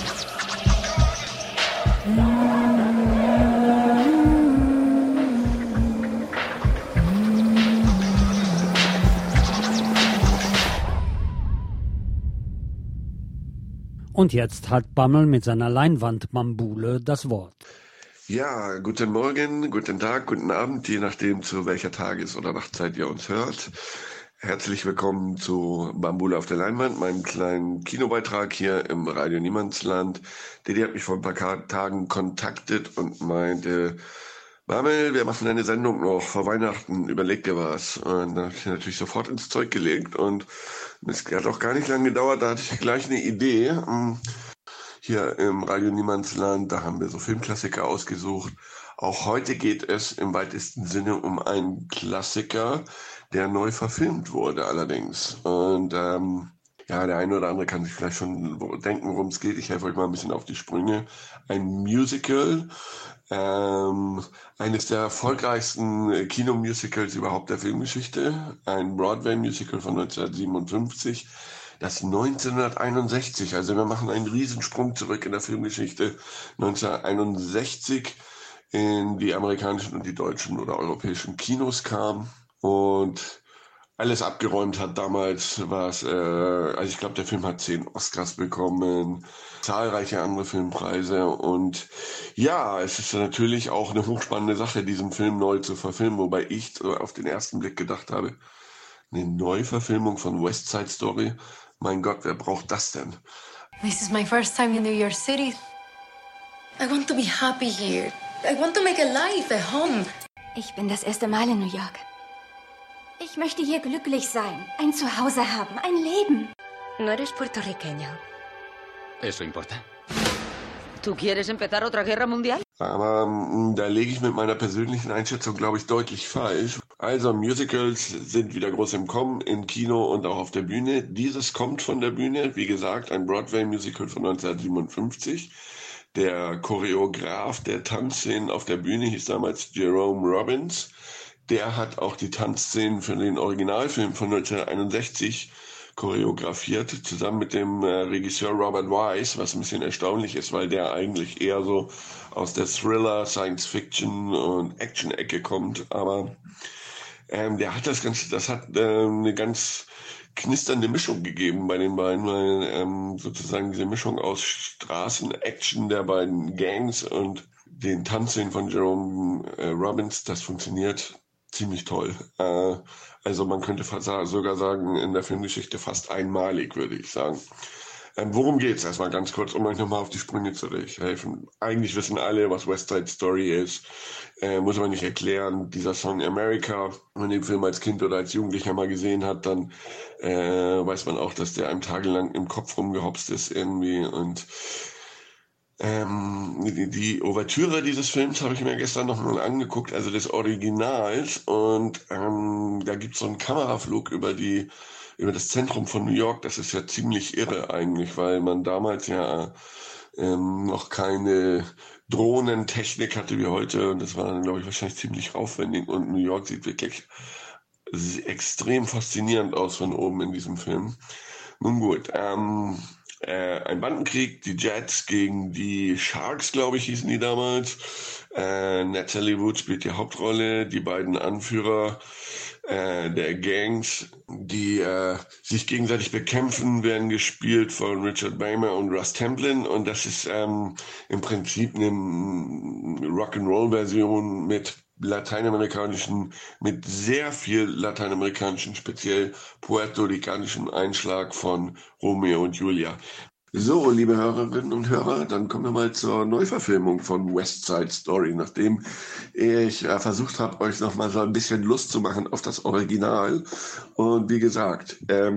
Und jetzt hat Bammel mit seiner Leinwandmambule das Wort. Ja, guten Morgen, guten Tag, guten Abend, je nachdem zu welcher Tages- oder Nachtzeit ihr uns hört. Herzlich willkommen zu Bambule auf der Leinwand, meinem kleinen Kinobeitrag hier im Radio Niemandsland. Didi hat mich vor ein paar Tagen kontaktet und meinte, Bammel, wir machen eine Sendung noch vor Weihnachten, überleg dir was. Und da habe ich natürlich sofort ins Zeug gelegt und es hat auch gar nicht lange gedauert, da hatte ich gleich eine Idee. Hier im Radio Niemandsland, da haben wir so Filmklassiker ausgesucht. Auch heute geht es im weitesten Sinne um einen Klassiker, der neu verfilmt wurde allerdings. Und ja, der eine oder andere kann sich vielleicht schon denken, worum es geht. Ich helfe euch mal ein bisschen auf die Sprünge. Ein Musical, eines der erfolgreichsten Kinomusicals überhaupt der Filmgeschichte. Ein Broadway-Musical von 1957. Das 1961, also wir machen einen Riesensprung zurück in der Filmgeschichte, 1961 in die amerikanischen und die deutschen oder europäischen Kinos kam und alles abgeräumt hat damals, was, also ich glaube, der Film hat 10 Oscars bekommen, zahlreiche andere Filmpreise und ja, es ist natürlich auch eine hochspannende Sache, diesen Film neu zu verfilmen, wobei ich auf den ersten Blick gedacht habe, eine Neuverfilmung von West Side Story. Mein Gott, wer braucht das denn? This is my first time in New York City. I want to be happy here. I want to make a life, a home. Ich bin das erste Mal in New York. Ich möchte hier glücklich sein, ein Zuhause haben, ein Leben. No eres puertorriqueño. ¿Eso importa? ¿Tú quieres empezar otra guerra mundial? Aber da lege ich mit meiner persönlichen Einschätzung, glaube ich, deutlich falsch. Also Musicals sind wieder groß im Kommen, im Kino und auch auf der Bühne. Dieses kommt von der Bühne, wie gesagt, ein Broadway-Musical von 1957. Der Choreograf der Tanzszenen auf der Bühne hieß damals Jerome Robbins. Der hat auch die Tanzszenen für den Originalfilm von 1961 choreografiert, zusammen mit dem Regisseur Robert Wise, was ein bisschen erstaunlich ist, weil der eigentlich eher so aus der Thriller, Science-Fiction und Action-Ecke kommt. Aber der hat das hat eine ganz knisternde Mischung gegeben bei den beiden, weil sozusagen diese Mischung aus Straßen-Action der beiden Gangs und den Tanzszenen von Jerome Robbins, das funktioniert ziemlich toll. Also man könnte sogar sagen, in der Filmgeschichte fast einmalig, würde ich sagen. Worum geht's? Erstmal ganz kurz, um euch nochmal auf die Sprünge zu helfen. Eigentlich wissen alle, was West Side Story ist. Muss man nicht erklären. Dieser Song America, wenn man den Film als Kind oder als Jugendlicher mal gesehen hat, dann weiß man auch, dass der einem tagelang im Kopf rumgehopst ist irgendwie. Und die Ouvertüre dieses Films habe ich mir gestern noch mal angeguckt, also des Originals. Und da gibt's so einen Kameraflug über das Zentrum von New York. Das ist ja ziemlich irre eigentlich, weil man damals ja noch keine Drohnentechnik hatte wie heute. Und das war dann, glaube ich, wahrscheinlich ziemlich aufwendig. Und New York sieht wirklich extrem faszinierend aus von oben in diesem Film. Nun gut, ein Bandenkrieg, die Jets gegen die Sharks, glaube ich, hießen die damals. Natalie Wood spielt die Hauptrolle, die beiden Anführer der Gangs, die sich gegenseitig bekämpfen, werden gespielt von Richard Beymer und Russ Templin, und das ist im Prinzip eine Rock'n'Roll-Version mit sehr viel lateinamerikanischen, speziell puerto-ricanischen Einschlag von Romeo und Julia. So, liebe Hörerinnen und Hörer, dann kommen wir mal zur Neuverfilmung von West Side Story, nachdem ich versucht habe, euch nochmal so ein bisschen Lust zu machen auf das Original. Und wie gesagt,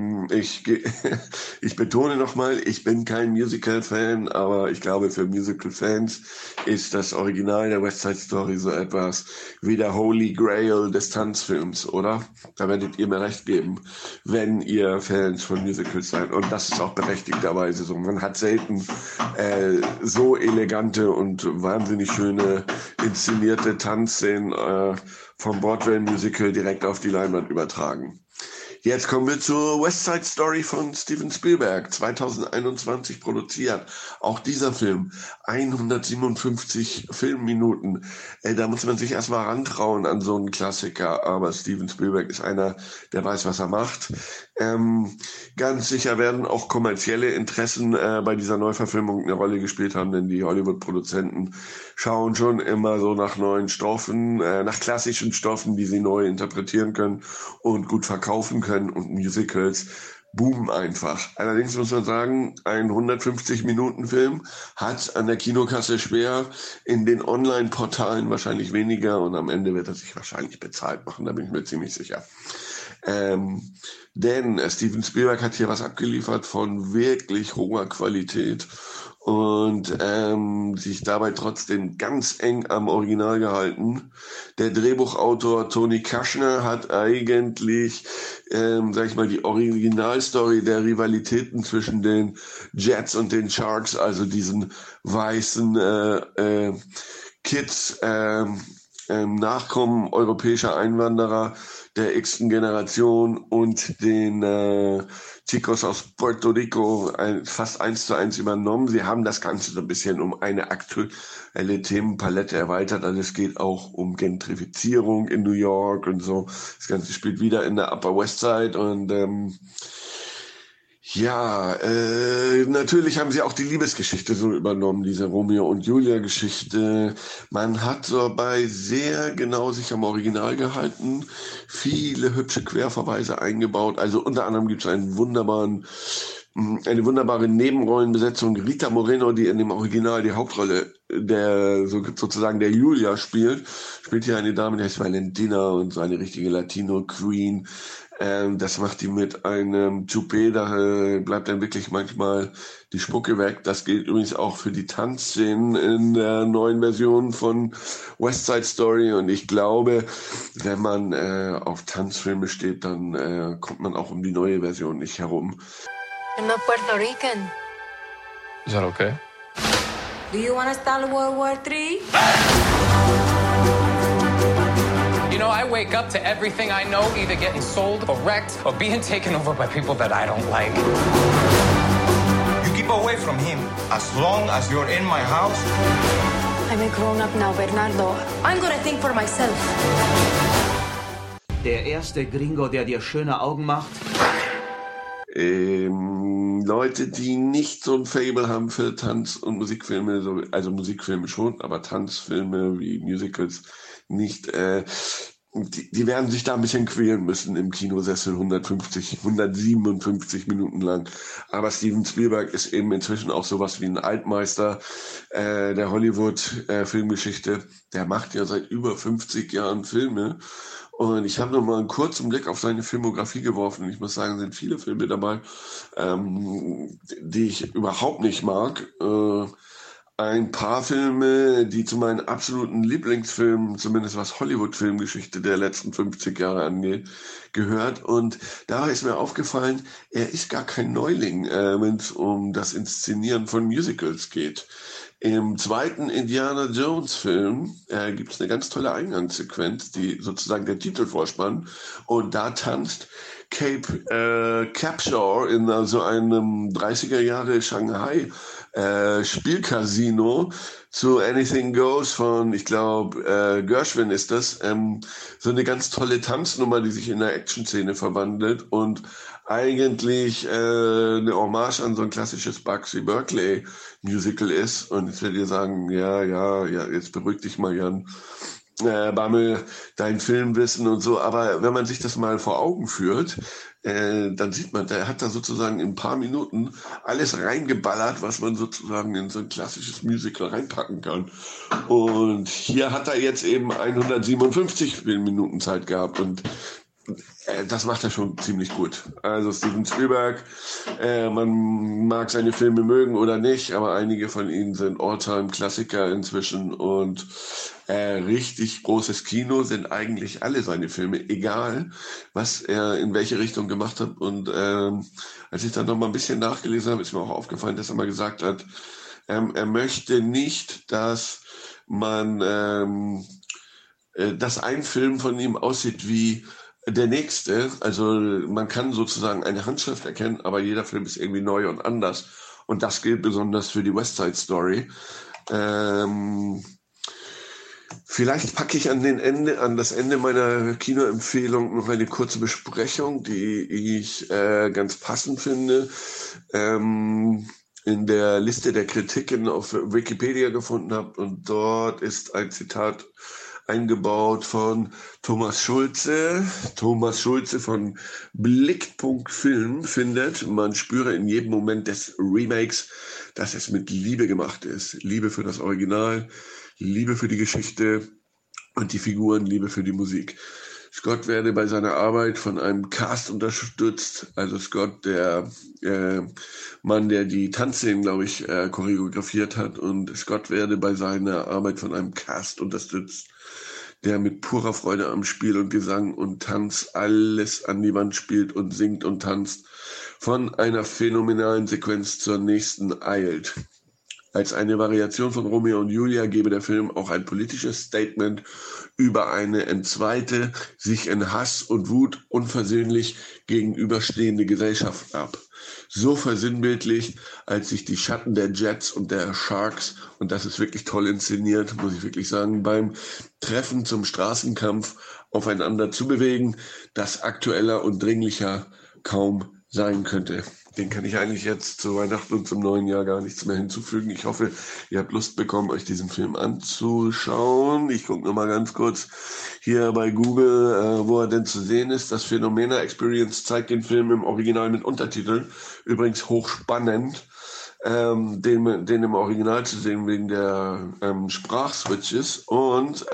ich betone nochmal, ich bin kein Musical-Fan, aber ich glaube, für Musical-Fans ist das Original der West Side Story so etwas wie der Holy Grail des Tanzfilms, oder? Da werdet ihr mir recht geben, wenn ihr Fans von Musicals seid. Und das ist auch berechtigterweise so. Man hat selten so elegante und wahnsinnig schöne inszenierte Tanzszenen vom Broadway-Musical direkt auf die Leinwand übertragen. Jetzt kommen wir zur West Side Story von Steven Spielberg, 2021 produziert. Auch dieser Film, 157 Filmminuten. Da muss man sich erstmal rantrauen an so einen Klassiker, aber Steven Spielberg ist einer, der weiß, was er macht. Ganz sicher werden auch kommerzielle Interessen bei dieser Neuverfilmung eine Rolle gespielt haben, denn die Hollywood-Produzenten schauen schon immer so nach neuen Stoffen, nach klassischen Stoffen, die sie neu interpretieren können und gut verkaufen können, und Musicals boomen einfach. Allerdings muss man sagen, ein 150-Minuten-Film hat an der Kinokasse schwer, in den Online-Portalen wahrscheinlich weniger, und am Ende wird er sich wahrscheinlich bezahlt machen, da bin ich mir ziemlich sicher. Denn Steven Spielberg hat hier was abgeliefert von wirklich hoher Qualität und sich dabei trotzdem ganz eng am Original gehalten. Der Drehbuchautor Tony Kushner hat eigentlich, die Originalstory der Rivalitäten zwischen den Jets und den Sharks, also diesen weißen Kids, Nachkommen europäischer Einwanderer der x-ten Generation und den Chicos aus Puerto Rico fast 1:1 übernommen. Sie haben das Ganze so ein bisschen um eine aktuelle Themenpalette erweitert. Also es geht auch um Gentrifizierung in New York und so. Das Ganze spielt wieder in der Upper West Side und natürlich haben sie auch die Liebesgeschichte so übernommen, diese Romeo und Julia Geschichte. Man hat dabei sehr genau sich am Original gehalten, viele hübsche Querverweise eingebaut. Also unter anderem gibt es eine wunderbare Nebenrollenbesetzung. Rita Moreno, die in dem Original die Hauptrolle der Julia spielt hier eine Dame, die heißt Valentina, und so eine richtige Latino-Queen. Das macht die mit einem Toupet, da bleibt dann wirklich manchmal die Spucke weg. Das gilt übrigens auch für die Tanzszenen in der neuen Version von West Side Story. Und ich glaube, wenn man auf Tanzfilme steht, dann kommt man auch um die neue Version nicht herum. I'm not Puerto Rican. Is that okay? Do you want to start World War III? You know, I wake up to everything I know either getting sold or wrecked or being taken over by people that I don't like. You keep away from him as long as you're in my house. I'm a grown-up now, Bernardo. I'm gonna think for myself. Der erste Gringo, der dir schöne Augen macht? Leute, die nicht so ein Faible haben für Tanz- und Musikfilme, also Musikfilme schon, aber Tanzfilme wie Musicals nicht, die werden sich da ein bisschen quälen müssen im Kinosessel 157 Minuten lang. Aber Steven Spielberg ist eben inzwischen auch sowas wie ein Altmeister der Hollywood-Filmgeschichte. Der macht ja seit über 50 Jahren Filme. Und ich habe noch mal einen kurzen Blick auf seine Filmografie geworfen. Ich muss sagen, sind viele Filme dabei, die ich überhaupt nicht mag. ein paar Filme, die zu meinen absoluten Lieblingsfilmen, zumindest was Hollywood-Filmgeschichte der letzten 50 Jahre angeht, gehört. Und da ist mir aufgefallen, er ist gar kein Neuling, wenn es um das Inszenieren von Musicals geht. Im zweiten Indiana Jones Film gibt es eine ganz tolle Eingangssequenz, die sozusagen der Titelvorspann. Und da tanzt Cape Capshaw in so einem 30er Jahre Shanghai Spielcasino zu Anything Goes von, ich glaube, Gershwin ist das. So eine ganz tolle Tanznummer, die sich in eine Action-Szene verwandelt und eigentlich eine Hommage an so ein klassisches Bugsy Berkeley Musical ist. Und jetzt werdet ihr sagen, ja, jetzt beruhig dich mal, Jan. Bammel, dein Filmwissen und so. Aber wenn man sich das mal vor Augen führt, dann sieht man, der hat da sozusagen in ein paar Minuten alles reingeballert, was man sozusagen in so ein klassisches Musical reinpacken kann. Und hier hat er jetzt eben 157 Minuten Zeit gehabt und das macht er schon ziemlich gut. Also Steven Spielberg, man mag seine Filme mögen oder nicht, aber einige von ihnen sind All-Time-Klassiker inzwischen und richtig großes Kino sind eigentlich alle seine Filme, egal was er in welche Richtung gemacht hat. Und als ich dann noch mal ein bisschen nachgelesen habe, ist mir auch aufgefallen, dass er mal gesagt hat, er möchte nicht, dass man, dass ein Film von ihm aussieht wie der nächste, also man kann sozusagen eine Handschrift erkennen, aber jeder Film ist irgendwie neu und anders. Und das gilt besonders für die West Side Story. Vielleicht packe ich an das Ende meiner Kinoempfehlung noch eine kurze Besprechung, die ich ganz passend finde. In der Liste der Kritiken auf Wikipedia gefunden habe und dort ist ein Zitat eingebaut von Thomas Schulze. Thomas Schulze von Blickpunkt Film findet, man spüre in jedem Moment des Remakes, dass es mit Liebe gemacht ist. Liebe für das Original, Liebe für die Geschichte und die Figuren, Liebe für die Musik. Scott werde bei seiner Arbeit von einem Cast unterstützt. Also Scott, der Mann, der die Tanzszenen, glaube ich, choreografiert hat. Und Scott werde bei seiner Arbeit von einem Cast unterstützt, der mit purer Freude am Spiel und Gesang und Tanz alles an die Wand spielt und singt und tanzt, von einer phänomenalen Sequenz zur nächsten eilt. Als eine Variation von Romeo und Julia gebe der Film auch ein politisches Statement über eine entzweite, sich in Hass und Wut unversöhnlich gegenüberstehende Gesellschaft ab. So versinnbildlich, als sich die Schatten der Jets und der Sharks, und das ist wirklich toll inszeniert, muss ich wirklich sagen, beim Treffen zum Straßenkampf aufeinander zubewegen, das aktueller und dringlicher kaum sein könnte. Den kann ich eigentlich jetzt zu Weihnachten und zum neuen Jahr gar nichts mehr hinzufügen. Ich hoffe, ihr habt Lust bekommen, euch diesen Film anzuschauen. Ich gucke nur mal ganz kurz hier bei Google, wo er denn zu sehen ist. Das Phänomena Experience zeigt den Film im Original mit Untertiteln. Übrigens hochspannend, den im Original zu sehen wegen der Sprachswitches. Und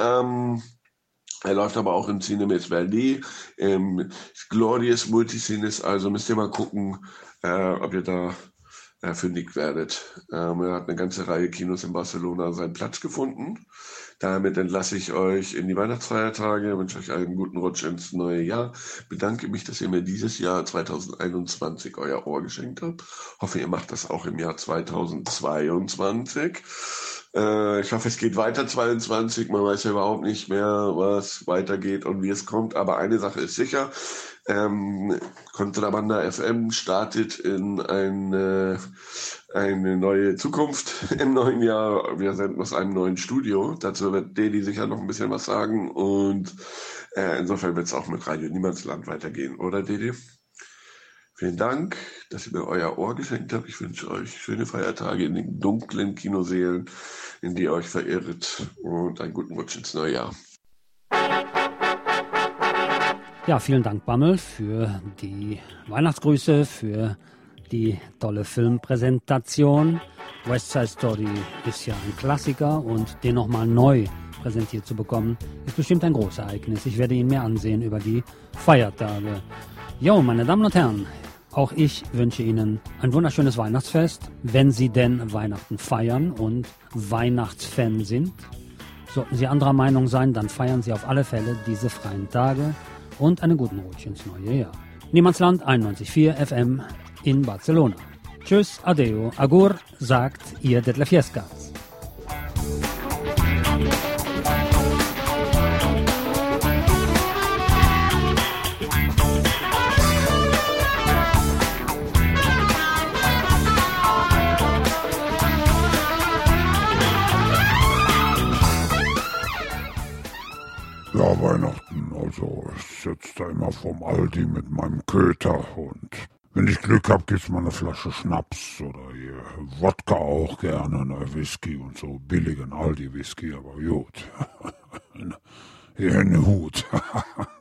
er läuft aber auch im Cinemas Verdi, im Glorious Multicines. Also müsst ihr mal gucken, ob ihr da fündig werdet. Er hat eine ganze Reihe Kinos in Barcelona seinen Platz gefunden. Damit entlasse ich euch in die Weihnachtsfeiertage, wünsche euch einen guten Rutsch ins neue Jahr. Bedanke mich, dass ihr mir dieses Jahr 2021 euer Ohr geschenkt habt. Hoffe, ihr macht das auch im Jahr 2022. Ich hoffe, es geht weiter 22. Man weiß ja überhaupt nicht mehr, was weitergeht und wie es kommt. Aber eine Sache ist sicher. Kontrabanda FM startet in eine neue Zukunft im neuen Jahr. Wir senden aus einem neuen Studio. Dazu wird Dedi sicher noch ein bisschen was sagen. Und insofern wird es auch mit Radio Niemandsland weitergehen, oder Dedi? Vielen Dank, dass ihr mir euer Ohr geschenkt habt. Ich wünsche euch schöne Feiertage in den dunklen Kinosälen, in die ihr euch verirrt, und einen guten Rutsch ins neue Jahr. Ja, vielen Dank, Bammel, für die Weihnachtsgrüße, für die tolle Filmpräsentation. West Side Story ist ja ein Klassiker und den nochmal neu präsentiert zu bekommen, ist bestimmt ein großes Ereignis. Ich werde ihn mir ansehen über die Feiertage. Jo, meine Damen und Herren, Auch ich wünsche Ihnen ein wunderschönes Weihnachtsfest, wenn Sie denn Weihnachten feiern und Weihnachtsfan sind. Sollten Sie anderer Meinung sein, dann feiern Sie auf alle Fälle diese freien Tage und einen guten Rutsch ins neue Jahr. Niemandsland 91,4 FM in Barcelona. Tschüss, adeo, agur, sagt Ihr Detlef Jeskas. Ja, Weihnachten, also ich sitze da immer vorm Aldi mit meinem Köter und wenn ich Glück habe, gibt's mal eine Flasche Schnaps oder hier Wodka auch gerne, ne, Whisky und so, billigen Aldi-Whisky, aber gut. Hier in den Hut.